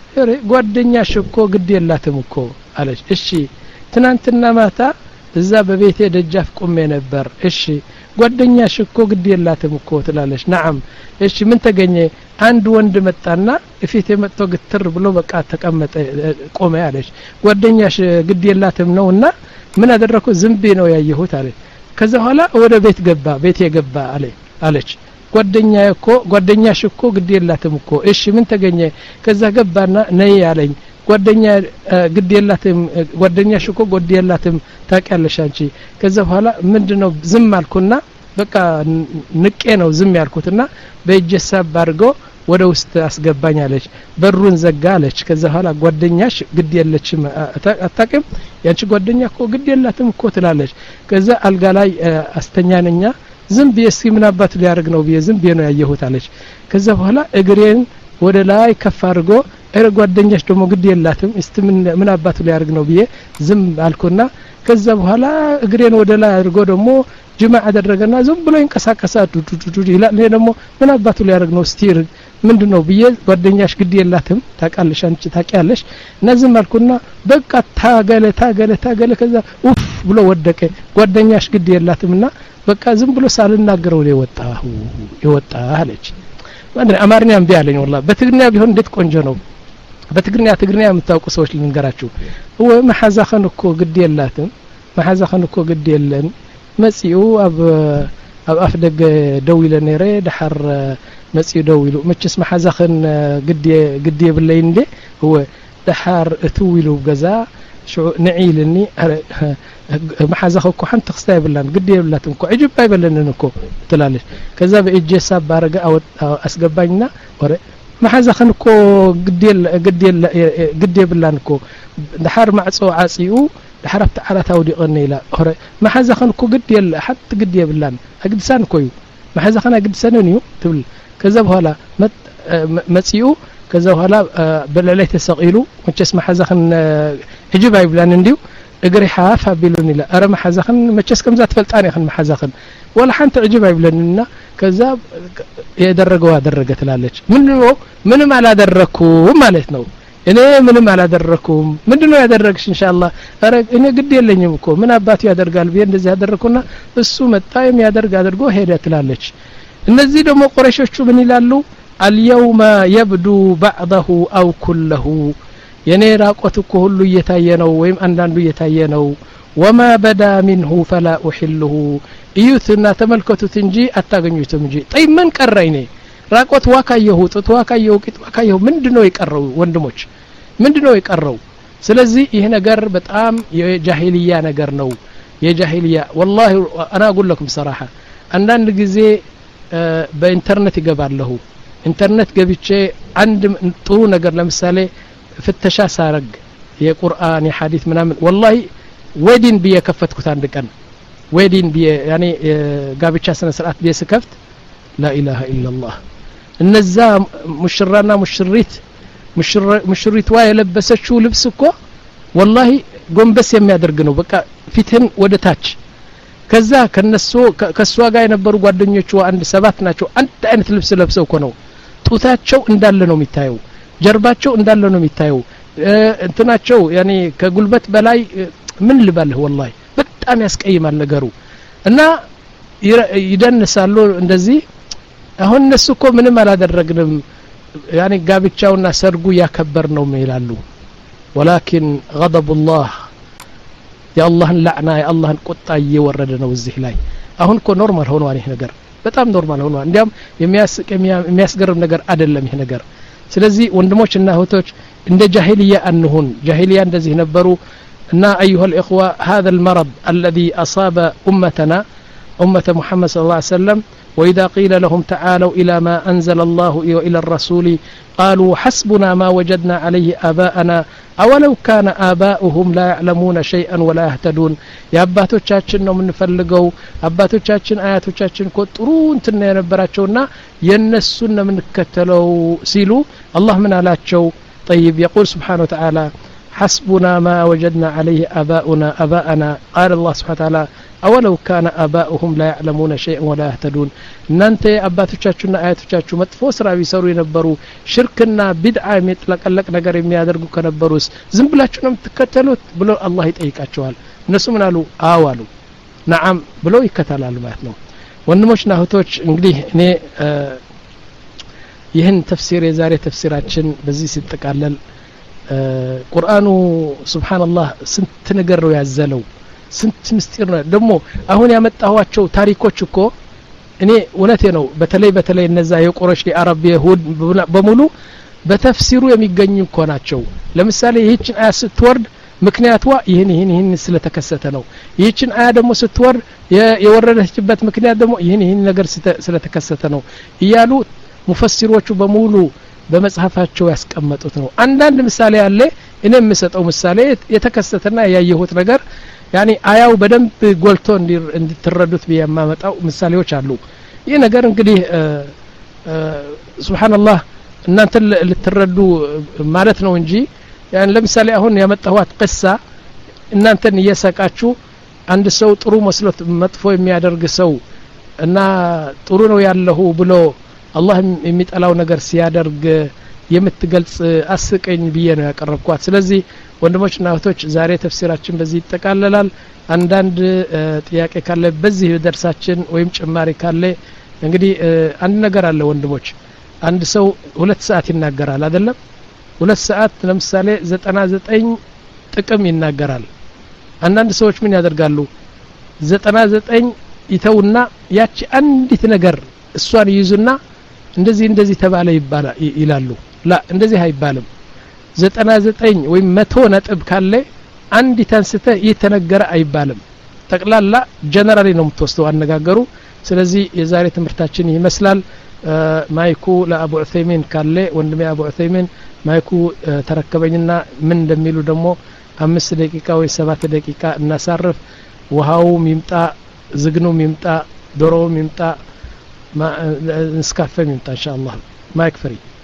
ጓደኛሽ እኮ ግድ የላትም እኮ አለች እሺ ትናንትና ማታ እዛ በቤቴ ደጃፍ ቆሜ ነበር እሺ ጓደኛሽ እኮ ግድ የላትም እኮ ትላለች ናም እሺ ምን ተገኘ አንድ ወንድ መጣና እፊቴ መጥቶ ግትር ብሎ በቃ ተቀመጠ ቆመ አለች ጓደኛሽ ግድ የላትም ነውና ምን አደረኩ ዝምቤ ነው ያየሁት አለ ከዛ በኋላ ወደ ቤት ገባ ቤት የገባ አለ አለች ጓደኛዬ እኮ ጓደኛሽ እኮ ግድ የላትም እኮ እሺ ምን ተገኘ ከዛ ገባና ነይ ያለኝ ጓደኛ ግድ የላትም ጓደኛሽ እኮ ግድ የላትም ታውቂያለሽ አንቺ ከዛ በኋላ ምንድነው ዝም አልኩና በቃ ንቄ ነው ዝም ያልኩትና በእጀሳብ አድርጎ ወደ ውስጥ አስገባኝ አለች በሩን ዘጋ አለች ከዛ በኋላ ጓደኛሽ ግድ የለችም አታውቅም ያንቺ ጓደኛ እኮ ግድ የላትም እኮ ትላለች ከዛ አልጋ ላይ አስተኛነኛ ዝም ቢስኪ ምን አባቱ ሊያርግ ነው ቢየ ዝም ቢየ ነው ያየሁት አለች ከዛ በኋላ እግሬን ወደ ላይ ከፍ አድርጎ እረ ጓደኛሽ ደግሞ ግድ የላትም እስቲ ምን ምን አባቱ ሊያርግ ነው ቢየ ዝም አልኩና ከዛ በኋላ እግሬን ወደ ላይ አድርጎ ደግሞ ጅማዕ አደረገና ዝም ብሎ ይንቀሳቀሳል ዱዱዱ ይላል እኔ ደግሞ ምን አባቱ ሊያርግ ነው ስቲር ምንድነው ቢየ ጓደኛሽ ግድ የላትም ታውቃለሽ አንቺ ታውቂያለሽ እና ዝም አልኩና በቃ ታገለ ታገለ ታገለ ከዛ ኡፍ ብሎ ወደቀ ጓደኛሽ ግድ የላትምና በቃ ዝም ብሎ ሳልናገረው ነው የወጣው የወጣ አለች ወንድ አማርኛ እምቢ አለኝ والله በትግርኛ ቢሆን እንዴት ቆንጆ ነው በትግርኛ ትግርኛ የምታውቁ ሰዎች ልንገራችሁ ወይ መሐዛኸን እኮ ግድ የላትም መሐዛኸን እኮ ግድ የለን መጽዩ አብ አብ አፍደግ ደውይለ ነረ ደሐር መጽዩ ደውይሉ መችስ መሐዛኸን ግድ ግድ ይብለይ እንዴ هو دحار እትውይሉ ገዛ شو نعيلني محازخكو حنت خصاي بلان قد يبلاتم كو عجب باي بلننكو تلالش كذا بيجي ساب بارغا او اسغباኝنا ወረ محازخنكو قد قد قد يبلانكو دحار معصو عاصيو دحار تعالى تاوديقني لا ወረ محازخنكو قد يل حتى قد يبلان اقدسان كويو محازخنا قدسانيو تبل كذا بኋላ مصيو كذا بኋላ በለላይ ተሰቂሉ መቸስ محازخن عجب باي بلان እንዲው اجري حافا بيلوني لا ارى محازخن مچس كم ذات فلطاني خن محازخن ولا حنت عجب يبلننا كذا يدرجوا درجه تلالش منو منم على دركم ማለት ነው እኔ ምንም አላደረኩም ምንድነው ያደረግሽ ኢንሻአላህ አረ እኔ ግድ የለኝም እኮ ምን አባቱ ያደርጋል ቢየ እንደዚህ ያደረኩና እሱ መጣ የሚያደርግ አድርጎ ሄደ ትላለች እነዚህ ደግሞ ቁረሾቹ ምን ይላሉ اليوم يبدو بعضه او كله የኔ ራቆት እኮ ሁሉ እየታየ ነው ወይም አንዳንዱ እየታየ ነው وما بدا منه فلا احله እዩትና ተመልከቱት እንጂ አታገኙትም እንጂ ጠይ ምን ቀረይኔ ራቆት ዋካየሁ ጥት ዋካየሁ ቂጥ ዋካየሁ ምንድነው የቀረው ወንድሞች ምንድነው የቀረው ስለዚህ ይሄ ነገር በጣም የጃሂልያ ነገር ነው የጃሂልያ والله انا اقول لكم صراحه አንዳንድ ጊዜ በኢንተርኔት ይገባለሁ ኢንተርኔት ገብቼ አንድ ጥሩ ነገር ለምሳሌ ፍተሻ ሳረግ የቁርአን የሐዲስ ምናምን والله ዌዲን ቢየ ከፈትኩት አንድ ቀን ዌዲን ቢየ ያኔ ጋብቻ ስነ ስርዓት ቢየ ስከፍት لا اله الا الله እነዛ ሙሽራና ሙሽሪት ሙሽሪት ዋ የለበሰችው ልብስ እኮ والله ጎንበስ የሚያደርግ ነው በቃ ፊትን ወደ ታች ከዛ ከነሱ ከሷ ጋር የነበሩ ጓደኞቿ አንድ ሰባት ናቸው አንድ አይነት ልብስ ለብሰው እኮ ነው ጡታቸው እንዳለ ነው የሚታየው ጀርባቸው እንዳለ ነው የሚታየው እንትናቸው ያኔ ከጉልበት በላይ ምን ልባልህ والله በጣም ያስቀይማል ነገሩ እና ይደንሳሉ እንደዚህ አሁን እነሱ እኮ ምንም አላደረግንም ያኔ ጋብቻውና ሰርጉ ያከበር ነው ይላሉ ولكن غضب الله يا الله لعنه يا الله ቁጣ እየወረደ ነው እዚህ ላይ አሁን እኮ ኖርማል ሆኗል ይሄ ነገር በጣም ኖርማል ሆኗል እንዲያም የሚያስቅ የሚያስገርም ነገር አይደለም ይሄ ነገር ስለዚህ ወንድሞችና እህቶች እንደ ጃሂልያ አንሁን ጃሂልያ እንደዚህ ነበሩ እና ايها الاخوه هذا المرض الذي اصاب امتنا امه محمد صلى الله عليه وسلم وإذا قيل لهم تعالوا إلى ما أنزل الله وإلى الرسول قالوا حسبنا ما وجدنا عليه آباءنا أولو كان آباؤهم لا يعلمون شيئا ولا يهتدون يا أباتوቻችን ነው የምንፈልገው አባቶቻችን አያቶቻችን እኮ ጥሩ እንትን የነበራቸውና የነሱን ነው የምንከተለው ሲሉ አላህ ምን አላቸው طيب يقول سبحانه وتعالى حسبنا ما وجدنا عليه آباؤنا آباءنا قال الله سبحانه وتعالى أولو كان آباؤهم لا يعلمون شيئا ولا يهتدون እናንተ አባቶቻችሁና አያቶቻችሁ መጥፎ ስራ ቢሰሩ የነበሩ ሽርክና ቢድዓ የሚጥለቀለቅ ነገር የሚያደርጉ ከነበሩስ ዝም ብላችሁ ነው የምትከተሉት ብሎ አላህ ይጠይቃቸዋል እነሱ ምን አሉ አዎ አሉ ነዓም ብለው ይከተላሉ ማለት ነው ወንድሞችና እህቶች እንግዲህ እኔ ይህን ተፍሲር የዛሬ ተፍሲራችን በዚህ ሲጠቃለል ቁርአኑ ሱብሃንአላህ ስንት ነገር ነው ያዘለው ስንት ምስጢር ነው ደግሞ አሁን ያመጣኋቸው ታሪኮች እኮ እኔ እውነቴ ነው በተለይ በተለይ እነዛ የቁረሽ የአረብ ይሁድ በሙሉ በተፍሲሩ የሚገኙ እኮ ናቸው ለምሳሌ ይህችን አያ ስትወርድ ምክንያቷ ይሄን ይሄን ይሄን ስለተከሰተ ነው ይህችን አያ ደግሞ ስትወርድ የወረደችበት ምክንያት ደግሞ ይሄን ይሄን ነገር ስለተከሰተ ነው እያሉ ሙፈሲሮቹ በሙሉ በመጽሐፋቸው ያስቀመጡት ነው አንዳንድ ምሳሌ አለ እኔ የምሰጠው ምሳሌ የተከሰተና ያየሁት ነገር ያኒ አያው በደንብ ጎልቶ እንድትረዱት በየማመጣው ምሳሌዎች አሉ ይሄ ነገር እንግዲህ ሱብሃንአላህ እናንተ ልትረዱ ማለት ነው እንጂ ያን ለምሳሌ አሁን ያመጣሁት ቅሳ እናንተን እየሰቃችሁ አንድ ሰው ጥሩ መስሎት መጥፎ የሚያደርግ ሰው እና ጥሩ ነው ያለው ብሎ አላህ የሚጠላው ነገር ሲያደርግ የምትገልጽ አስቀኝ ብዬ ነው ያቀረብኳት ስለዚህ ወንድሞችና እህቶች ዛሬ ተፍሲራችን በዚህ ይጠቃለላል አንዳንድ ጥያቄ ካለ በዚህ ደርሳችን ወይም ጭማሪ ካለ እንግዲህ አንድ ነገር አለ ወንድሞች አንድ ሰው ሁለት ሰዓት ይናገራል አይደለም ሁለት ሰዓት ለምሳሌ ዘጠና ዘጠኝ ጥቅም ይናገራል አንዳንድ ሰዎች ምን ያደርጋሉ ዘጠና ዘጠኝ ይተውና ያቺ አንዲት ነገር እሷን ይይዙና እንደዚህ እንደዚህ ተባለ ይባላል ይላሉ ላ እንደዚህ አይባልም ዘጠና ዘጠኝ ወይ መቶ ነጥብ ካለ አንድ ታንስተ ይተነገረ አይባልም ጠቅላላ ጀነራሊ ነው የምትወስደው አነጋገሩ ስለዚህ የዛሬ ትምህርታችን ይመስላል ማይኩ ለአቡ ዑሰይሚን ካለ ወንድሜ አቡ ዑሰይሚን ማይኩ ተረከበኝና ምን እንደሚሉ ደግሞ አምስት ደቂቃ ወይ ሰባት ደቂቃ እናሳርፍ ውሃው ይምጣ ዝግኑም ይምጣ ዶሮውም ይምጣ ما نسكافيه ان شاء الله ما يكفري